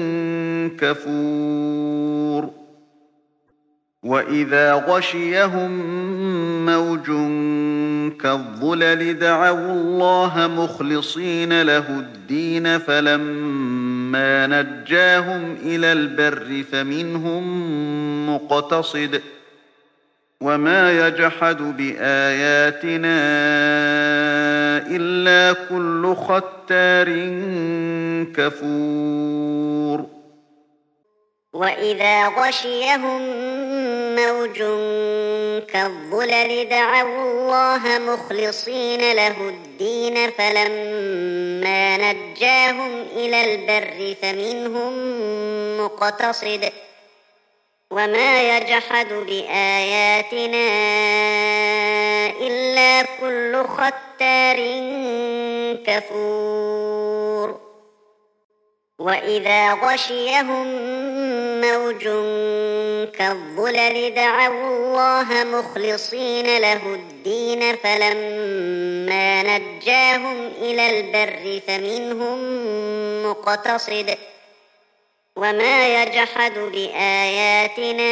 كفور. وإذا غشيهم موج كالظلل دعوا الله مخلصين له الدين فلما نجاهم إلى البر فمنهم مقتصد وما يجحد بآياتنا إلا كل ختار كفور. وإذا غشيهم موج كالظلل دعوا الله مخلصين له الدين فلما نجاهم إلى البر فمنهم مقتصد وما يجحد بآياتنا إلا كل ختار كفور. وإذا غشيهم موج كالظلل دعوا الله مخلصين له الدين فلما نجاهم إلى البر فمنهم مقتصد وما يجحد بآياتنا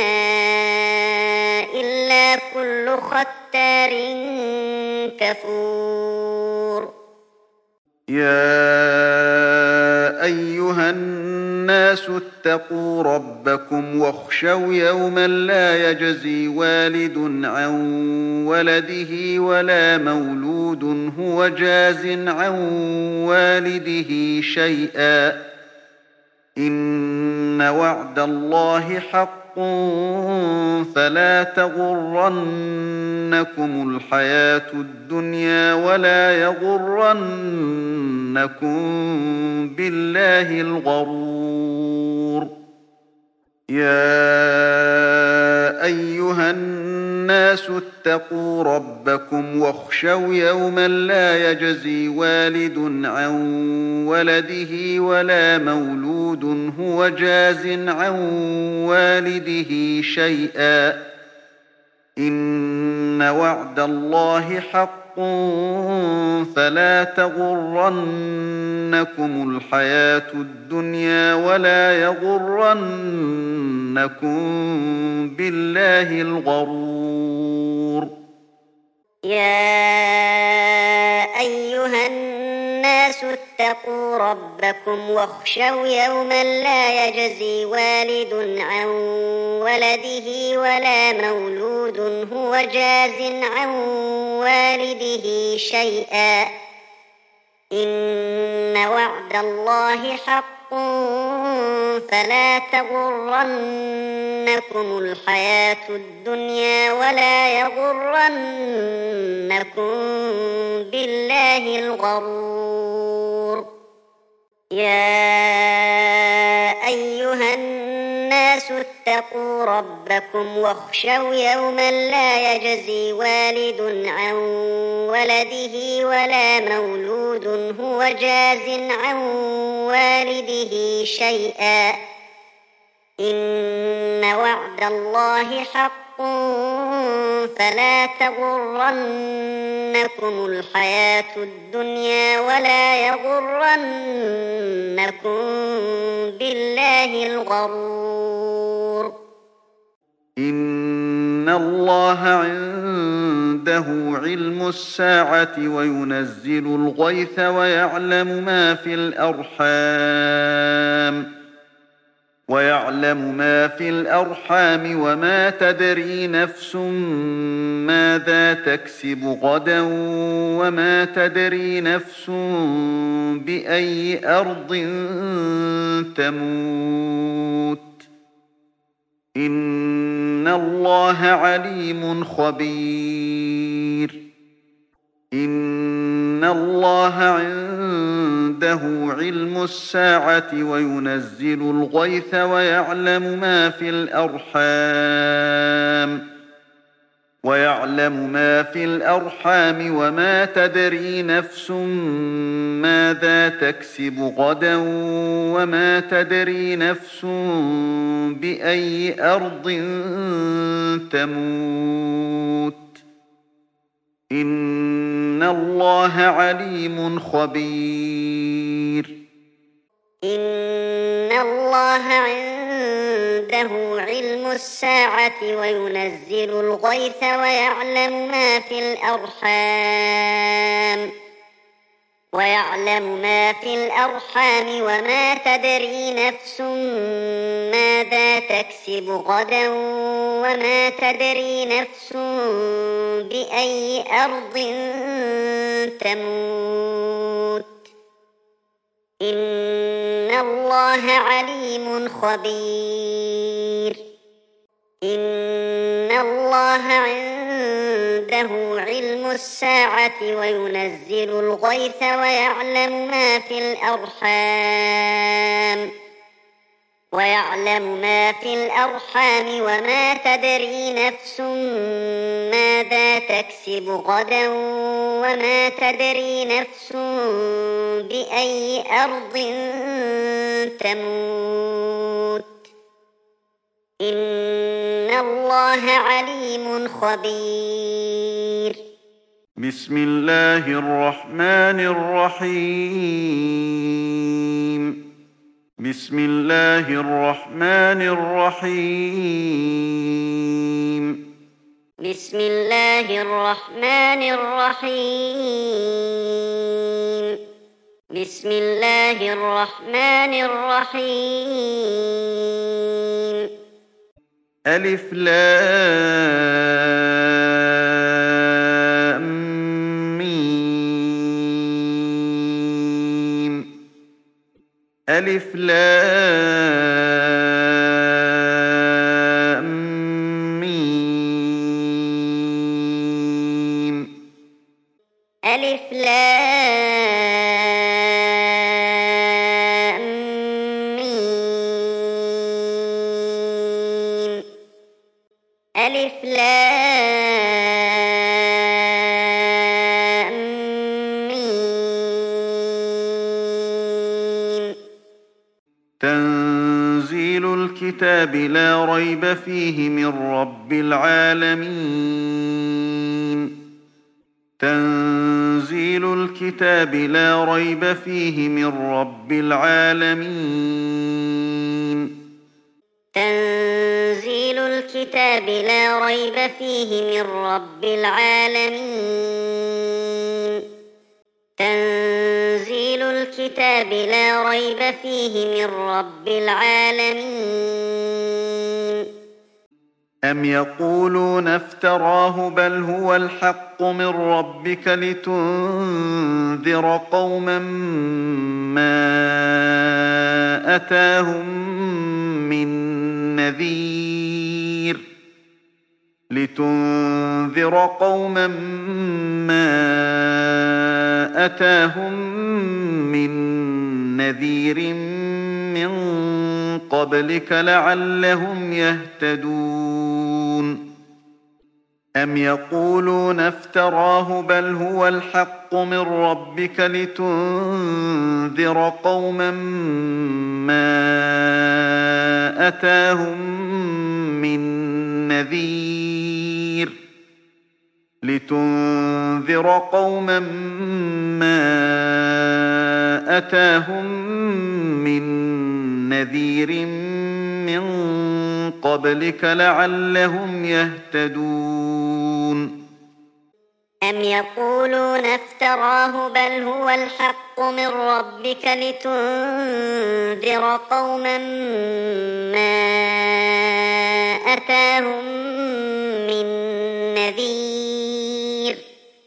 إلا كل ختار كفور. يا أيها الناس اتقوا ربكم واخشوا يوما لا يجزي والد عن ولده ولا مولود هو جاز عن والده شيئا إن وعد الله حق فلا تغرنكم الحياة الدنيا ولا يغرنكم بالله الغرور. يا أيها الناس اتقوا ربكم واخشوا يوما لا يجزي والد عن ولده ولا مولود هو جاز عن والده شيئا إن وعد الله حق فلا تغرنكم الحياة الدنيا ولا يغرنكم بالله الغرور. يا أيها الناس اتقوا ربكم واخشوا يوما لا يجزي والد عن ولده ولا مولود هو جاز عن والده شيئا إن وعد الله حق فلا تغرنكم الحياة الدنيا ولا يغرنكم بالله الغرور. يا أيها الناس اتقوا ربكم واخشوا يوما لا يجزي والد عن ولده ولا مولود هو جاز عن والده شيئا إن وعد الله حق فلا تغرنكم الحياة الدنيا ولا يغرنكم بالله الغرور. إن الله عنده علم الساعة وينزل الغيث ويعلم ما في الأرحام ويعلم ما في الأرحام وما تدري نفس ماذا تكسب غدا وما تدري نفس بأي أرض تموت إن الله عليم خبير. إن الله عنده علم الساعة وينزل الغيث ويعلم ما في الأرحام ويعلم ما في الأرحام وما تدري نفس ماذا تكسب غدا وما تدري نفس بأي أرض تموت إن الله عليم خبير. إن الله عنده علم الساعة وينزل الغيث ويعلم ما في الأرحام ويعلم ما في الأرحام وما تدري نفس ماذا تكسب غدا وما تدري نفس بأي أرض تموت إن الله عليم خبير. إن الله عنده علم الساعة وينزل الغيث ويعلم ما في الأرحام ويعلم ما في الأرحام وما تدري نفس ماذا تكسب غدا وما تدري نفس بأي أرض تموت إن الله عليم خبير. بسم الله الرحمن الرحيم. بسم الله الرحمن الرحيم. بسم الله الرحمن الرحيم. بسم الله الرحمن الرحيم. ألف لام ميم. ألف لام ميم. ألف لام ميم. ألف لام الكتاب لا ريب فيه من رب العالمين تنزيل الكتاب لا ريب فيه من رب العالمين تنزيل الكتاب لا ريب فيه من رب العالمين تنزيل الكتاب لا ريب فيه من رب العالمين أم يقولون افتراه بل هو الحق من ربك لتنذر قوما ما أتاهم من نذير لتنذر قوما ما أتاهم من نذير من قبلك لعلهم يهتدون أم يقولون افتراه بل هو الحق من ربك لتنذر قوما ما أتاهم من نذير لتنذر قوما ما أتاهم من نذير من قبلك لعلهم يهتدون أم يقولون افتراه بل هو الحق من ربك لتنذر قوما ما أتاهم من نذير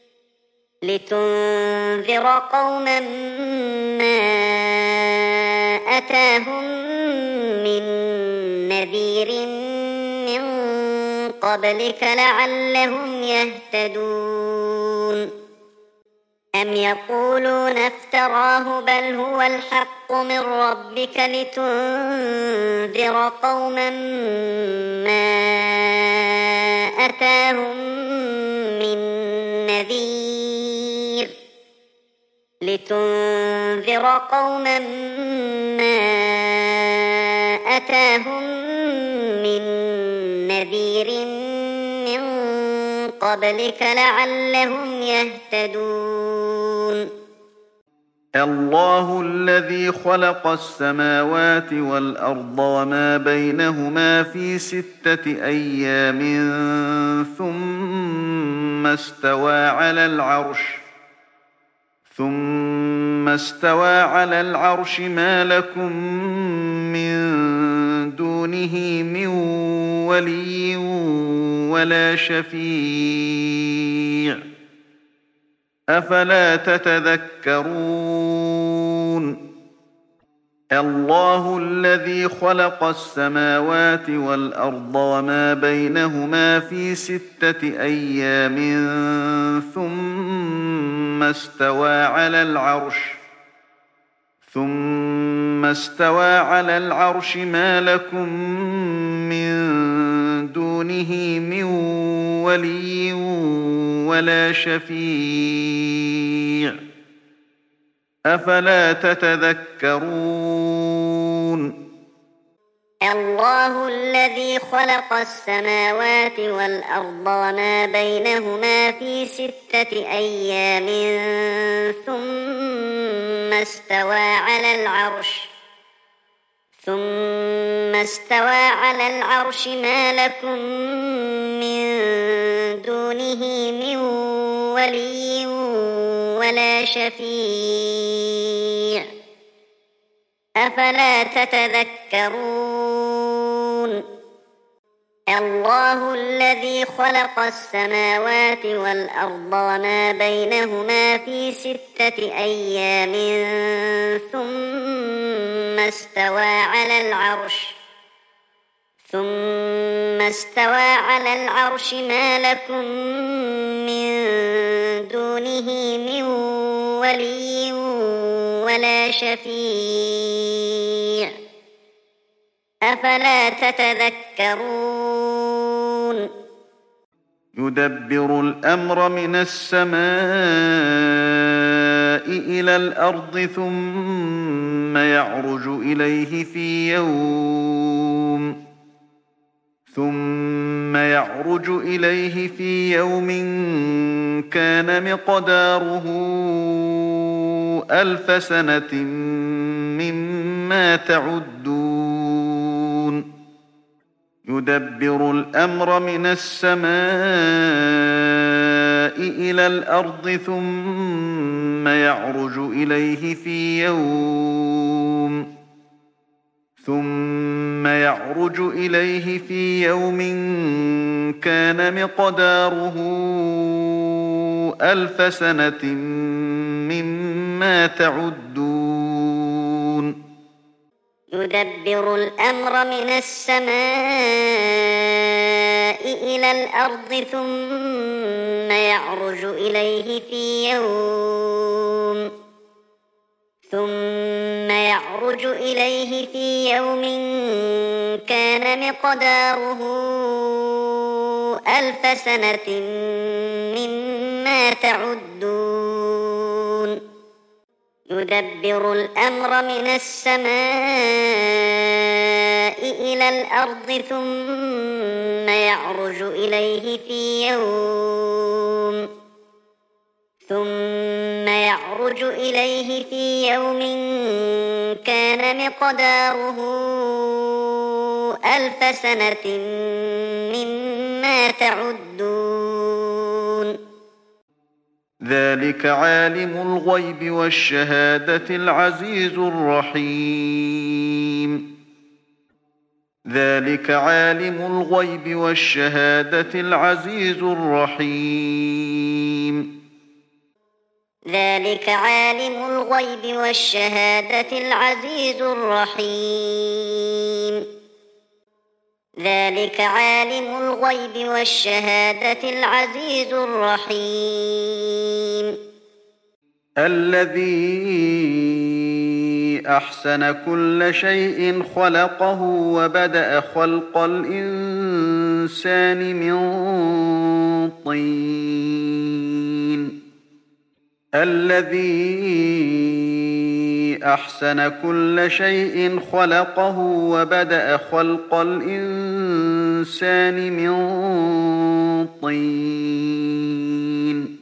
لتنذر قوما ما أتاهم من نذير من قبلك لعلهم يهتدون أم يقولون افتراه بل هو الحق من ربك لتنذر قوما ما أتاهم من نذير لتنذر قوما ما أتاهم من نذير من قبلك لعلهم يهتدون الله الذي خلق السماوات والأرض وما بينهما في ستة أيام ثم استوى على العرش ثم استوى على العرش ما لكم من دونه من ولي ولا شفيع أفلا تتذكرون الله الذي خلق السماوات والأرض وما بينهما في ستة أيام ثم استوى على العرش ثم استوى على العرش ما لكم من دونه من ولي ولا شفيع أفلا تتذكرون الله الذي خلق السماوات والأرض وما بينهما في ستة أيام ثم استوى على العرش ثم استوى على العرش ما لكم من دونه من ولي ولا شفيع أفلا تتذكرون الله الذي خلق السماوات والأرض وما بينهما في ستة أيام ثم استوى على العرش ثم استوى على العرش ما لكم من دونه من ولي ولا شفيع أفلا تتذكرون يدبر الأمر من السماء إلى الأرض ثم ثم يعرج إليه في يوم ثم يعرج إليه في يوم كان مقداره ألف سنة مما تعدون يدبر الأمر من السماء إلى الأرض ثم يعرج إليه في يوم ثم يعرج إليه في يوم كان مقداره ألف سنة مما تعدون يدبر الأمر من السماء إلى الأرض ثم يعرج إليه في يوم ثم يعرج إليه في يوم كان مقداره ألف سنة مما تعدون يدبر الأمر من السماء إلى الأرض ثم يعرج إليه في يوم ثم يعرج إليه في يوم كان مقداره ألف سنة مما تعدون ذلك عالم الغيب والشهادة العزيز الرحيم ذلك عالم الغيب والشهادة العزيز الرحيم ذلك عالم الغيب والشهادة العزيز الرحيم ذلك عالم الغيب والشهادة العزيز الرحيم الذي أحسن كل شيء خلقه وبدأ خلق الإنسان من طين الذي أحسن كل شيء خلقه وبدأ خلق الإنسان من طين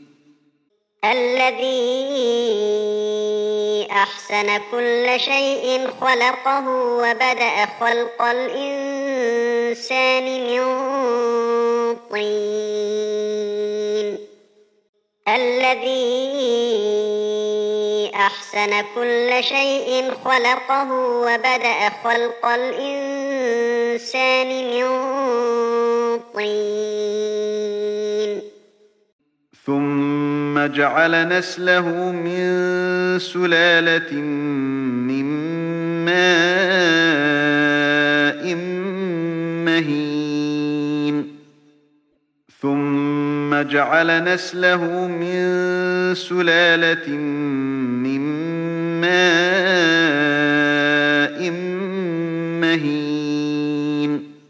الذي أحسن كل شيء خلقه وبدأ خلق الإنسان من طين الذي أحسن كل شيء خلقه وبدأ خلق الإنسان من طين ثم جعل نسله من سلالة من ماء مهين ثم جعل نسله من سلالة من ماء مهين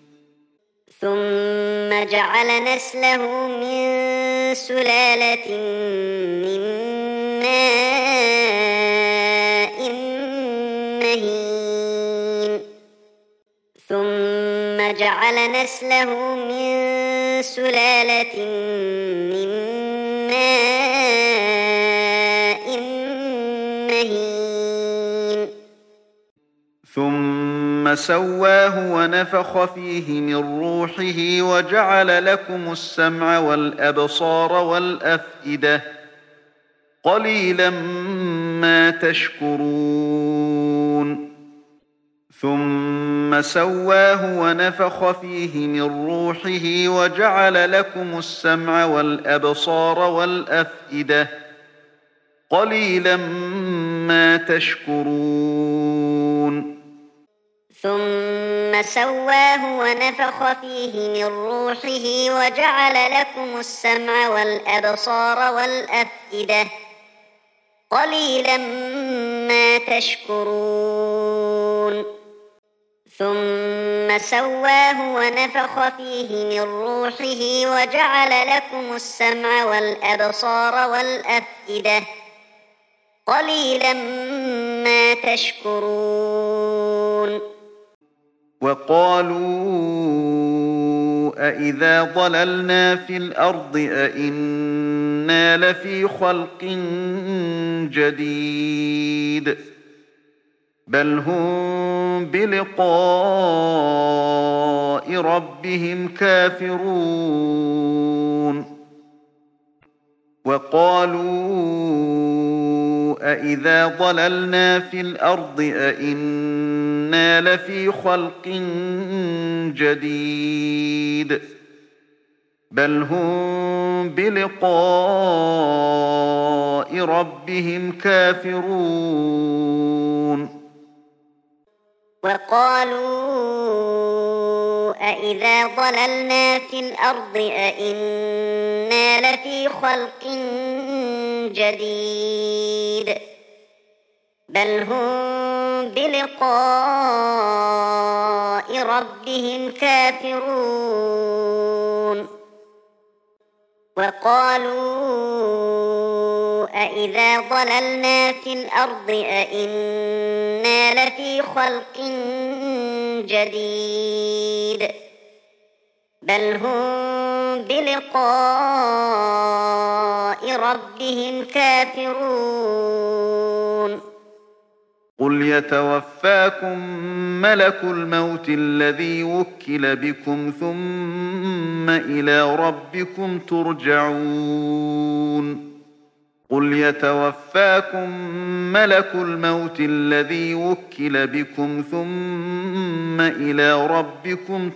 ثم جعل نسله من سلالة من ماء مهين ثم جعل نسله من سلالة من ماء مهين ثم سواه ونفخ فيه من روحه وجعل لكم السمع والأبصار والأفئدة قليلا ما تشكرون ثم سواه ونفخ فيه من روحه وجعل لكم السمع والأبصار والأفئدة قليلا ما تشكرون ثم سواه ونفخ فيه من روحه وجعل لكم السمع والأبصار والأفئدة قليلا ما تشكرون ثم سواه ونفخ فيه من روحه وجعل لكم السمع والأبصار والأفئدة قليلا ما تشكرون وقالوا أإذا ضللنا في الأرض أإنا لفي خلق جديد بل هم بلقاء ربهم كافرون وقالوا أإذا ضللنا في الأرض أإنا لفي خلق جديد بل هم بلقاء ربهم كافرون وقالوا أإذا ضللنا في الأرض أإنا لفي خلق جديد بل هم بلقاء ربهم كافرون وقالوا أإذا ضللنا في الأرض أإنا لفي خلق جديد بل هم بلقاء ربهم كافرون قل يتوفاكم ملك الموت الذي وكل بكم ثم إلى ربكم ترجعون قل يتوفاكم ملك الموت الذي وكل بكم ثم إلى ربكم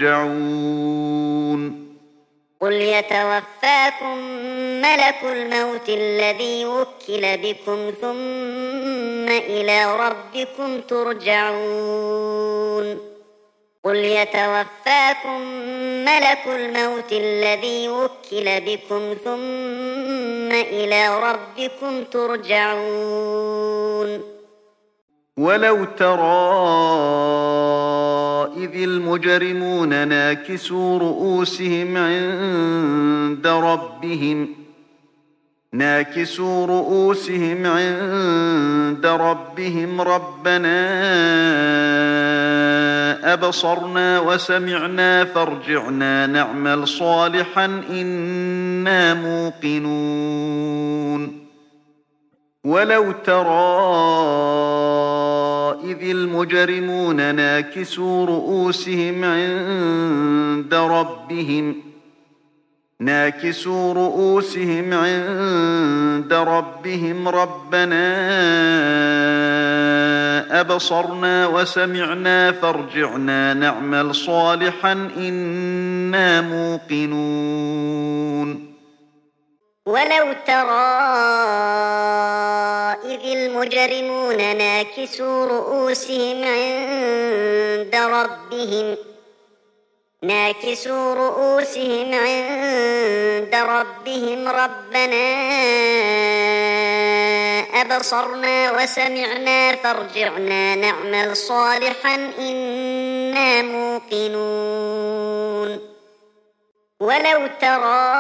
ترجعون قل يتوفاكم ملك الموت الذي وكل بكم ثم إلى ربكم ترجعون قل يتوفاكم ملك الموت الذي وكل بكم ثم إلى ربكم ترجعون ولو ترى إذ المجرمون ناكسوا رؤوسهم عند ربهم ناكسوا رؤوسهم عند ربهم ربنا أبصرنا وسمعنا فارجعنا نعمل صالحا إنا موقنون ولو ترى إذ المجرمون ناكسوا رؤوسهم عند ربهم ناكسوا رؤوسهم عند ربهم ربنا أبصرنا وسمعنا فارجعنا نعمل صالحا إنا موقنون ولو ترى إذ المجرمون ناكسوا رؤوسهم عند ربهم ناكسوا رؤوسهم عند ربهم ربنا أبصرنا وسمعنا فارجعنا نعمل صالحا إنا موقنون ولو ترى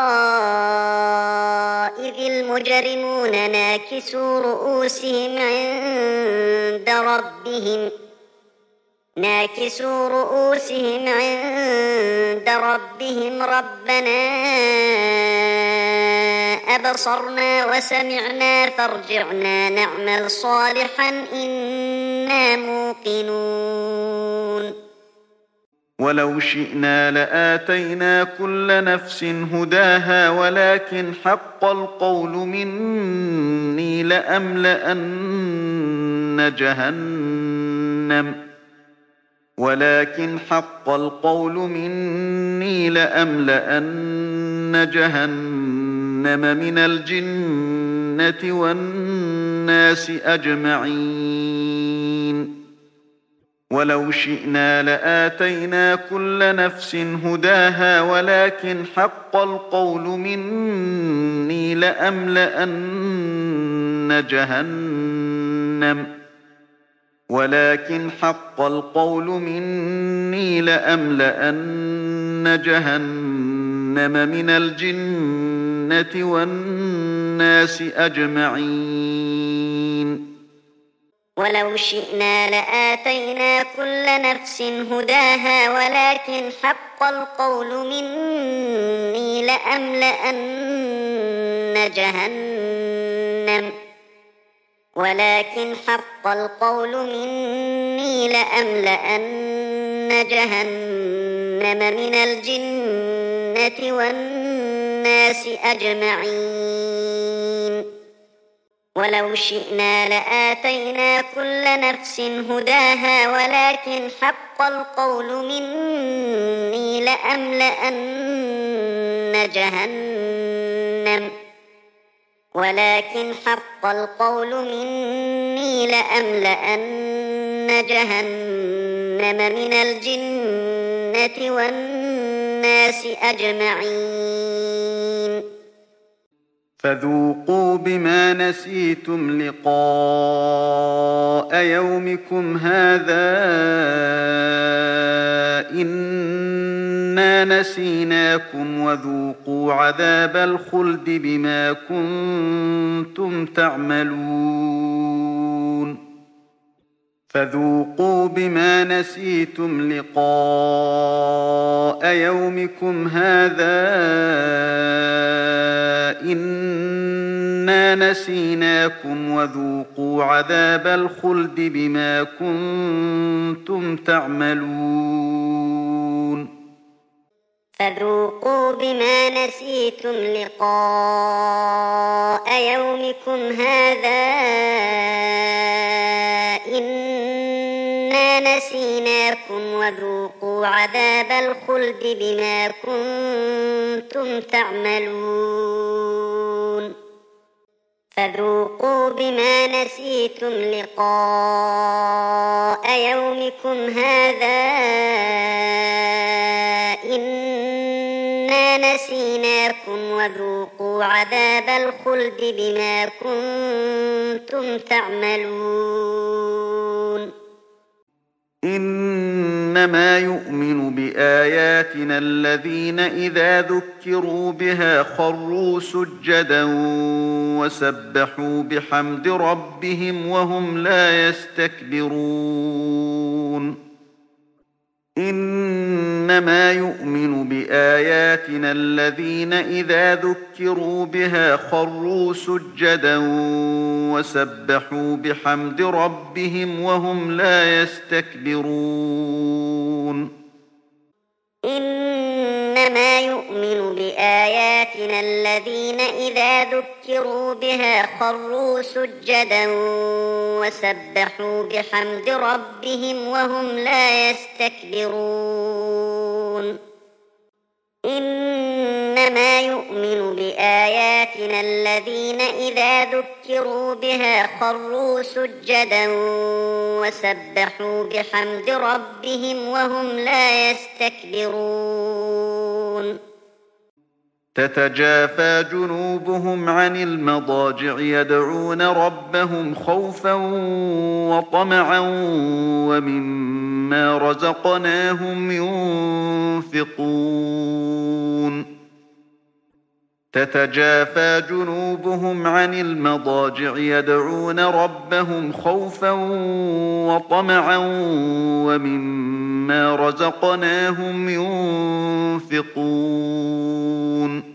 إذ المجرمون ناكسوا رؤوسهم عند ربهم ناكسوا رؤوسهم عند ربهم ربنا أبصرنا وسمعنا فارجعنا نعمل صالحا إنا موقنون ولو شئنا لآتينا كل نفس هداها ولكن حق القول مني لأملأن جهنم ولكن حق القول مني لأملأن جهنم من الجنة والناس أجمعين ولو شئنا لآتينا كل نفس هداها ولكن حق القول مني لأملأن جهنم ولكن حق القول مني لأملأن جهنم من الجنة والناس أجمعين ولو شئنا لآتينا كل نفس هداها ولكن حق القول مني لأملأن جهنم ولكن حق القول مني لأملأن جهنم من الجنة والناس أجمعين ولو شئنا لآتينا كل نفس هداها ولكن حق القول مني لأملأن جهنم ولكن حق القول مني لأملأن جهنم من الجنة والناس أجمعين فذوقوا بما نسيتم لقاء يومكم هذا إنا نسيناكم وذوقوا عذاب الخلد بما كنتم تعملون فذوقوا بما نسيتم لقاء يومكم هذا إنا نسيناكم وذوقوا عذاب الخلد بما كنتم تعملون فذوقوا بما نسيتم لقاء يومكم هذا إنا نسيناكم وذوقوا عذاب الخلد بما كنتم تعملون فذوقوا بما نسيتم لقاء يومكم هذا إنا نسيناكم وذوقوا عذاب الخلد بما كنتم تعملون إنما يؤمن بآياتنا الذين إذا ذكروا بها خروا سجدا وسبحوا بحمد ربهم وهم لا يستكبرون إنما يؤمن بآياتنا الذين إذا ذكروا بها خروا سجدا وسبحوا بحمد ربهم وهم لا يستكبرون إنما يؤمن بآياتنا الذين إذا ذكروا بها خروا سجدا وسبحوا بحمد ربهم وهم لا يستكبرون إنما يؤمن بآياتنا الذين إذا ذكروا بها خروا سجدا وسبحوا بحمد ربهم وهم لا يستكبرون تتجافى جنوبهم عن المضاجع يدعون ربهم خوفا وطمعا ومما رزقناهم ينفقون تتجافى جنوبهم عن المضاجع يدعون ربهم خوفا وطمعا ومما رزقناهم ينفقون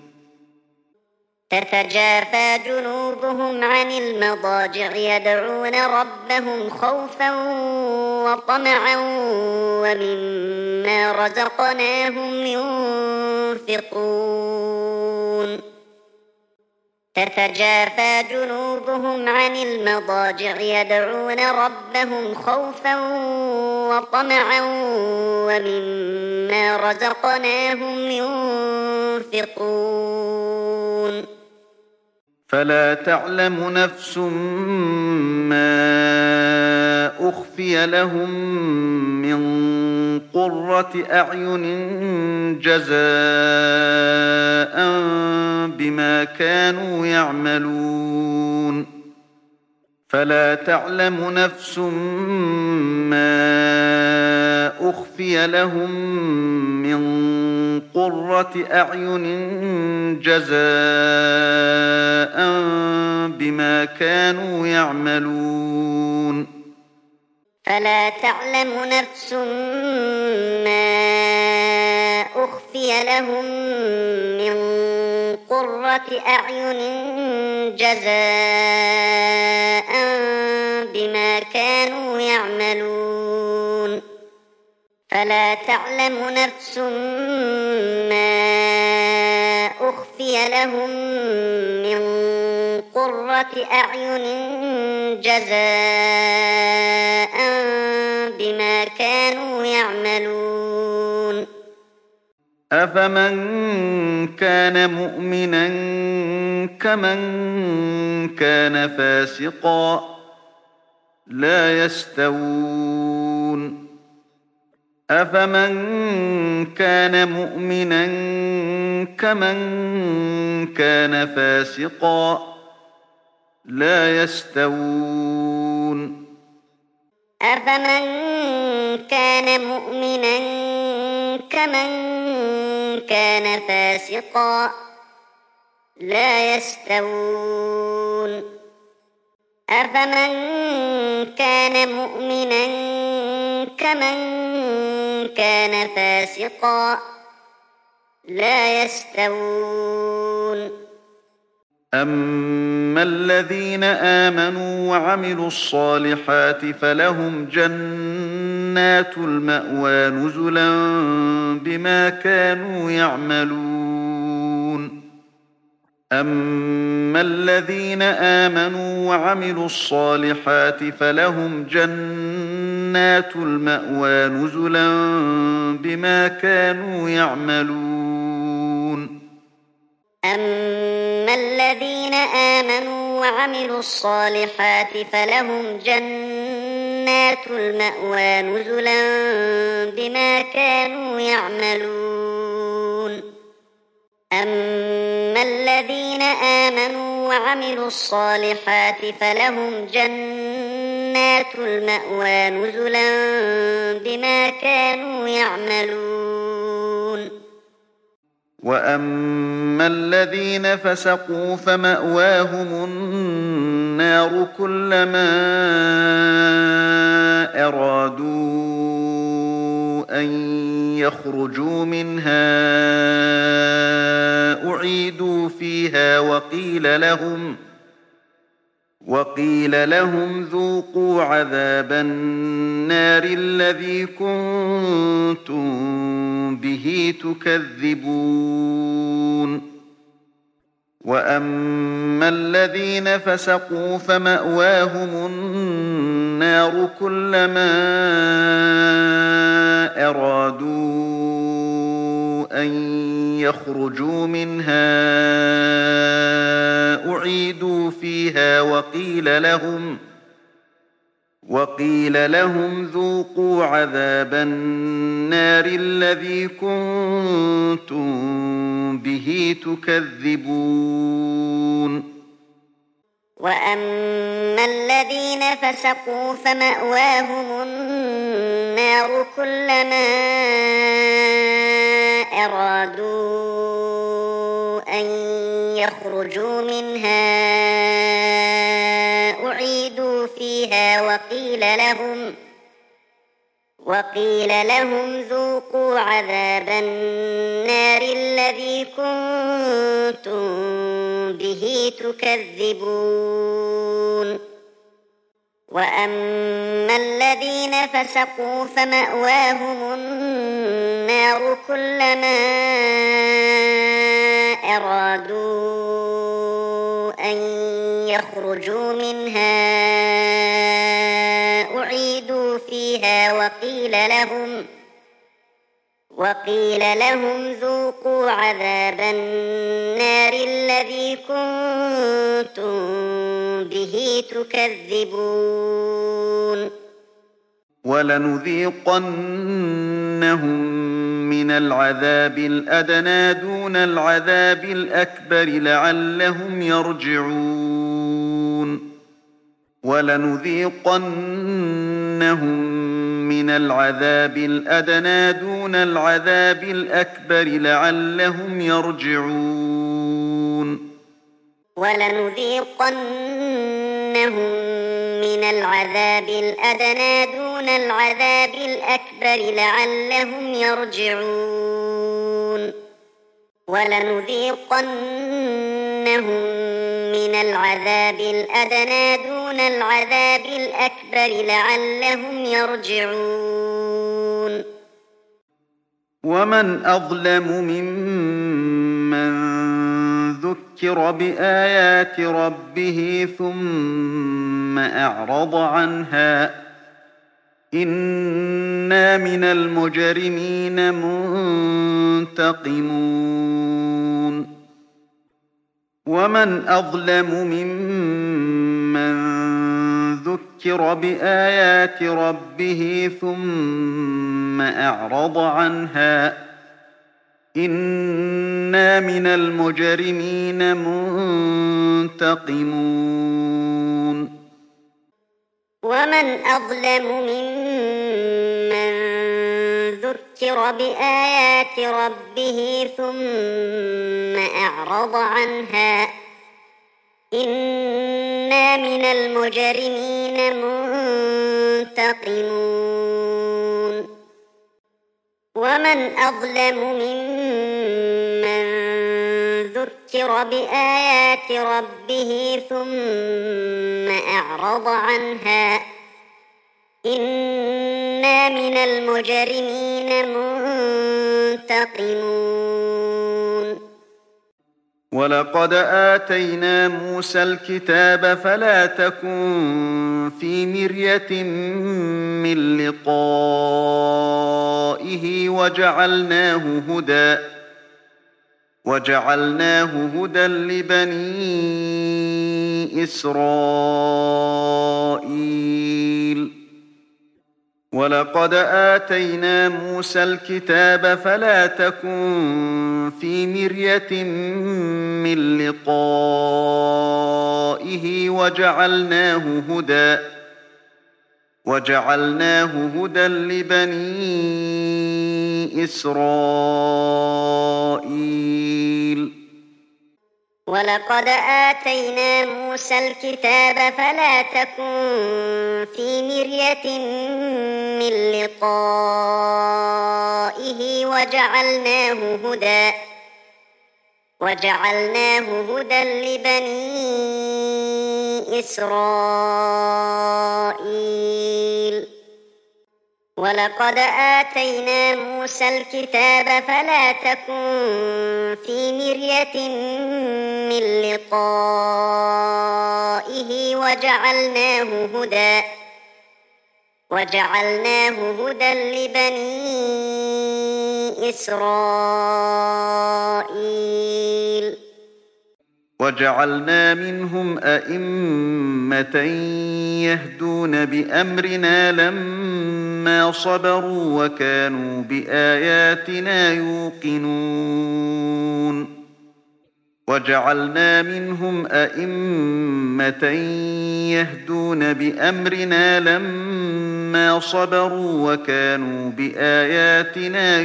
تتجافى جنوبهم عن المضاجع يدعون ربهم خوفا وطمعا ومما رزقناهم ينفقون تتجافى جنوبهم عن المضاجع يدعون ربهم خوفا وطمعا ومما رزقناهم ينفقون فلا تعلم نفس ما أخفي لهم من قرة أعين جزاء بما كانوا يعملون فلا تعلم نفس ما أخفي لهم من قرة أعين جزاء بما كانوا يعملون فلا تعلم نفس ما أخفي لهم من قرة أعين جزاء بما كانوا يعملون فلا تعلم نفس ما أخفي لهم من قرة أعين جزاء بما كانوا يعملون أفمن كان مؤمنا كمن كان فاسقا لا يستوون أفمن كان مؤمنا كمن كان فاسقا لا يستوون أفمن كان مؤمنا كمن كان فاسقا لا يستوون أفمن كان مؤمنا كمن كان فاسقا لا يستوون أما الذين آمنوا وعملوا الصالحات فلهم جنات المأوى نزلا بما كانوا يعملون أما الذين آمنوا وعملوا الصالحات فلهم جنات المأوى نزلا بما كانوا يعملون أما الذين آمنوا وعملوا الصالحات فلهم جنات المأوى نزلا بما كانوا يعملون أما الذين آمنوا وعملوا الصالحات فلهم جنات المأوى نزلا بما كانوا يعملون وأما الذين فسقوا فمأواهم النار كلما أرادوا أن يخرجوا منها أعيدوا فيها وقيل لهم وقيل لهم ذوقوا عذاب النار الذي كنتم به تكذبون وأما الذين فسقوا فمأواهم النار كلما أرادوا أن يخرجوا منها أعيدوا فيها وقيل لهم وقيل لهم ذوقوا عذاب النار الذي كنتم به تكذبون وأما الذين فسقوا فمأواهم النار كلما أرادوا أن يخرجوا منها أعيدوا فيها وقيل لهم وقيل لهم ذوقوا عذاب النار الذي كنتم به تكذبون وأما الذين فسقوا فمأواهم النار كلما أرادوا أن يخرجوا منها أعيدوا فيها وقيل لهم وقيل لهم ذوقوا عذاب النار الذي كنتم به تكذبون ولنذيقنهم من العذاب الأدنى دون العذاب الأكبر لعلهم يرجعون ولنذيقنهم من العذاب الأدنى دون العذاب الأكبر لعلهم يرجعون ولنذيقنهم من العذاب الأدنى دون دون العذاب الأكبر لعلهم يرجعون ولنذيقنهم من العذاب الأدنى دون العذاب الأكبر لعلهم يرجعون ومن أظلم ممن ذكر بآيات ربه ثم أعرض عنها إنا من المجرمين منتقمون ومن أظلم ممن ذكر بآيات ربه ثم أعرض عنها إنا من المجرمين منتقمون ومن أظلم ممن ذكر بآيات ربه ثم أعرض عنها إنا من المجرمين منتقمون ومن أظلم ممن ذكر بآيات ربه ثم أعرض عنها إنا من المجرمين منتقمون ولقد آتينا موسى الكتاب فلا تكن في مرية من لقائه وجعلناه هدى وجعلناه هدى لبني إسرائيل ولقد آتينا موسى الكتاب فلا تكن في مرية من لقائه وجعلناه هدى وجعلناه هدى لبني إسرائيل ولقد آتينا موسى الكتاب فلا تكن في مرية من لقائه وجعلناه هدى وجعلناه هدى لبني إسرائيل ولقد آتينا موسى الكتاب فلا تكن في مرية من لقائه وجعلناه هدى وجعلناه هدى لبني إسرائيل وجعلنا منهم أئمة يهدون بأمرنا لما صبروا وكانوا بآياتنا يوقنون وجعلنا منهم أئمة يهدون بأمرنا لما صبروا وكانوا بآياتنا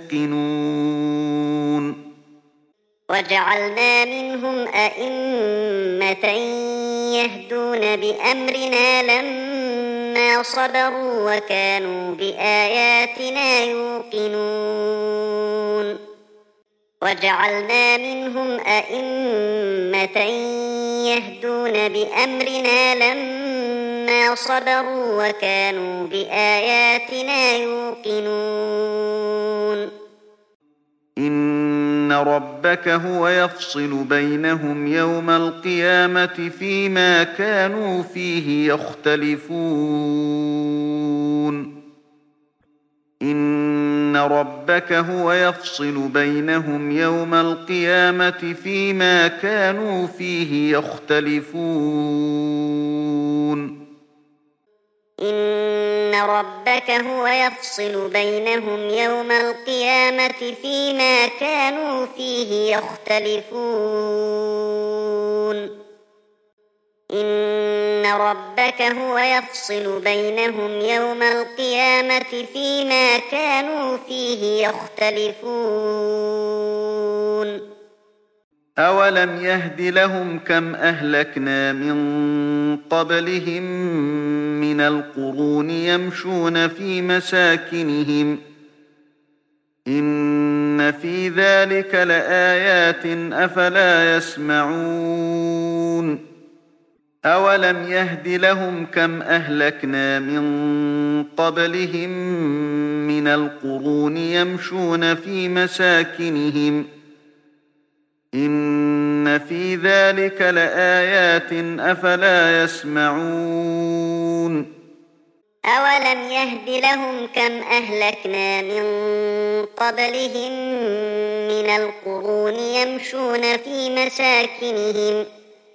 يوقنون وجعلنا منهم أئمة يهدون بأمرنا لما صبروا وكانوا بآياتنا يوقنون وجعلنا منهم أئمة يهدون بأمرنا لما صبروا وكانوا بآياتنا يوقنون إن ربك هو يفصل بينهم يوم القيامة فيما كانوا فيه يختلفون إن ربك هو يفصل بينهم يوم القيامة فيما كانوا فيه يختلفون إن ربك هو يفصل بينهم يوم القيامة فيما كانوا فيه يختلفون إن ربك هو يفصل بينهم يوم القيامة فيما كانوا فيه يختلفون أولم يهد لهم كم أهلكنا من قبلهم من القرون يمشون في مساكنهم إن في ذلك لآيات أفلا يسمعون أولم يهد لهم كم أهلكنا من قبلهم من القرون يمشون في مساكنهم إن في ذلك لآيات أفلا يسمعون أولم يهد لهم كم أهلكنا من قبلهم من القرون يمشون في مساكنهم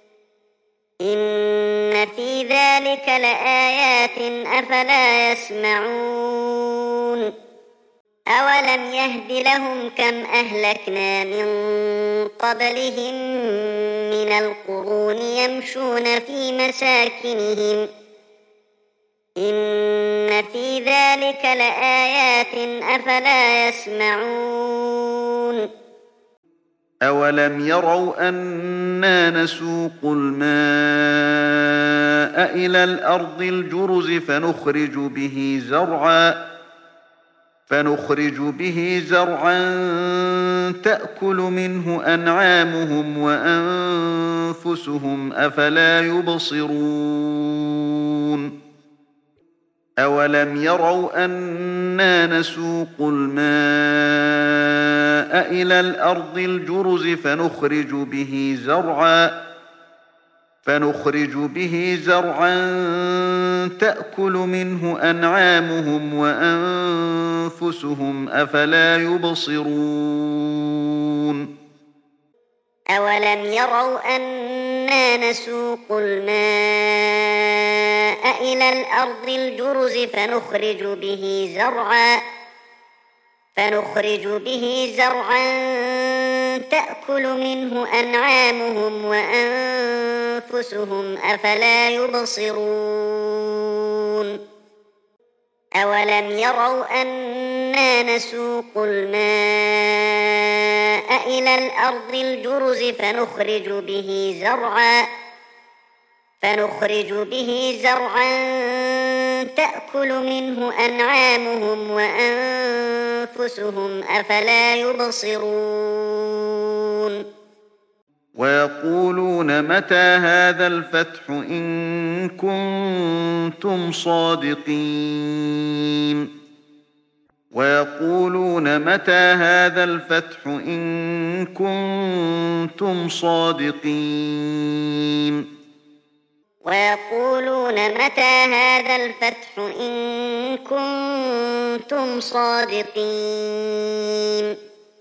إن في ذلك لآيات أفلا يسمعون أولم يهد لهم كم أهلكنا من قبلهم من القرون يمشون في مساكنهم إن في ذلك لآيات أفلا يسمعون أولم يروا أنا نسوق الماء إلى الأرض الجرز فنخرج به زرعا فنخرج به زرعا تأكل منه أنعامهم وأنفسهم أفلا يبصرون أولم يروا أنا نسوق الماء إلى الأرض الجرز فنخرج به زرعا فنخرج به زرعا تأكل منه أنعامهم وأنفسهم أفلا يبصرون أولم يروا أنا نسوق الماء إلى الأرض الجرز فنخرج به زرعا فنخرج به زرعا تأكل منه أنعامهم وأنفسهم أفلا يبصرون أولم يروا أنا نسوق الماء إلى الأرض الجرز فنخرج به زرعا فنخرج به زرعا تأكل منه أنعامهم وأنفسهم أفلا يبصرون ويقولون متى هذا الفتح إن كنتم صادقين ويقولون متى هذا الفتح إن كنتم صادقين ويقولون متى هذا الفتح إن كنتم صادقين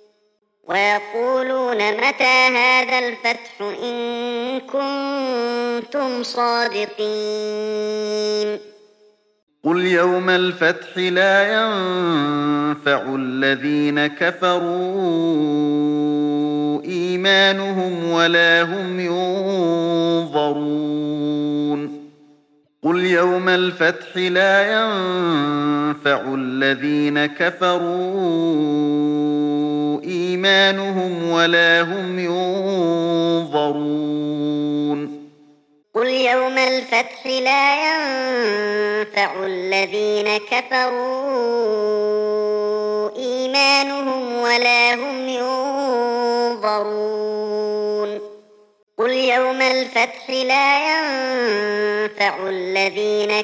ويقولون متى هذا الفتح إن كنتم صادقين قل يوم الفتح لا ينفع الذين كفروا إيمانهم ولا هم ينظرون قل يوم الفتح لا ينفع الذين كفروا إيمانهم ولا هم ينظرون قل يوم الفتح لا ينفع الذين كفروا إيمانهم ولا هم ينظرون قل يوم الفتح لا ينفع الذين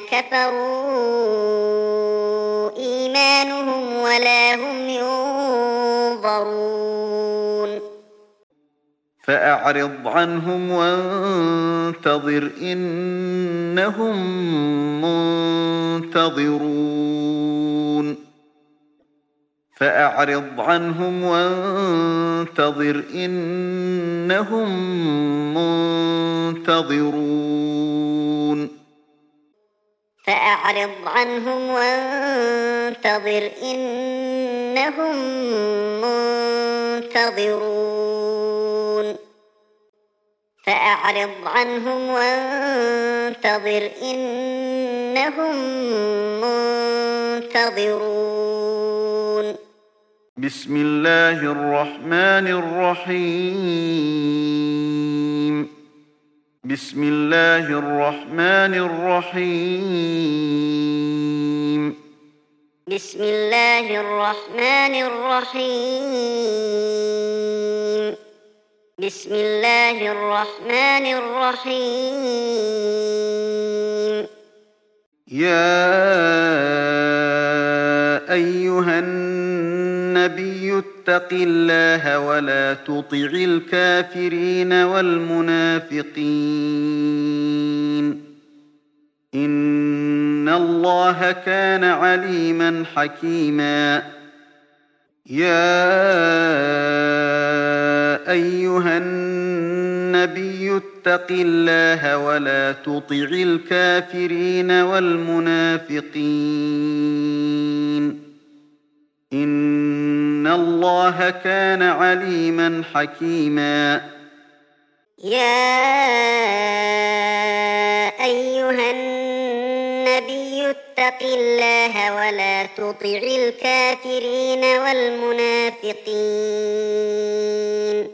كفروا إيمانهم ولا هم ينظرون فأعرض عنهم وانتظر إنهم منتظرون فأعرض عنهم وانتظر إنهم منتظرون فأعرض عنهم وانتظر إنهم منتظرون فأعرض عنهم وانتظر إنهم منتظرون بسم الله الرحمن الرحيم بسم الله الرحمن الرحيم بسم الله الرحمن الرحيم بسم الله الرحمن الرحيم يا أيها النبي اتق الله ولا تطع الكافرين والمنافقين إن الله كان عليما حكيما يا أيها النبي اتق الله ولا تطع الكافرين والمنافقين إن الله كان عليما حكيما يا أيها النبي اتق الله ولا تطع الكافرين والمنافقين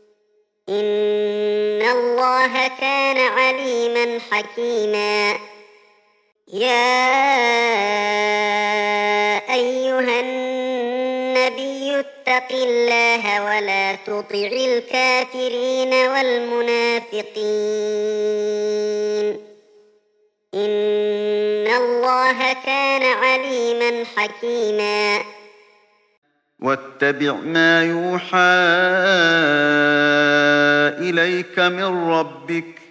إن الله كان عليما حكيما يا أيها النبي اتق الله ولا تطع الكافرين والمنافقين إن الله كان عليما حكيما واتبع ما يوحى إليك من ربك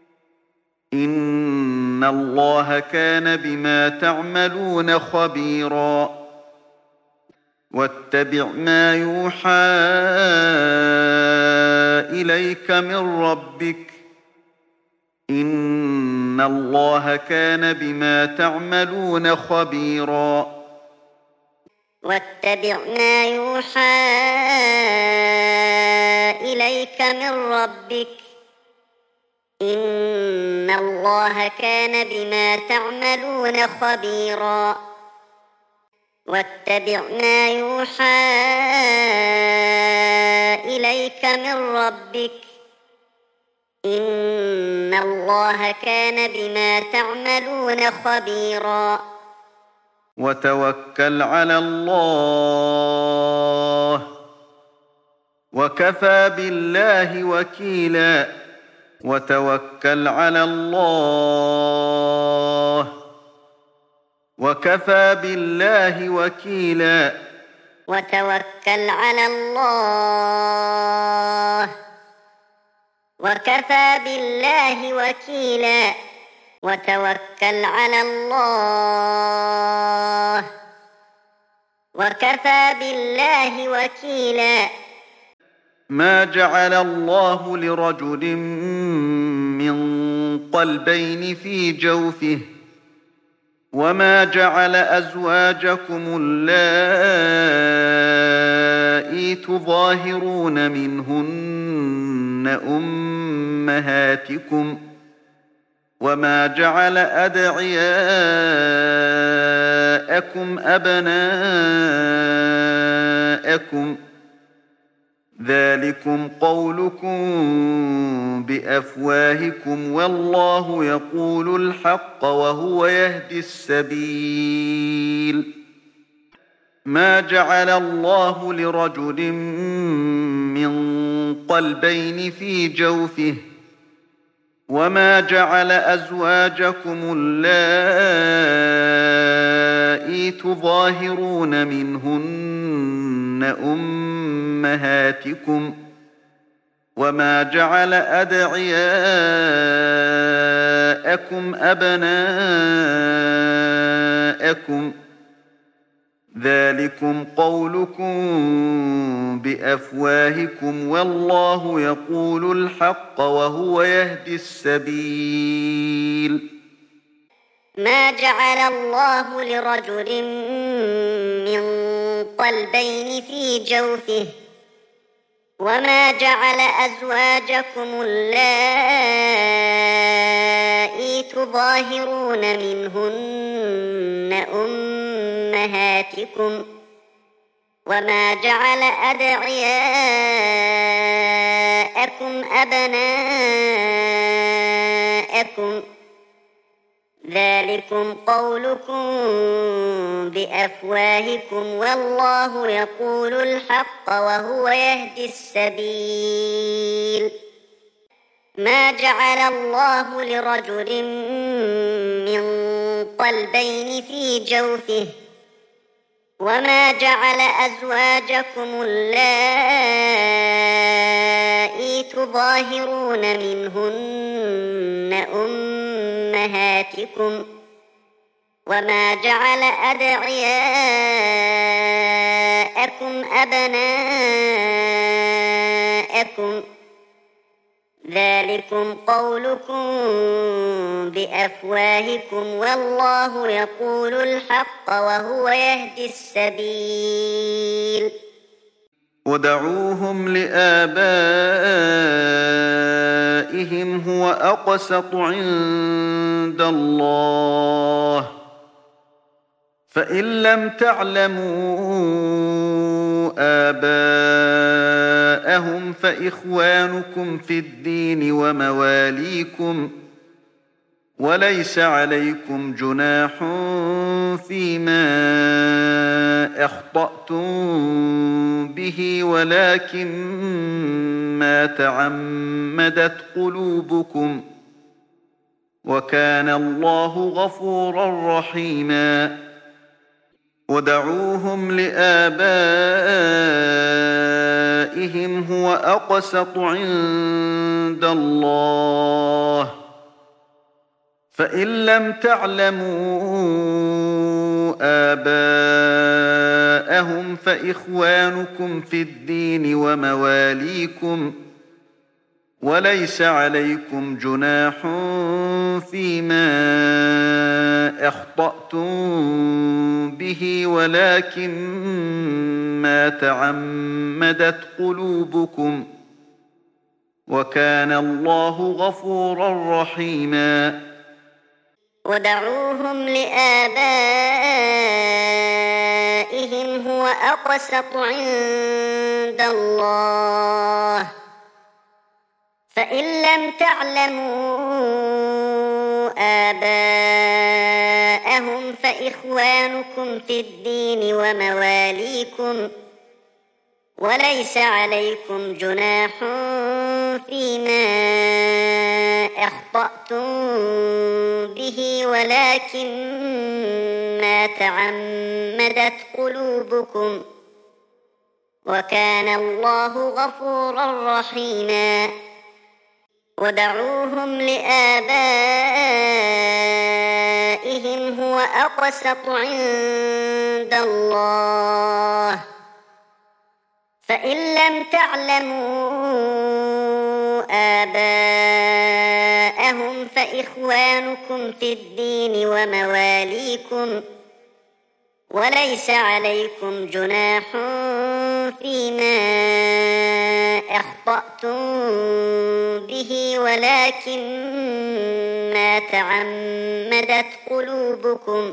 إن الله كان بما تعملون خبيرا واتبع ما يوحى إليك من ربك إن الله كان بما تعملون خبيرا واتبع ما يوحى إليك من ربك إن الله كان بما تعملون خبيرا واتبع ما يوحى إليك من ربك إن الله كان بما تعملون خبيرا وتوكل على الله وكفى بالله وكيلا وتوكل على الله وكفى بالله وكيلا وتوكل على الله وكفى بالله وكيلا وتوكل على الله وكفى بالله وكيلا ما جعل الله لرجل من قلبين في جوفه وما جعل أزواجكم اللائي تظاهرون منهن أمهاتكم وما جعل أدعياءكم أبناءكم ذلكم قولكم بأفواهكم والله يقول الحق وهو يهدي السبيل ما جعل الله لرجل من قلبين في جوفه وما جعل أزواجكم اللائي تظاهرون منهن أمهاتكم وما جعل أدعياءكم أبناءكم ذلكم قولكم بأفواهكم والله يقول الحق وهو يهدي السبيل ما جعل الله لرجل من قلبين في جوفه وما جعل أزواجكم اللائي تظاهرون منهن أمهاتكم وما جعل أدعياءكم أبناءكم ذلكم قولكم بأفواهكم والله يقول الحق وهو يهدي السبيل ما جعل الله لرجل من قلبين في جوفه وما جعل أزواجكم اللائي تظاهرون منهن أمهاتكم وما جعل أدعياءكم أبناءكم ذلكم قولكم بأفواهكم والله يقول الحق وهو يهدي السبيل ودعوهم لآبائهم هو أقسط عند الله فإن لم تعلموا آباءهم فإخوانكم في الدين ومواليكم وليس عليكم جناح فيما أخطأتم به ولكن ما تعمدت قلوبكم وكان الله غفورا رحيما ودعوهم لآبائهم هو أقسط عند الله فإن لم تعلموا آباءهم فإخوانكم في الدين ومواليكم وليس عليكم جناح فيما أخطأتم به ولكن ما تعمدت قلوبكم وكان الله غفورا رحيما ودعوهم لآبائهم هو أقسط عند الله فإن لم تعلموا آباءهم فإخوانكم في الدين ومواليكم وليس عليكم جناح فيما أخطأتم به ولكن ما تعمدت قلوبكم وكان الله غفورا رحيما ودعوهم لآبائهم هو أقسط عند الله فإن لم تعلموا آباءهم فإخوانكم في الدين ومواليكم وليس عليكم جناح فيما أخطأتم به ولكن ما تعمدت قلوبكم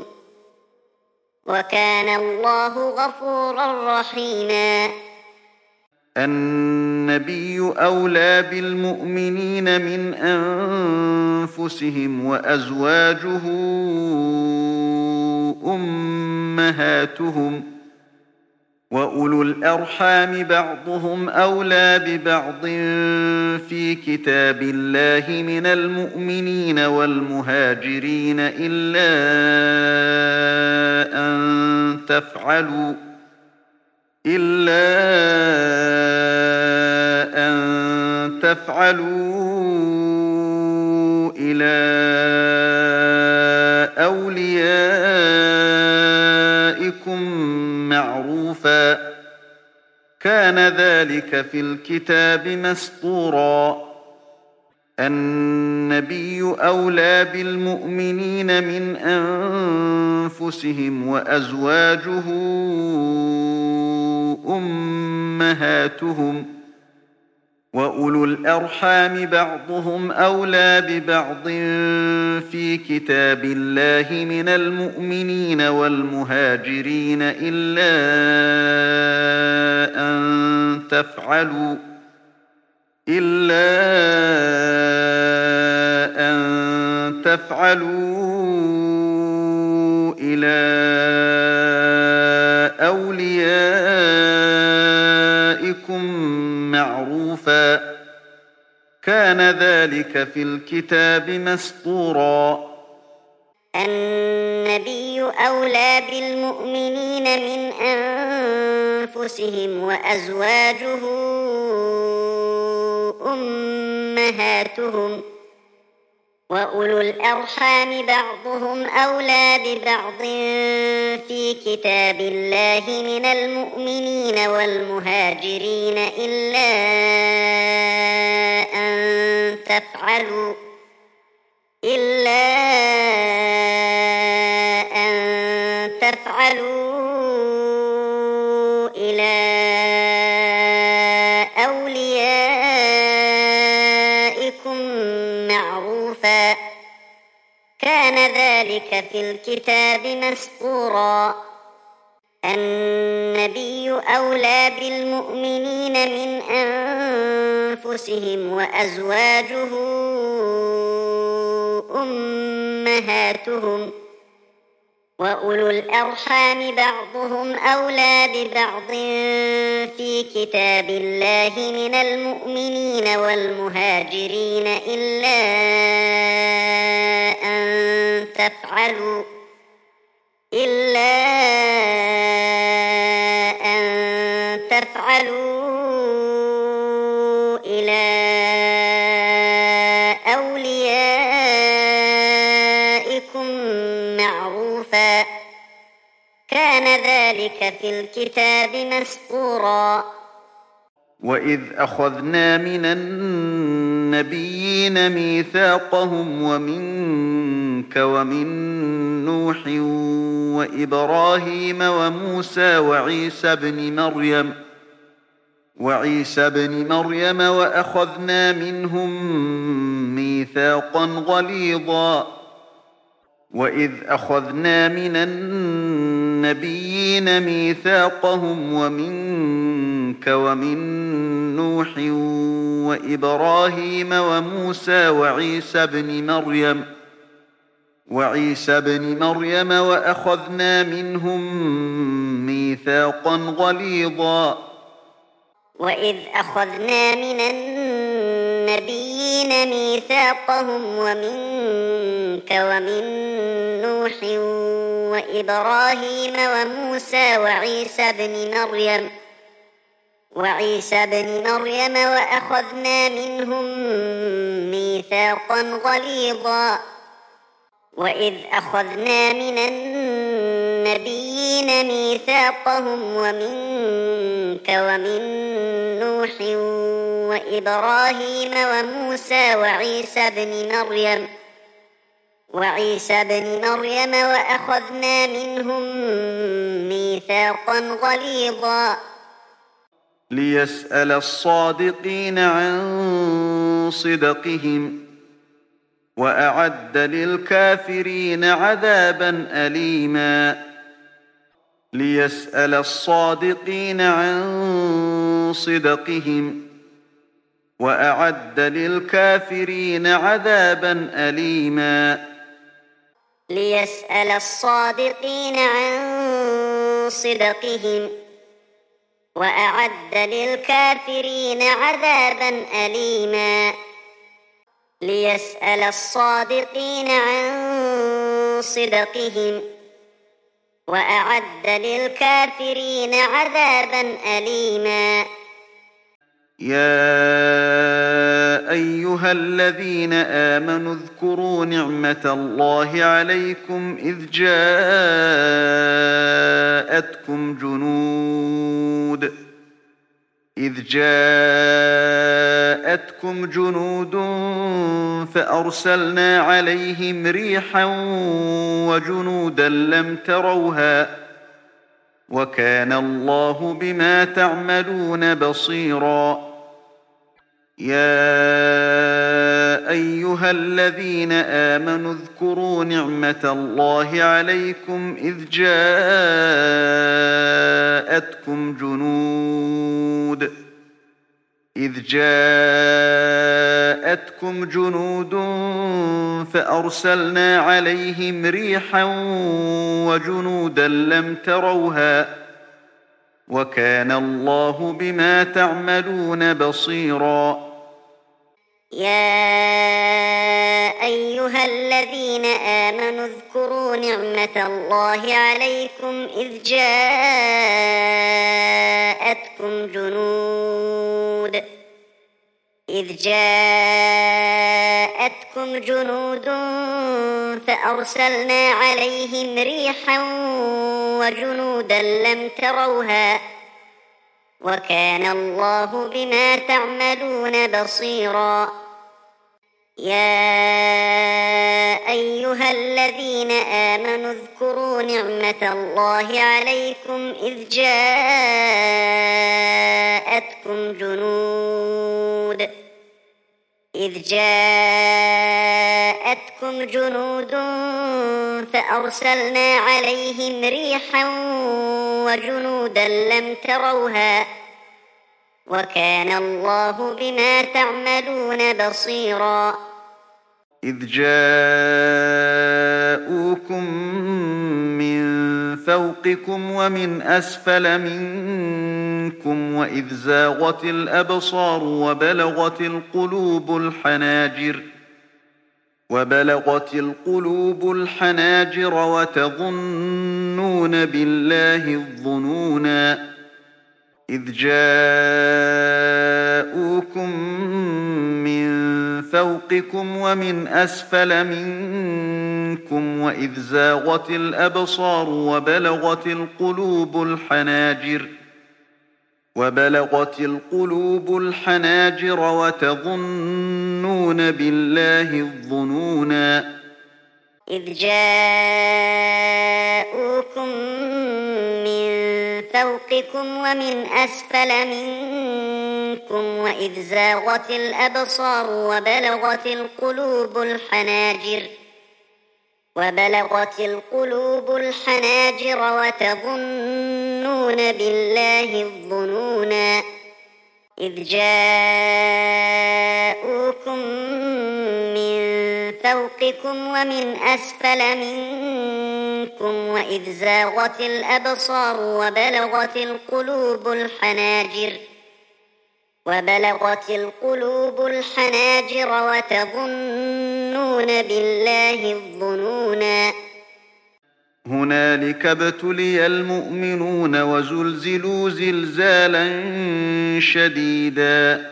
وكان الله غفورا رحيما النبي أولى بالمؤمنين من أنفسهم وأزواجه أمهاتهم وأولو الأرحام بعضهم أولى ببعض في كتاب الله من المؤمنين والمهاجرين إلا أن تفعلوا إلا أن تفعلوا إلى أوليائكم معروفا كان ذلك في الكتاب مسطورا النبي أولى بالمؤمنين من أنفسهم وأزواجه أمهاتهم وأولو الأرحام بعضهم أولى ببعض في كتاب الله من المؤمنين والمهاجرين إلا أن تفعلوا إلا أن تفعلوا إلى أوليائكم معروفا كان ذلك في الكتاب مسطورا. النبي أولى بالمؤمنين من أنفسهم وأزواجه أمهاتهم وأولو الأرحام بعضهم أولى ببعض في كتاب الله من المؤمنين والمهاجرين إلا أن تفعلوا إلا أن تفعلوا إلى أوليائكم معروفا كان ذلك في الكتاب مسطورا. النبي أولى بالمؤمنين من أنفسهم وأزواجه أمهاتهم وأولو الأرحام بعضهم أولى ببعض في كتاب الله من المؤمنين والمهاجرين إلا أن تفعلوا إلا أن تفعلوا إلى أوليائكم معروفا كان ذلك في الكتاب مسطورا. وإذ أخذنا من النبيين ميثاقهم ومنك ومن نوح وإبراهيم وموسى وعيسى بن مريم وعيسى بن مريم وأخذنا منهم ميثاقا غليظا. وإذ أخذنا من النبيين ميثاقهم ومنك ومن نوح وإبراهيم وموسى وعيسى بن مريم وعيسى بن مريم وأخذنا منهم ميثاقا غليظا. وإذ أخذنا من النبيين ميثاقهم ومنك ومن نوح وإبراهيم وموسى وعيسى بن مريم وعيسى بن مريم وأخذنا منهم ميثاقا غليظا. وإذ أخذنا من النبيين ميثاقهم ومنك ومن نوح وإبراهيم وموسى وعيسى بن مريم وعيسى بن مريم وأخذنا منهم ميثاقا غليظا. ليسأل الصادقين عن صدقهم وأعد للكافرين عذابا أليما. ليسأل الصادقين عن صدقهم وأعد للكافرين عذابا أليما. ليسأل الصادقين عن صدقهم وأعد للكافرين عذابا أليما. ليسأل الصادقين عن صدقهم وأعد للكافرين عذابا أليما. يا أيها الذين آمنوا اذكروا نعمة الله عليكم إذ جاءتكم جنود إذ جاءتكم جنود فأرسلنا عليهم ريحا وجنودا لم تروها وكان الله بما تعملون بصيرا. يا أيها الذين آمنوا اذكروا نعمة الله عليكم إذ جاءتكم جنود إذ جاءتكم جنود فأرسلنا عليهم ريحا وجنودا لم تروها وكان الله بما تعملون بصيرا يا أيها الذين آمنوا اذكروا نعمة الله عليكم إذ جاءتكم جنود إذ جاءتكم جنود فأرسلنا عليهم ريحا وجنودا لم تروها وكان الله بما تعملون بصيرا يا أيها الذين آمنوا اذكروا نعمة الله عليكم إذ جاءتكم جنود إذ جاءتكم جنود فأرسلنا عليهم ريحا وجنودا لم تروها وكان الله بما تعملون بصيرا إذ جاءوكم من فوقكم ومن أسفل منكم وإذ زاغت الأبصار وبلغت القلوب الحناجر وبلغت القلوب الحناجر وتظنون بالله الظنونا إذ جاءوكم من فوقكم ومن أسفل منكم وإذ زاغت الأبصار وبلغت القلوب الحناجر وبلغت القلوب الحناجر وتظنون بالله الظنونا إذ جاءوكم من فوقكم ومن أسفل منكم وإذ زاغت الأبصار وبلغت القلوب الحناجر وبلغت القلوب الحناجر وتظنون بالله الظنونا إذ جاءوكم من فوقكم ومن أسفل منكم وإذ زاغت الأبصار وبلغت القلوب الحناجر وبلغت القلوب الحناجر وتظنون بالله الظنونا هنالك ابتلي المؤمنون وزلزلوا زلزالا شديدا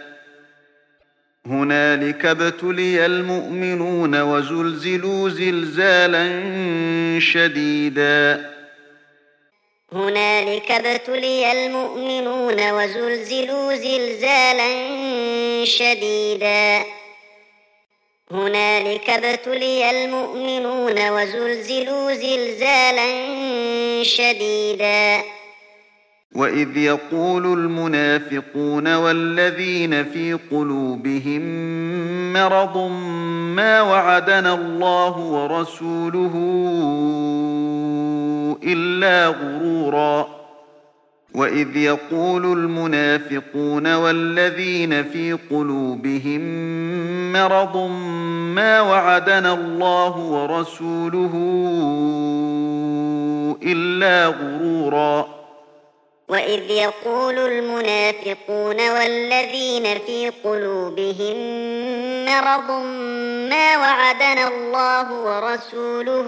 هنالك ابتلي المؤمنون وزلزلوا زلزالا شديدا هنالك ابتلي المؤمنون وزلزلوا زلزالا شديدا هنالك ابتلي المؤمنون وزلزلوا زلزالا شديدا وإذ يقول المنافقون والذين في قلوبهم مرض ما وعدنا الله ورسوله إلا غرورا وإذ يقول المنافقون والذين في قلوبهم مرض ما وعدنا الله ورسوله إلا غرورا وإذ يقول المنافقون والذين في قلوبهم مرض ما وعدنا الله ورسوله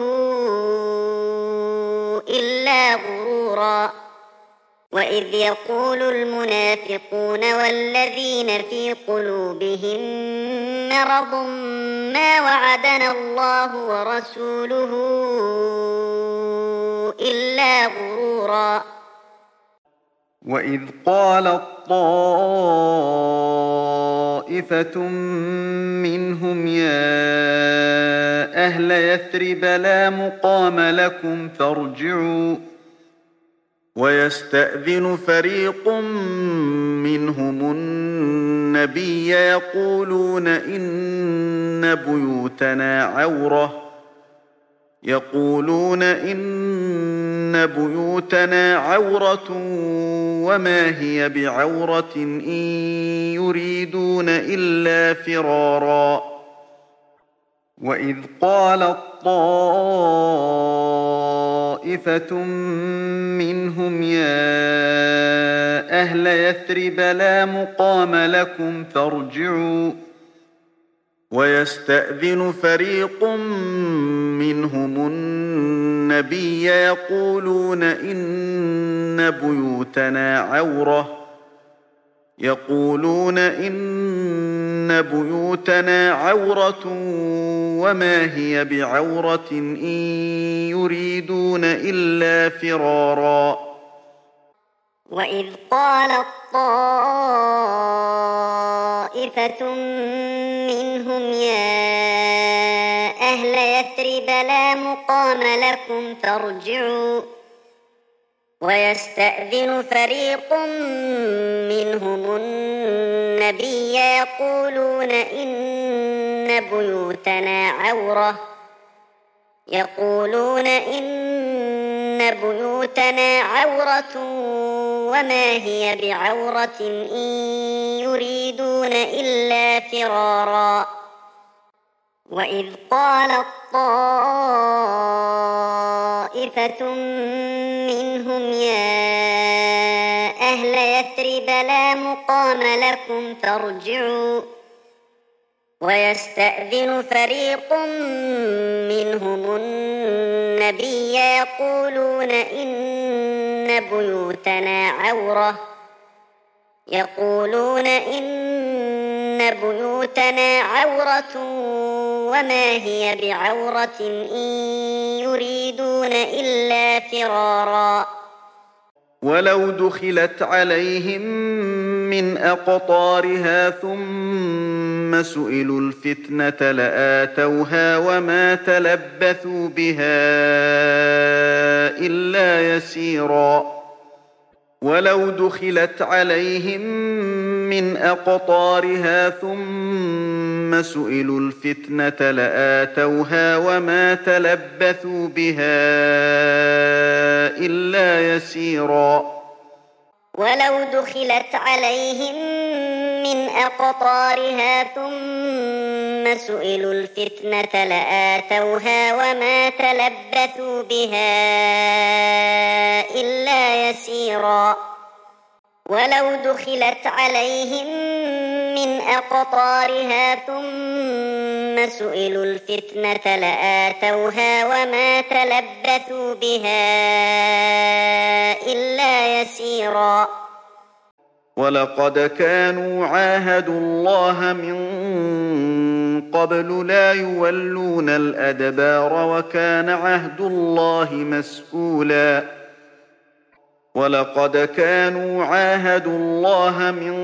إلا غرورا وإذ يقول المنافقون والذين في قلوبهم مرض ما وعدنا الله ورسوله إلا غرورا وإذ قالت طائفة منهم يا أهل يثرب لا مقام لكم فارجعوا ويستأذن فريق منهم النبي يقولون إن بيوتنا عورة يقولون إن بيوتنا عورة وما هي بعورة إن يريدون إلا فرارا وإذ قالت طائفة منهم يا أهل يثرب لا مقام لكم فارجعوا ويستأذن فريق منهم النبي يقولون إن بيوتنا عورة يقولون إن بيوتنا عورة وما هي بعورة إن يريدون إلا فرارا وإذ قالت طائفة منهم يا أهل يثرب لا مقام لكم فارجعوا ويستأذن فريق منهم النبي يقولون إن بيوتنا عورة يقولون إن بيوتنا عورة وما هي بعورة إن يريدون إلا فرارا وإذ قالت طائفة منهم يا أهل يثرب لا مقام لكم فارجعوا ويستأذن فريق منهم النبي يقولون إن بيوتنا عورة يقولون إن بيوتنا عورة وما هي بعورة إن يريدون إلا فرارا ولو دخلت عليهم من أقطارها ثم سئلوا الفتنة لآتوها وما تلبثوا بها إلا يسيرا ولو دخلت عليهم من أقطارها ثم سئلوا الفتنة لآتوها وما تلبثوا بها إلا يسيرا ولو دخلت عليهم من أقطارها ثم سئلوا الفتنة لآتوها وما تلبثوا بها إلا يسيرا ولو دخلت عليهم من أقطارها ثم سئلوا الفتنة لآتوها وما تلبثوا بها إلا يسيرا ولقد كانوا عاهدوا الله من قبل لا يولون الأدبار وكان عهد الله مسؤولا ولقد كانوا عاهدوا الله من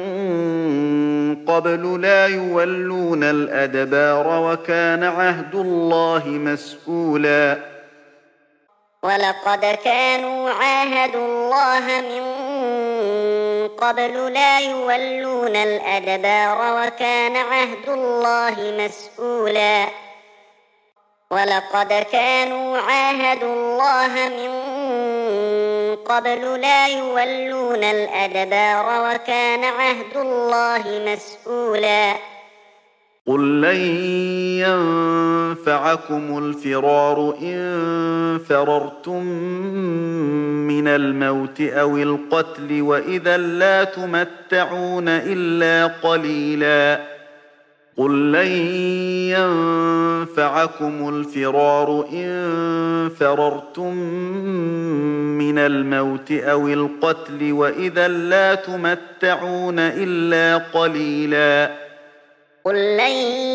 قبل لا يولون الأدبار وكان عهد الله مسؤولا ولقد كانوا عاهدوا الله من قبل لا يولون الأدبار وكان عهد الله مسؤولا ولقد كانوا عاهدوا الله من قبل لا يولون الأدبار وكان عهد الله مسؤولا قل لن ينفعكم الفرار إن فررتم من الموت أو القتل وإذا لا تمتعون إلا قليلا قل لن ينفعكم الفرار إن فررتم من الموت أو القتل وإذا لا تمتعون إلا قليلا قل لن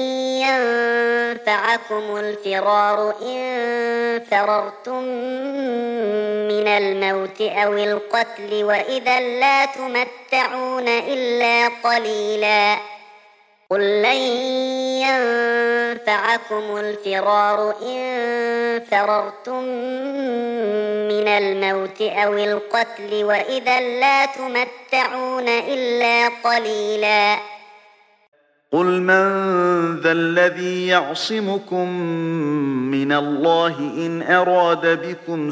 ينفعكم الفرار إن فررتم من الموت أو القتل وإذا لا تمتعون إلا قليلا قل لن ينفعكم الفرار إن فررتم من الموت أو القتل وإذا لا تمتعون إلا قليلا قل من ذا الذي يعصمكم من الله إن أراد بكم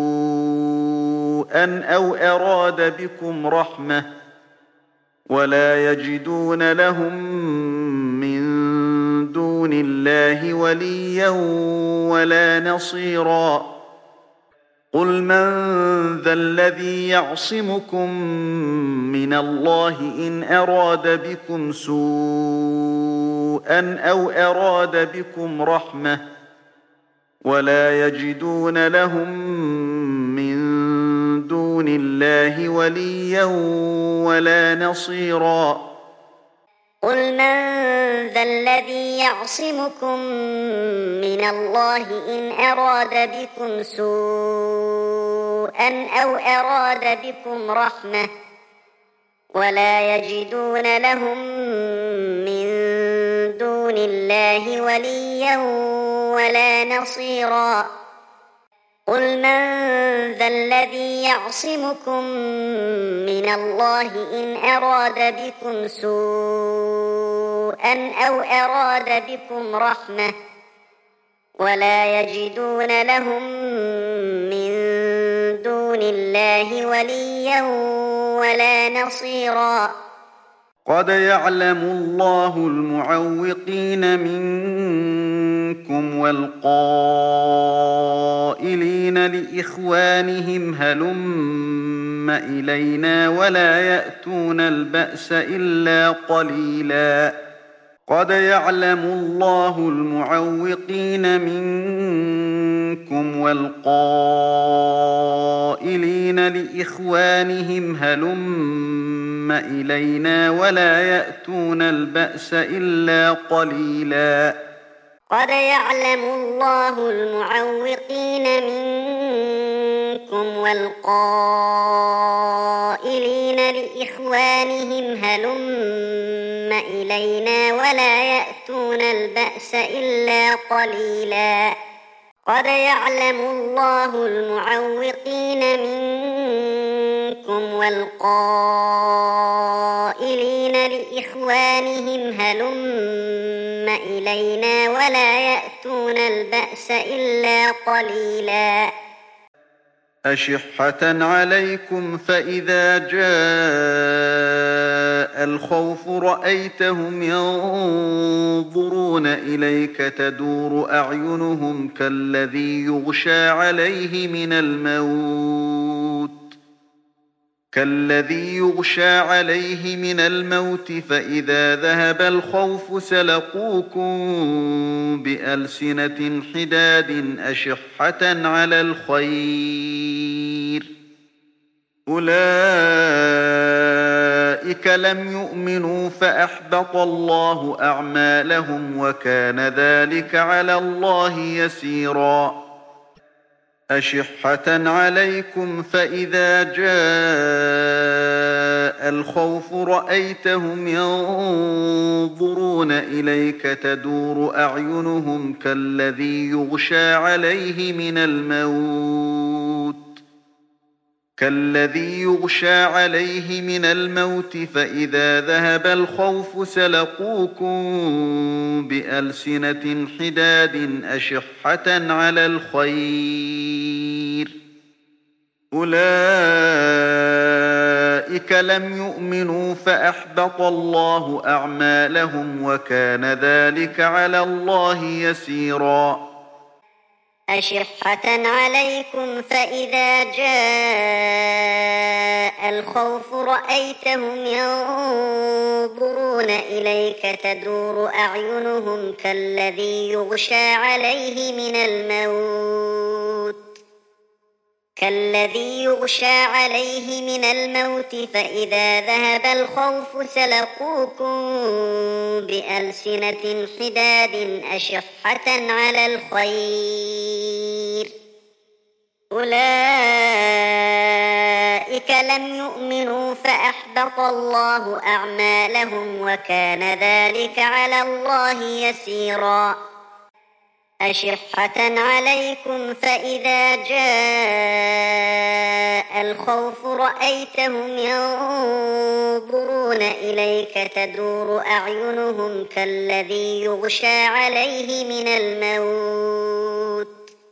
سوءا أو أراد بكم رحمة ولا يجدون لهم من دون الله وليا ولا نصيرا قل من ذا الذي يعصمكم من الله إن أراد بكم سوءا أو أراد بكم رحمة ولا يجدون لهم من دون الله وليا ولا نصيرا قل من ذا الذي يعصمكم من الله إن أراد بكم سوءا أو أراد بكم رحمة ولا يجدون لهم من دون الله وليا ولا نصيرا قل من ذا الذي يعصمكم من الله إن أراد بكم سوءا أو أراد بكم رحمة ولا يجدون لهم من دون الله وليا ولا نصيرا قد يعلم الله المعوقين منكم والقائلين لإخوانهم هلم إلينا ولا يأتون البأس إلا قليلا قد يعلم الله المعوقين منكم والقائلين لإخوانهم هلم إلينا ولا يأتون البأس إلا قليلا قد يعلم الله المعوقين منكم والقائلين لإخوانهم هلم إلينا ولا يأتون البأس إلا قليلا قد يعلم الله المعوقين منكم والقائلين لإخوانهم هلم إلينا ولا يأتون البأس إلا قليلا أشحة عليكم فإذا جاء الخوف رأيتهم ينظرون إليك تدور أعينهم كالذي يغشى عليه من الموت كالذي يغشى عليه من الموت فإذا ذهب الخوف سلقوكم بألسنة حداد أشحة على الخير أولئك لم يؤمنوا فأحبط الله أعمالهم وكان ذلك على الله يسيرا أشحة عليكم فإذا جاء الخوف رأيتهم ينظرون إليك تدور أعينهم كالذي يغشى عليه من الموت كالذي يغشى عليه من الموت فإذا ذهب الخوف سلقوكم بألسنة حداد أشحة على الخير أولئك لم يؤمنوا فأحبط الله أعمالهم وكان ذلك على الله يسيرا أشحة عليكم فإذا جاء الخوف رأيتهم ينظرون إليك تدور أعينهم كالذي يغشى عليه من الموت كالذي يغشى عليه من الموت فإذا ذهب الخوف سلقوكم بألسنة حداد أشحة على الخير أولئك لم يؤمنوا فأحبط الله أعمالهم وكان ذلك على الله يسيرا أشحة عليكم فإذا جاء الخوف رأيتهم ينظرون إليك تدور أعينهم كالذي يغشى عليه من الموت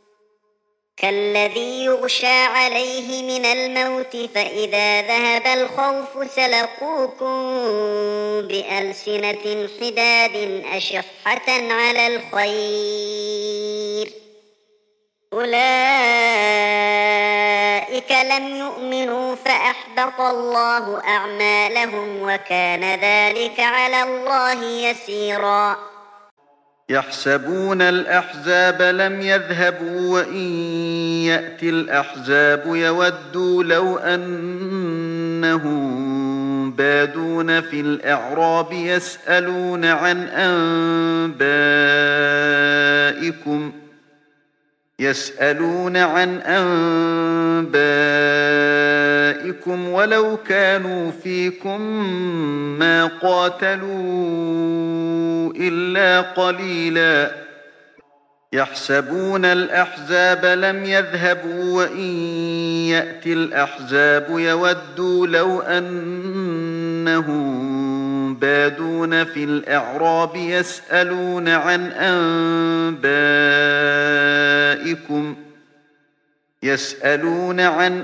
كالذي يغشى عليه من الموت فإذا ذهب الخوف سلقوكم بألسنة حداد أشحة على الخير أولئك لم يؤمنوا فأحبط الله أعمالهم وكان ذلك على الله يسيرا يحسبون الأحزاب لم يذهبوا وإن يأتي الأحزاب يودوا لو أنهم بادون في الأعراب يسألون عن أنبائكم يسألون عن أنبائكم ولو كانوا فيكم ما قاتلوا إلا قليلا يحسبون الأحزاب لم يذهبوا وإن يأتي الأحزاب يودوا لو أنهم بادون في الأعراب يسألون عن أنبائكم يسألون عن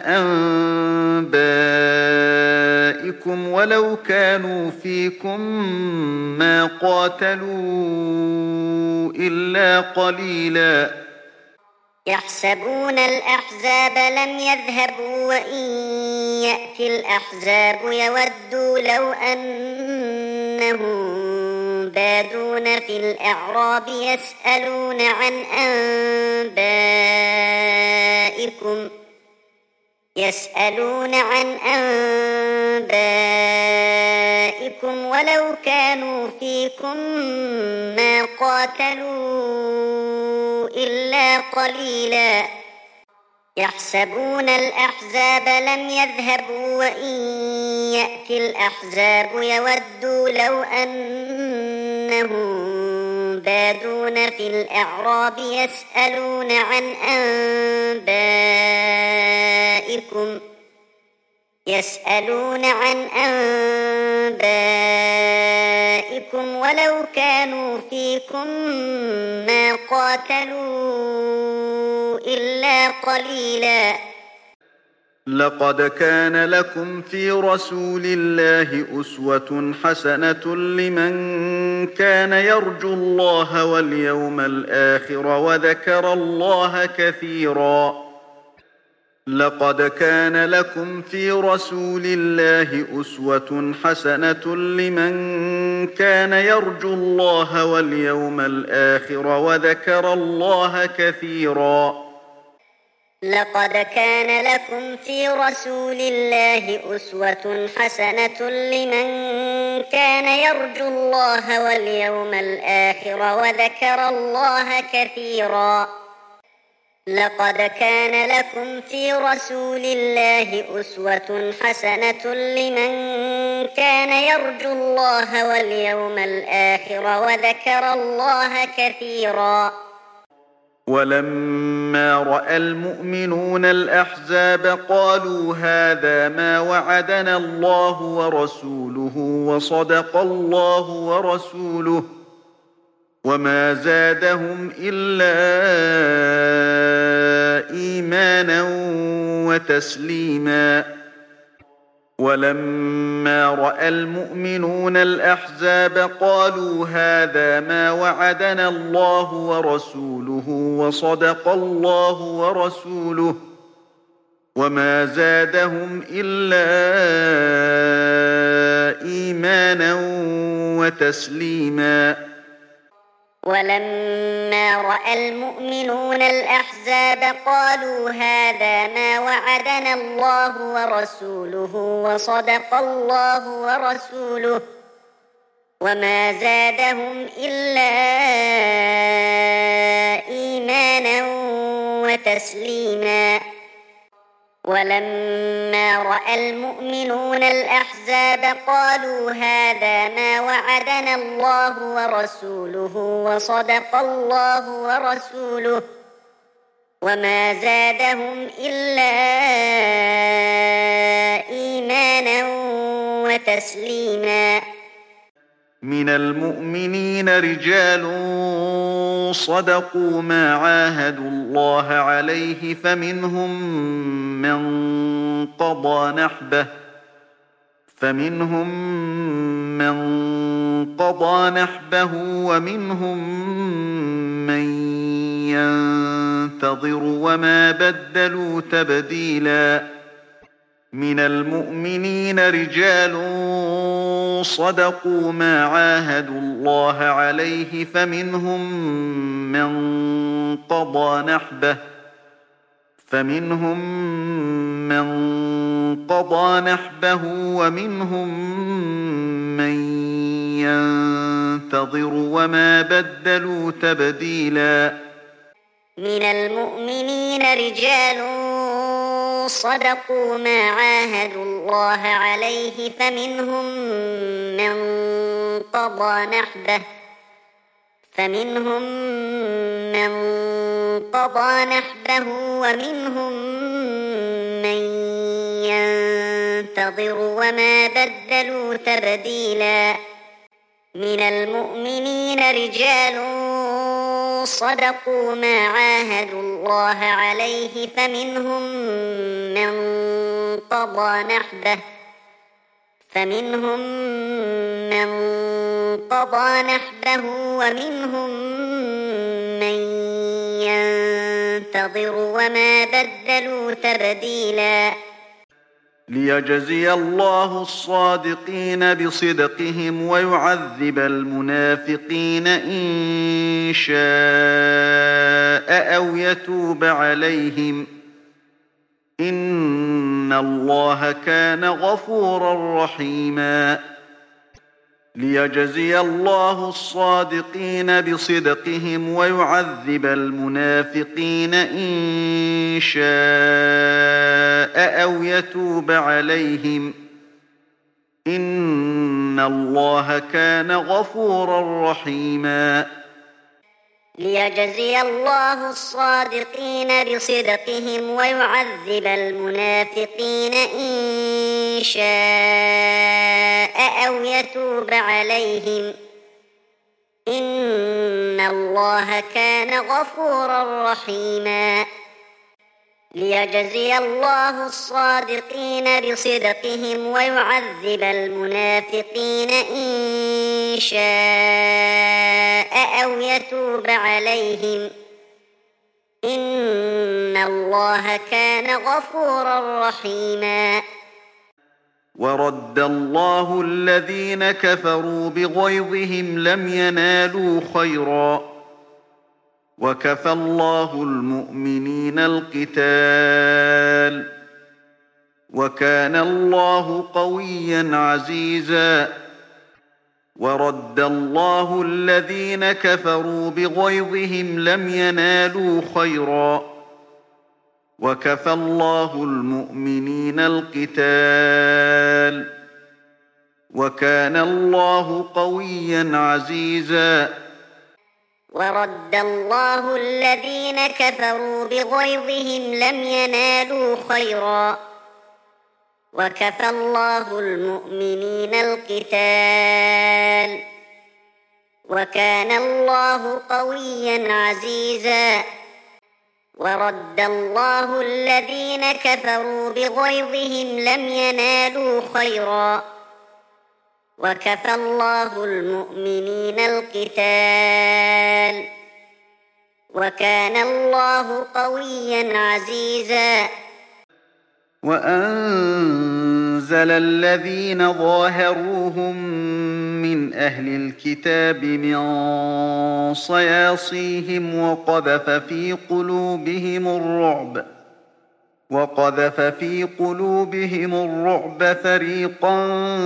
أنبائكم ولو كانوا فيكم ما قاتلوا إلا قليلا يحسبون الأحزاب لم يذهبوا وإن يأتي الأحزاب يودوا لو أنهم بادون في الأعراب يسألون عن أنبائكم يسألون عن أنبائكم ولو كانوا فيكم ما قاتلوا إلا قليلا يحسبون الأحزاب لم يذهبوا وإن يأتي الأحزاب يودوا لو أنهم بادون في الأعراب يسألون عن أنبائكم يسألون عن أنبائكم ولو كانوا فيكم ما قاتلوا إلا قليلا لقد كان لكم في رسول الله أسوة حسنة لمن كان يرجو الله واليوم الآخر وذكر الله كثيرا لقد كان لكم في رسول الله أسوة حسنة لمن كان يرجو الله واليوم الآخر وذكر الله كثيرا لقد كان لكم في رسول الله أسوة حسنة لمن كان يرجو الله واليوم الآخر وذكر الله كثيرا لقد كان لكم في رسول الله أسوة حسنة لمن كان يرجو الله واليوم الآخر وذكر الله كثيرا ولما رأى المؤمنون الأحزاب قالوا هذا ما وعدنا الله ورسوله وصدق الله ورسوله وما زادهم إلا إيمانا وتسليما ولما رأى المؤمنون الأحزاب قالوا هذا ما وعدنا الله ورسوله وصدق الله ورسوله وما زادهم إلا إيمانا وتسليما ولما رأى المؤمنون الأحزاب قالوا هذا ما وعدنا الله ورسوله وصدق الله ورسوله وما زادهم إلا إيمانا وتسليما ولما رأى المؤمنون الأحزاب قالوا هذا ما وعدنا الله ورسوله وصدق الله ورسوله وما زادهم إلا إيمانا وتسليما. من المؤمنين رجال صدقوا ما عاهدوا الله عليه فمنهم من قضى نحبه فمنهم من قضى نحبه ومنهم من ينتظر وما بدلوا تبديلا. من المؤمنين رجال صدقوا ما عاهدوا الله عليه فمنهم من قضى نحبه فمنهم من قضى نحبه ومنهم من ينتظر وما بدلوا تبديلا. من المؤمنين رجال صدقوا ما عاهدوا الله عليه فمنهم من قضى نحبه فمنهم من قضى نحبه ومنهم من ينتظر وما بدلوا تبديلا. من المؤمنين رجال صدقوا ما عاهدوا الله عليه فمنهم من قضى نحبه فمنهم من قضى نحبه ومنهم من ينتظر وما بدلوا تبديلا. ليجزي الله الصادقين بصدقهم ويعذب المنافقين إن شاء أو يتوب عليهم إن الله كان غفورا رحيما. ليجزي الله الصادقين بصدقهم ويعذب المنافقين إن شاء أو يتوب عليهم إن الله كان غفورا رحيما. ليجزي الله الصادقين بصدقهم ويعذب المنافقين إن شاء أو يتوب عليهم إن الله كان غفورا رحيما. ليجزي الله الصادقين بصدقهم ويعذب المنافقين إن شاء أو يتوب عليهم إن الله كان غفورا رحيما. ورد الله الذين كفروا بغيظهم لم ينالوا خيرا وكفى الله المؤمنين القتال وكان الله قويا عزيزا. ورد الله الذين كفروا بغيظهم لم ينالوا خيرا وكفى الله المؤمنين القتال وكان الله قويا عزيزا. ورد الله الذين كفروا بغيظهم لم ينالوا خيرا وكفى الله المؤمنين القتال وكان الله قويا عزيزا. ورد الله الذين كفروا بغيظهم لم ينالوا خيرا وكفى الله المؤمنين القتال وكان الله قويا عزيزا. وأنزل الذين ظاهروهم من أهل الكتاب من صياصيهم وقذف في قلوبهم الرعب وقذف في قلوبهم الرعب فريقا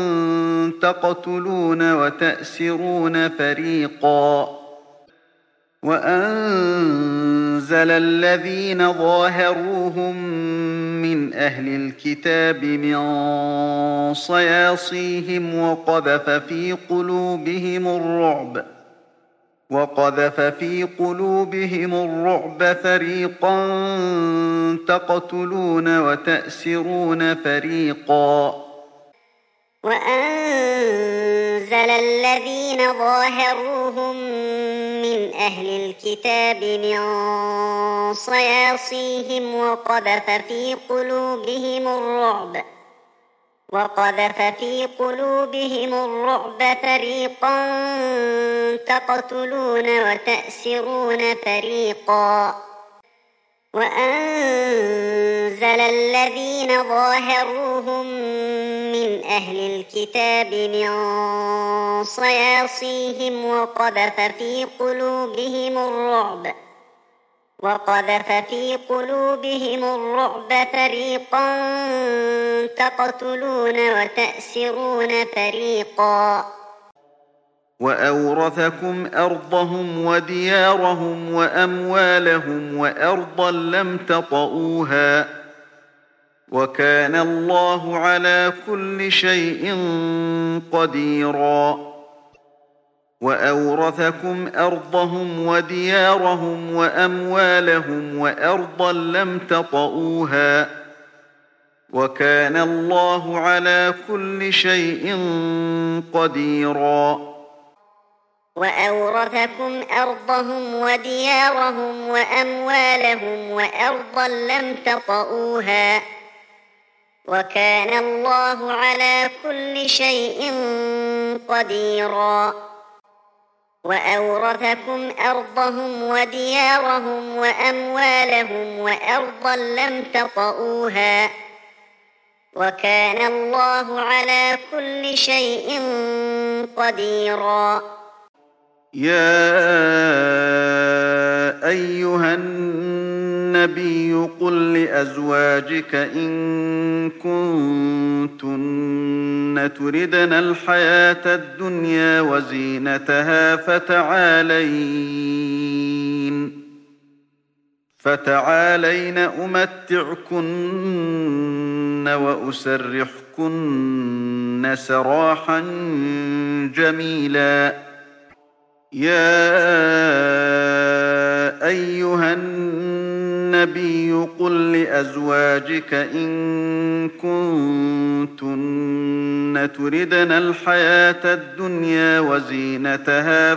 تقتلون وتأسرون فريقا. وأنزل وأنزل الذين ظاهروهم من أهل الكتاب من صياصيهم وقذف في قلوبهم الرعب وقذف في قلوبهم الرعب فريقا تقتلون وتأسرون فريقا. وأنزل الذين ظاهروهم من أهل الكتاب من صياصيهم وقذف في قلوبهم الرعب وقذف في قلوبهم الرعب فريقا تقتلون وتأسرون فريقا. وأنزل الذين ظاهروهم من أهل الكتاب من صياصيهم وقذف في قلوبهم الرعب وقذف في قلوبهم الرعب فريقا تقتلون وتأسرون فريقا. وأورثكم أرضهم وديارهم وأموالهم وأرضا لم تطئوها وكان الله على كل شيء قديرا. وأورثكم أرضهم وديارهم وأموالهم وأرضا لم تطئوها وكان الله على كل شيء قديرا. وأورثكم أرضهم وديارهم وأموالهم وأرضا لم تطئوها وكان الله على كل شيء قديرا. وأورثكم أرضهم وديارهم وأموالهم وأرضا لم تطئوها وكان الله على كل شيء قديرا. يا أيها النبي قل لأزواجك إن كنتن تردن الحياة الدنيا وزينتها فتعالين فتعالين أمتعكن وأسرحكن سراحا جميلا. يا أيها النبي قل لأزواجك إن كنتن تردن الحياة الدنيا وزينتها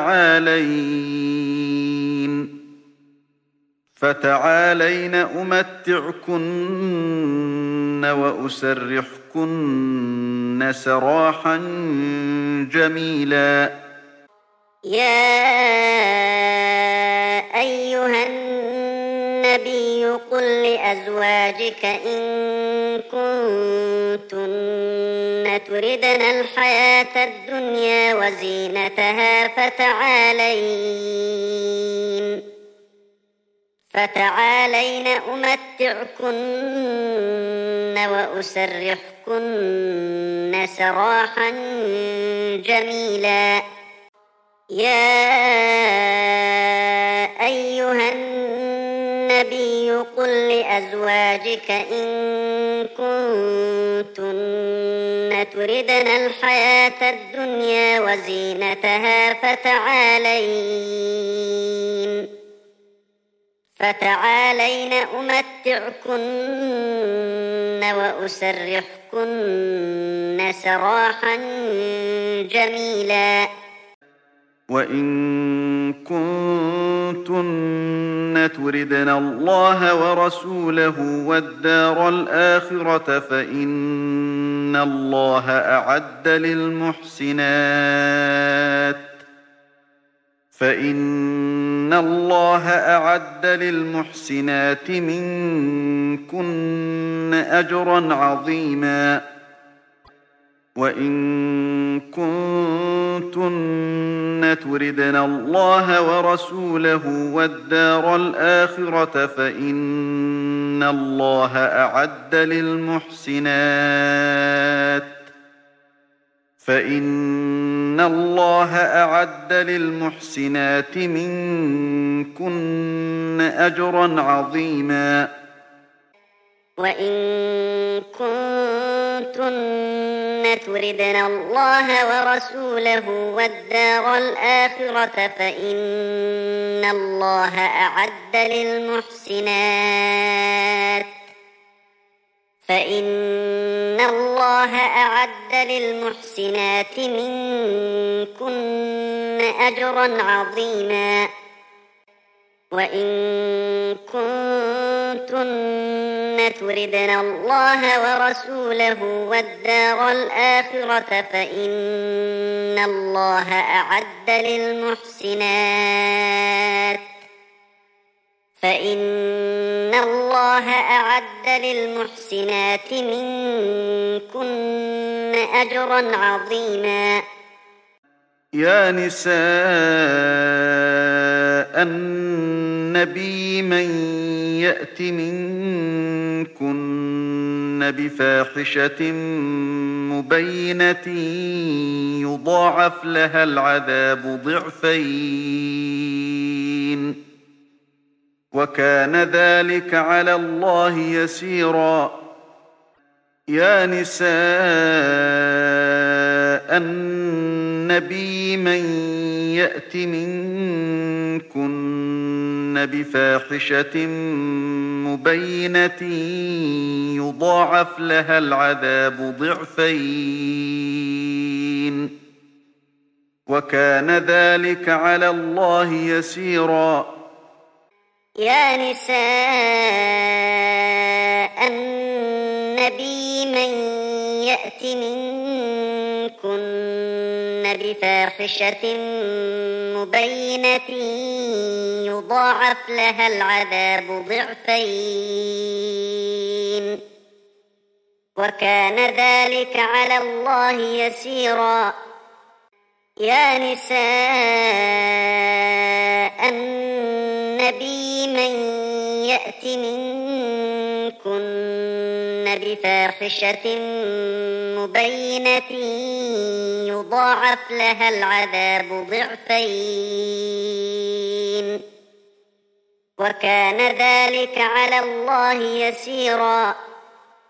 فتعالين فتعالين أمتعكن وأسرحكن سراحا جميلا. يا أيها النبي قل لأزواجك إن كنتن تردن الحياة الدنيا وزينتها فتعالين فتعالين أمتعكن وأسرحكن سراحا جميلا. يا أيها النبي قل لأزواجك إن كنتن تردن الحياة الدنيا وزينتها فتعالين فتعالين أمتعكن وأسرحكن سراحا جميلا. وإن كنتن تردن الله ورسوله والدار الآخرة فإن الله أعد للمحسنات فإن الله أعد للمحسنات منكن أجرا عظيما. وإن كنتن تردن الله ورسوله والدار الآخرة فإن الله أعد للمحسنات فإن الله أعد للمحسنات منكن أجرا عظيما. وإن كنتن تردن الله ورسوله والدار الآخرة فإن الله أعد للمحسنات فإن الله أعد للمحسنات منكن أجرا عظيما. وإن كنتن تردن الله ورسوله والدار الآخرة فإن الله أعد للمحسنات فإن الله أعد للمحسنات منكن أجرا عظيما. يا نساء النبي من يأت منكن بفاحشة مبينة يضاعف لها العذاب ضعفين وكان ذلك على الله يسيرا. يا نساء النبي من يأت منكن بفاحشة مبينة يضاعف لها العذاب ضعفين وكان ذلك على الله يسيرا. يا نساء النبي من يأت منكن بفاحشة مبينة يضاعف لها العذاب ضعفين وكان ذلك على الله يسيرا. يا نساء النبي من يأت منكن بفاحشة مبينة يضاعف لها العذاب ضعفين وكان ذلك على الله يسيرا.